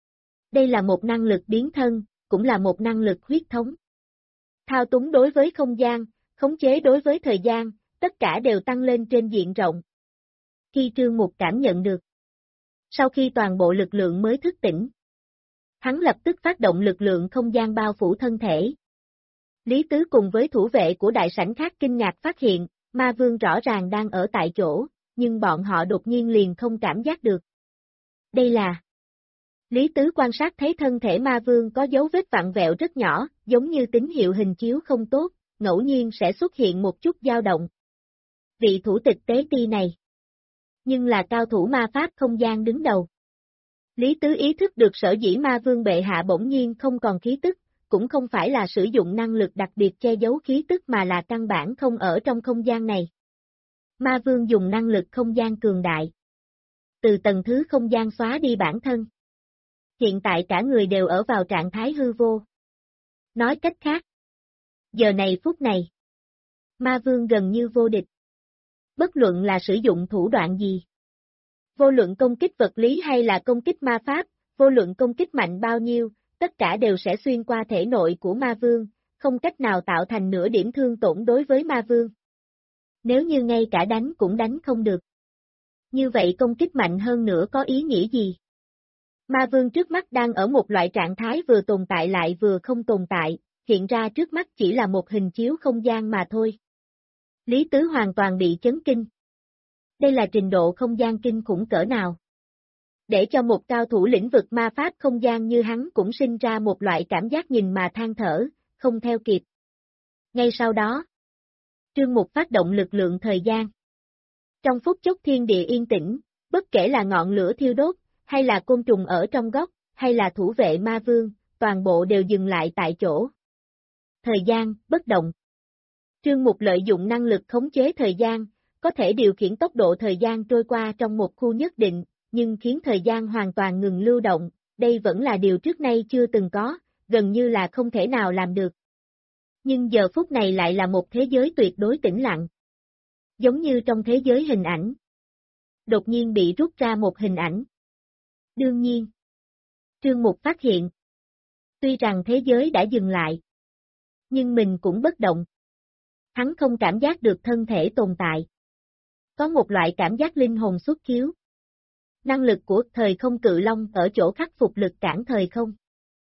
Đây là một năng lực biến thân, cũng là một năng lực huyết thống. Thao túng đối với không gian, khống chế đối với thời gian, tất cả đều tăng lên trên diện rộng. Khi Trương Mục cảm nhận được. Sau khi toàn bộ lực lượng mới thức tỉnh, hắn lập tức phát động lực lượng không gian bao phủ thân thể. Lý Tứ cùng với thủ vệ của đại sảnh khác kinh ngạc phát hiện, ma vương rõ ràng đang ở tại chỗ, nhưng bọn họ đột nhiên liền không cảm giác được. Đây là... Lý Tứ quan sát thấy thân thể ma vương có dấu vết vặn vẹo rất nhỏ, giống như tín hiệu hình chiếu không tốt, ngẫu nhiên sẽ xuất hiện một chút dao động. Vị thủ tịch tế ti này, nhưng là cao thủ ma pháp không gian đứng đầu. Lý Tứ ý thức được sở dĩ ma vương bệ hạ bỗng nhiên không còn khí tức, cũng không phải là sử dụng năng lực đặc biệt che giấu khí tức mà là căn bản không ở trong không gian này. Ma vương dùng năng lực không gian cường đại. Từ tầng thứ không gian xóa đi bản thân. Hiện tại cả người đều ở vào trạng thái hư vô. Nói cách khác, giờ này phút này, ma vương gần như vô địch. Bất luận là sử dụng thủ đoạn gì. Vô luận công kích vật lý hay là công kích ma pháp, vô luận công kích mạnh bao nhiêu, tất cả đều sẽ xuyên qua thể nội của ma vương, không cách nào tạo thành nửa điểm thương tổn đối với ma vương. Nếu như ngay cả đánh cũng đánh không được. Như vậy công kích mạnh hơn nữa có ý nghĩa gì? Ma vương trước mắt đang ở một loại trạng thái vừa tồn tại lại vừa không tồn tại, hiện ra trước mắt chỉ là một hình chiếu không gian mà thôi. Lý Tứ hoàn toàn bị chấn kinh. Đây là trình độ không gian kinh khủng cỡ nào? Để cho một cao thủ lĩnh vực ma pháp không gian như hắn cũng sinh ra một loại cảm giác nhìn mà than thở, không theo kịp. Ngay sau đó, Trương Mục phát động lực lượng thời gian. Trong phút chốc thiên địa yên tĩnh, bất kể là ngọn lửa thiêu đốt, hay là côn trùng ở trong góc, hay là thủ vệ ma vương, toàn bộ đều dừng lại tại chỗ. Thời gian, bất động. Trương Mục lợi dụng năng lực khống chế thời gian, có thể điều khiển tốc độ thời gian trôi qua trong một khu nhất định, nhưng khiến thời gian hoàn toàn ngừng lưu động, đây vẫn là điều trước nay chưa từng có, gần như là không thể nào làm được. Nhưng giờ phút này lại là một thế giới tuyệt đối tĩnh lặng. Giống như trong thế giới hình ảnh. Đột nhiên bị rút ra một hình ảnh. Đương nhiên, Trương Mục phát hiện, tuy rằng thế giới đã dừng lại, Nhưng mình cũng bất động. Hắn không cảm giác được thân thể tồn tại. Có một loại cảm giác linh hồn xuất khiếu. Năng lực của thời không cự long ở chỗ khắc phục lực cản thời không.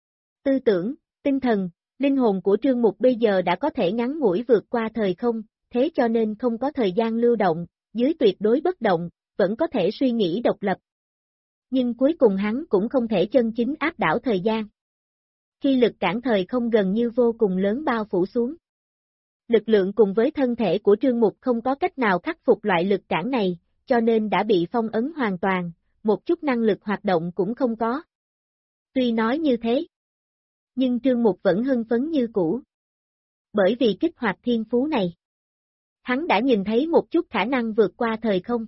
Tư tưởng, tinh thần, linh hồn của Trương Mục bây giờ đã có thể ngắn ngủi vượt qua thời không, thế cho nên không có thời gian lưu động, dưới tuyệt đối bất động, vẫn có thể suy nghĩ độc lập. Nhưng cuối cùng hắn cũng không thể chân chính áp đảo thời gian. Khi lực cản thời không gần như vô cùng lớn bao phủ xuống. Lực lượng cùng với thân thể của Trương Mục không có cách nào khắc phục loại lực cản này, cho nên đã bị phong ấn hoàn toàn, một chút năng lực hoạt động cũng không có. Tuy nói như thế, nhưng Trương Mục vẫn hưng phấn như cũ. Bởi vì kích hoạt thiên phú này, hắn đã nhìn thấy một chút khả năng vượt qua thời không.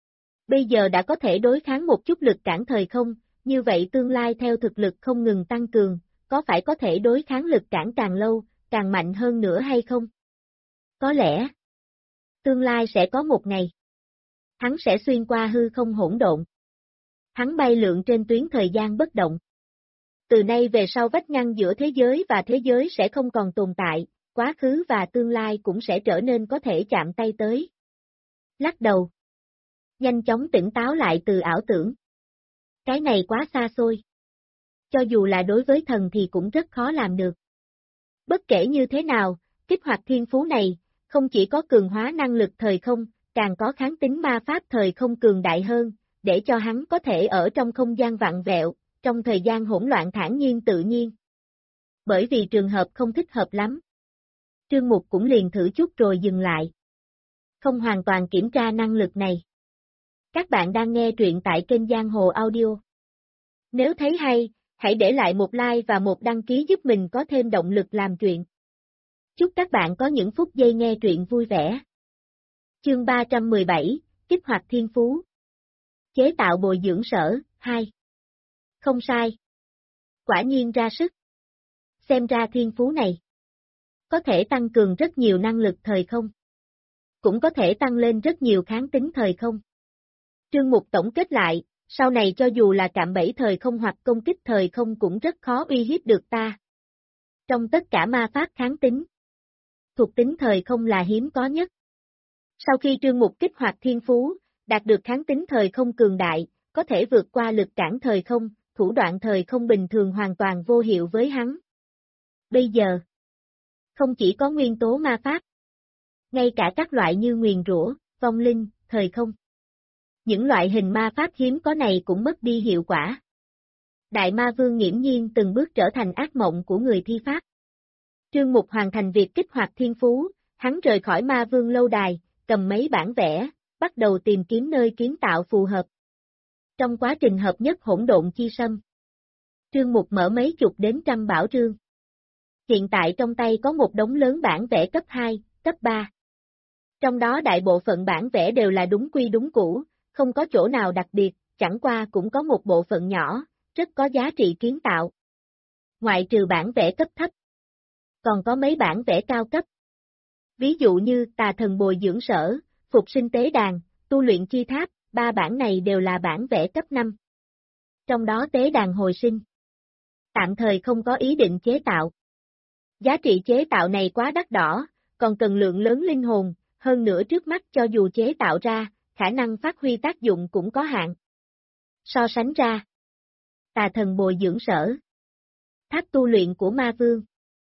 Bây giờ đã có thể đối kháng một chút lực cản thời không, như vậy tương lai theo thực lực không ngừng tăng cường, có phải có thể đối kháng lực cản càng lâu, càng mạnh hơn nữa hay không? Có lẽ, tương lai sẽ có một ngày, hắn sẽ xuyên qua hư không hỗn độn. Hắn bay lượn trên tuyến thời gian bất động. Từ nay về sau vách ngăn giữa thế giới và thế giới sẽ không còn tồn tại, quá khứ và tương lai cũng sẽ trở nên có thể chạm tay tới. Lắc đầu. Nhanh chóng tỉnh táo lại từ ảo tưởng. Cái này quá xa xôi. Cho dù là đối với thần thì cũng rất khó làm được. Bất kể như thế nào, kích hoạt thiên phú này, không chỉ có cường hóa năng lực thời không, càng có kháng tính ma pháp thời không cường đại hơn, để cho hắn có thể ở trong không gian vặn vẹo, trong thời gian hỗn loạn thản nhiên tự nhiên. Bởi vì trường hợp không thích hợp lắm. Trương Mục cũng liền thử chút rồi dừng lại. Không hoàn toàn kiểm tra năng lực này. Các bạn đang nghe truyện tại kênh Giang Hồ Audio. Nếu thấy hay, hãy để lại một like và một đăng ký giúp mình có thêm động lực làm truyện. Chúc các bạn có những phút giây nghe truyện vui vẻ. Chương 317, Kích hoạt thiên phú. Chế tạo bồi dưỡng sở, 2. Không sai. Quả nhiên ra sức. Xem ra thiên phú này có thể tăng cường rất nhiều năng lực thời không. Cũng có thể tăng lên rất nhiều kháng tính thời không. Trương Mục tổng kết lại, sau này cho dù là cạm bẫy thời không hoặc công kích thời không cũng rất khó uy hiếp được ta. Trong tất cả ma pháp kháng tính, thuộc tính thời không là hiếm có nhất. Sau khi Trương Mục kích hoạt thiên phú, đạt được kháng tính thời không cường đại, có thể vượt qua lực cản thời không, thủ đoạn thời không bình thường hoàn toàn vô hiệu với hắn. Bây giờ, không chỉ có nguyên tố ma pháp, ngay cả các loại như nguyền rủa, vong linh, thời không. Những loại hình ma pháp hiếm có này cũng mất đi hiệu quả. Đại ma vương nghiễm nhiên từng bước trở thành ác mộng của người thi pháp. Trương Mục hoàn thành việc kích hoạt thiên phú, hắn rời khỏi ma vương lâu đài, cầm mấy bản vẽ, bắt đầu tìm kiếm nơi kiến tạo phù hợp. Trong quá trình hợp nhất hỗn độn chi sâm, Trương Mục mở mấy chục đến trăm bảo trương. Hiện tại trong tay có một đống lớn bản vẽ cấp 2, cấp 3. Trong đó đại bộ phận bản vẽ đều là đúng quy đúng cũ, không có chỗ nào đặc biệt, chẳng qua cũng có một bộ phận nhỏ, rất có giá trị kiến tạo. Ngoại trừ bản vẽ cấp thấp, còn có mấy bản vẽ cao cấp. Ví dụ như Tà Thần Bồi Dưỡng Sở, Phục Sinh Tế Đàn, Tu Luyện Chi Tháp, 3 bản này đều là bản vẽ cấp 5. Trong đó Tế Đàn Hồi Sinh, tạm thời không có ý định chế tạo. Giá trị chế tạo này quá đắt đỏ, còn cần lượng lớn linh hồn, hơn nữa trước mắt cho dù chế tạo ra, khả năng phát huy tác dụng cũng có hạn. So sánh ra, Tà Thần Bồi Dưỡng Sở, Tháp tu luyện của Ma Vương.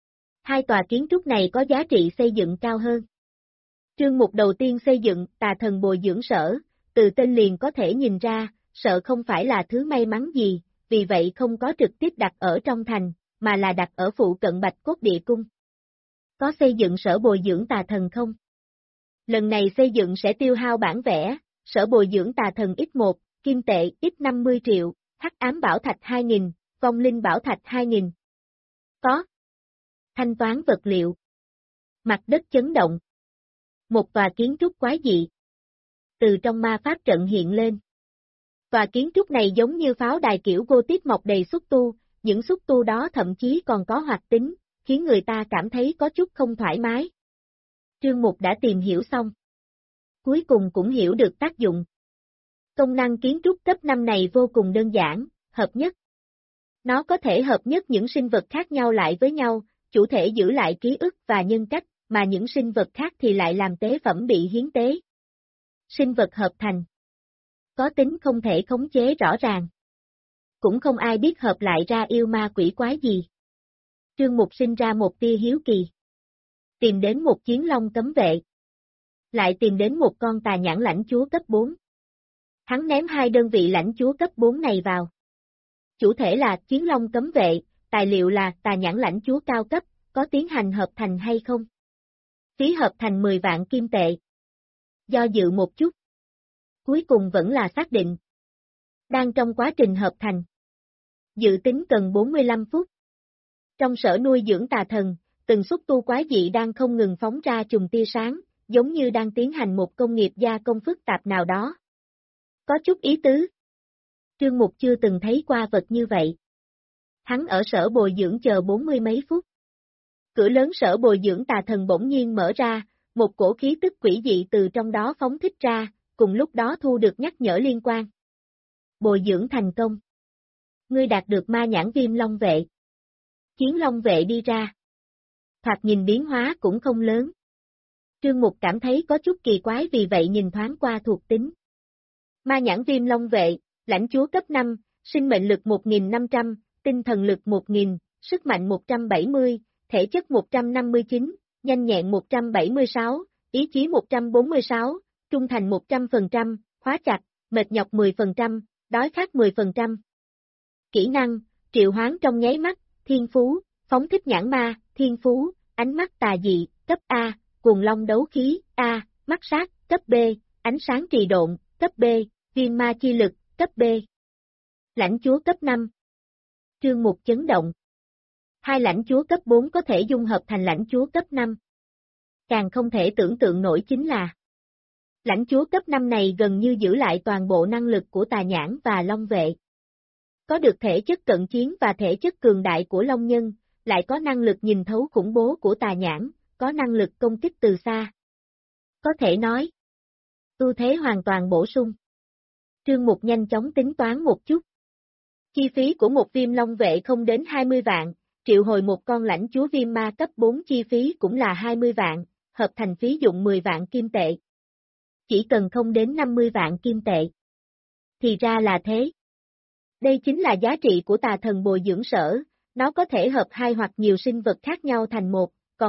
Hai tòa kiến trúc này có giá trị xây dựng cao hơn. Trương Mục đầu tiên xây dựng Tà Thần Bồi Dưỡng Sở, từ tên liền có thể nhìn ra, sợ không phải là thứ may mắn gì, vì vậy không có trực tiếp đặt ở trong thành, mà là đặt ở phụ cận Bạch Cốt Địa Cung. Có xây dựng sở bồi dưỡng tà thần không? Lần này xây dựng sẽ tiêu hao bản vẽ, sở bồi dưỡng tà thần X1, kim tệ X50 triệu, hắc ám bảo thạch 2.000, vong linh bảo thạch 2.000. Có. Thanh toán vật liệu. Mặt đất chấn động. Một tòa kiến trúc quái dị. Từ trong ma pháp trận hiện lên. Tòa kiến trúc này giống như pháo đài kiểu Gothic mọc đầy xúc tu, những xúc tu đó thậm chí còn có hoạt tính, khiến người ta cảm thấy có chút không thoải mái. Trương Mục đã tìm hiểu xong. Cuối cùng cũng hiểu được tác dụng. Công năng kiến trúc cấp 5 này vô cùng đơn giản, hợp nhất. Nó có thể hợp nhất những sinh vật khác nhau lại với nhau, chủ thể giữ lại ký ức và nhân cách, mà những sinh vật khác thì lại làm tế phẩm bị hiến tế. Sinh vật hợp thành có tính không thể khống chế rõ ràng. Cũng không ai biết hợp lại ra yêu ma quỷ quái gì. Trương Mục sinh ra một tia hiếu kỳ. Tìm đến một chiến long cấm vệ. Lại tìm đến một con tà nhãn lãnh chúa cấp 4. Hắn ném 2 đơn vị lãnh chúa cấp 4 này vào. Chủ thể là chiến long cấm vệ, tài liệu là tà nhãn lãnh chúa cao cấp, có tiến hành hợp thành hay không? Phí hợp thành 10 vạn kim tệ. Do dự một chút. Cuối cùng vẫn là xác định. Đang trong quá trình hợp thành. Dự tính cần 45 phút. Trong sở nuôi dưỡng tà thần, từng xúc tu quái dị đang không ngừng phóng ra chùm tia sáng, giống như đang tiến hành một công nghiệp gia công phức tạp nào đó. Có chút ý tứ. Trương Mục chưa từng thấy qua vật như vậy. Hắn ở sở bồi dưỡng chờ 40 mấy phút. Cửa lớn sở bồi dưỡng tà thần bỗng nhiên mở ra, một cổ khí tức quỷ dị từ trong đó phóng thích ra, cùng lúc đó thu được nhắc nhở liên quan. Bồi dưỡng thành công. Ngươi đạt được ma nhãn viêm long vệ. Chiến long vệ đi ra. Thoạt nhìn biến hóa cũng không lớn. Trương Mục cảm thấy có chút kỳ quái vì vậy nhìn thoáng qua thuộc tính. Ma nhãn viêm long vệ, lãnh chúa cấp 5, sinh mệnh lực 1.500, tinh thần lực 1.000, sức mạnh 170, thể chất 159, nhanh nhẹn 176, ý chí 146, trung thành 100%, hóa chặt, mệt nhọc 10%, đói khát 10%. Kỹ năng, triệu hoán trong nháy mắt, thiên phú, phóng thích nhãn ma, thiên phú, ánh mắt tà dị, cấp A, cuồng long đấu khí, A, mắt sát, cấp B, ánh sáng trì độn, cấp B, viêm ma chi lực, cấp B. Lãnh chúa cấp 5. Trương Mục chấn động. 2 lãnh chúa cấp 4 có thể dung hợp thành lãnh chúa cấp 5. Càng không thể tưởng tượng nổi chính là lãnh chúa cấp 5 này gần như giữ lại toàn bộ năng lực của tà nhãn và long vệ. Có được thể chất cận chiến và thể chất cường đại của long nhân, lại có năng lực nhìn thấu khủng bố của tà nhãn, có năng lực công kích từ xa. Có thể nói, ưu thế hoàn toàn bổ sung. Trương Mục nhanh chóng tính toán một chút. Chi phí của một viêm long vệ không đến 20 vạn, triệu hồi một con lãnh chúa viêm ma cấp 4 chi phí cũng là 20 vạn, hợp thành phí dụng 10 vạn kim tệ. Chỉ cần không đến 50 vạn kim tệ. Thì ra là thế. Đây chính là giá trị của tà thần bồi dưỡng sở, nó có thể hợp 2 hoặc nhiều sinh vật khác nhau thành một,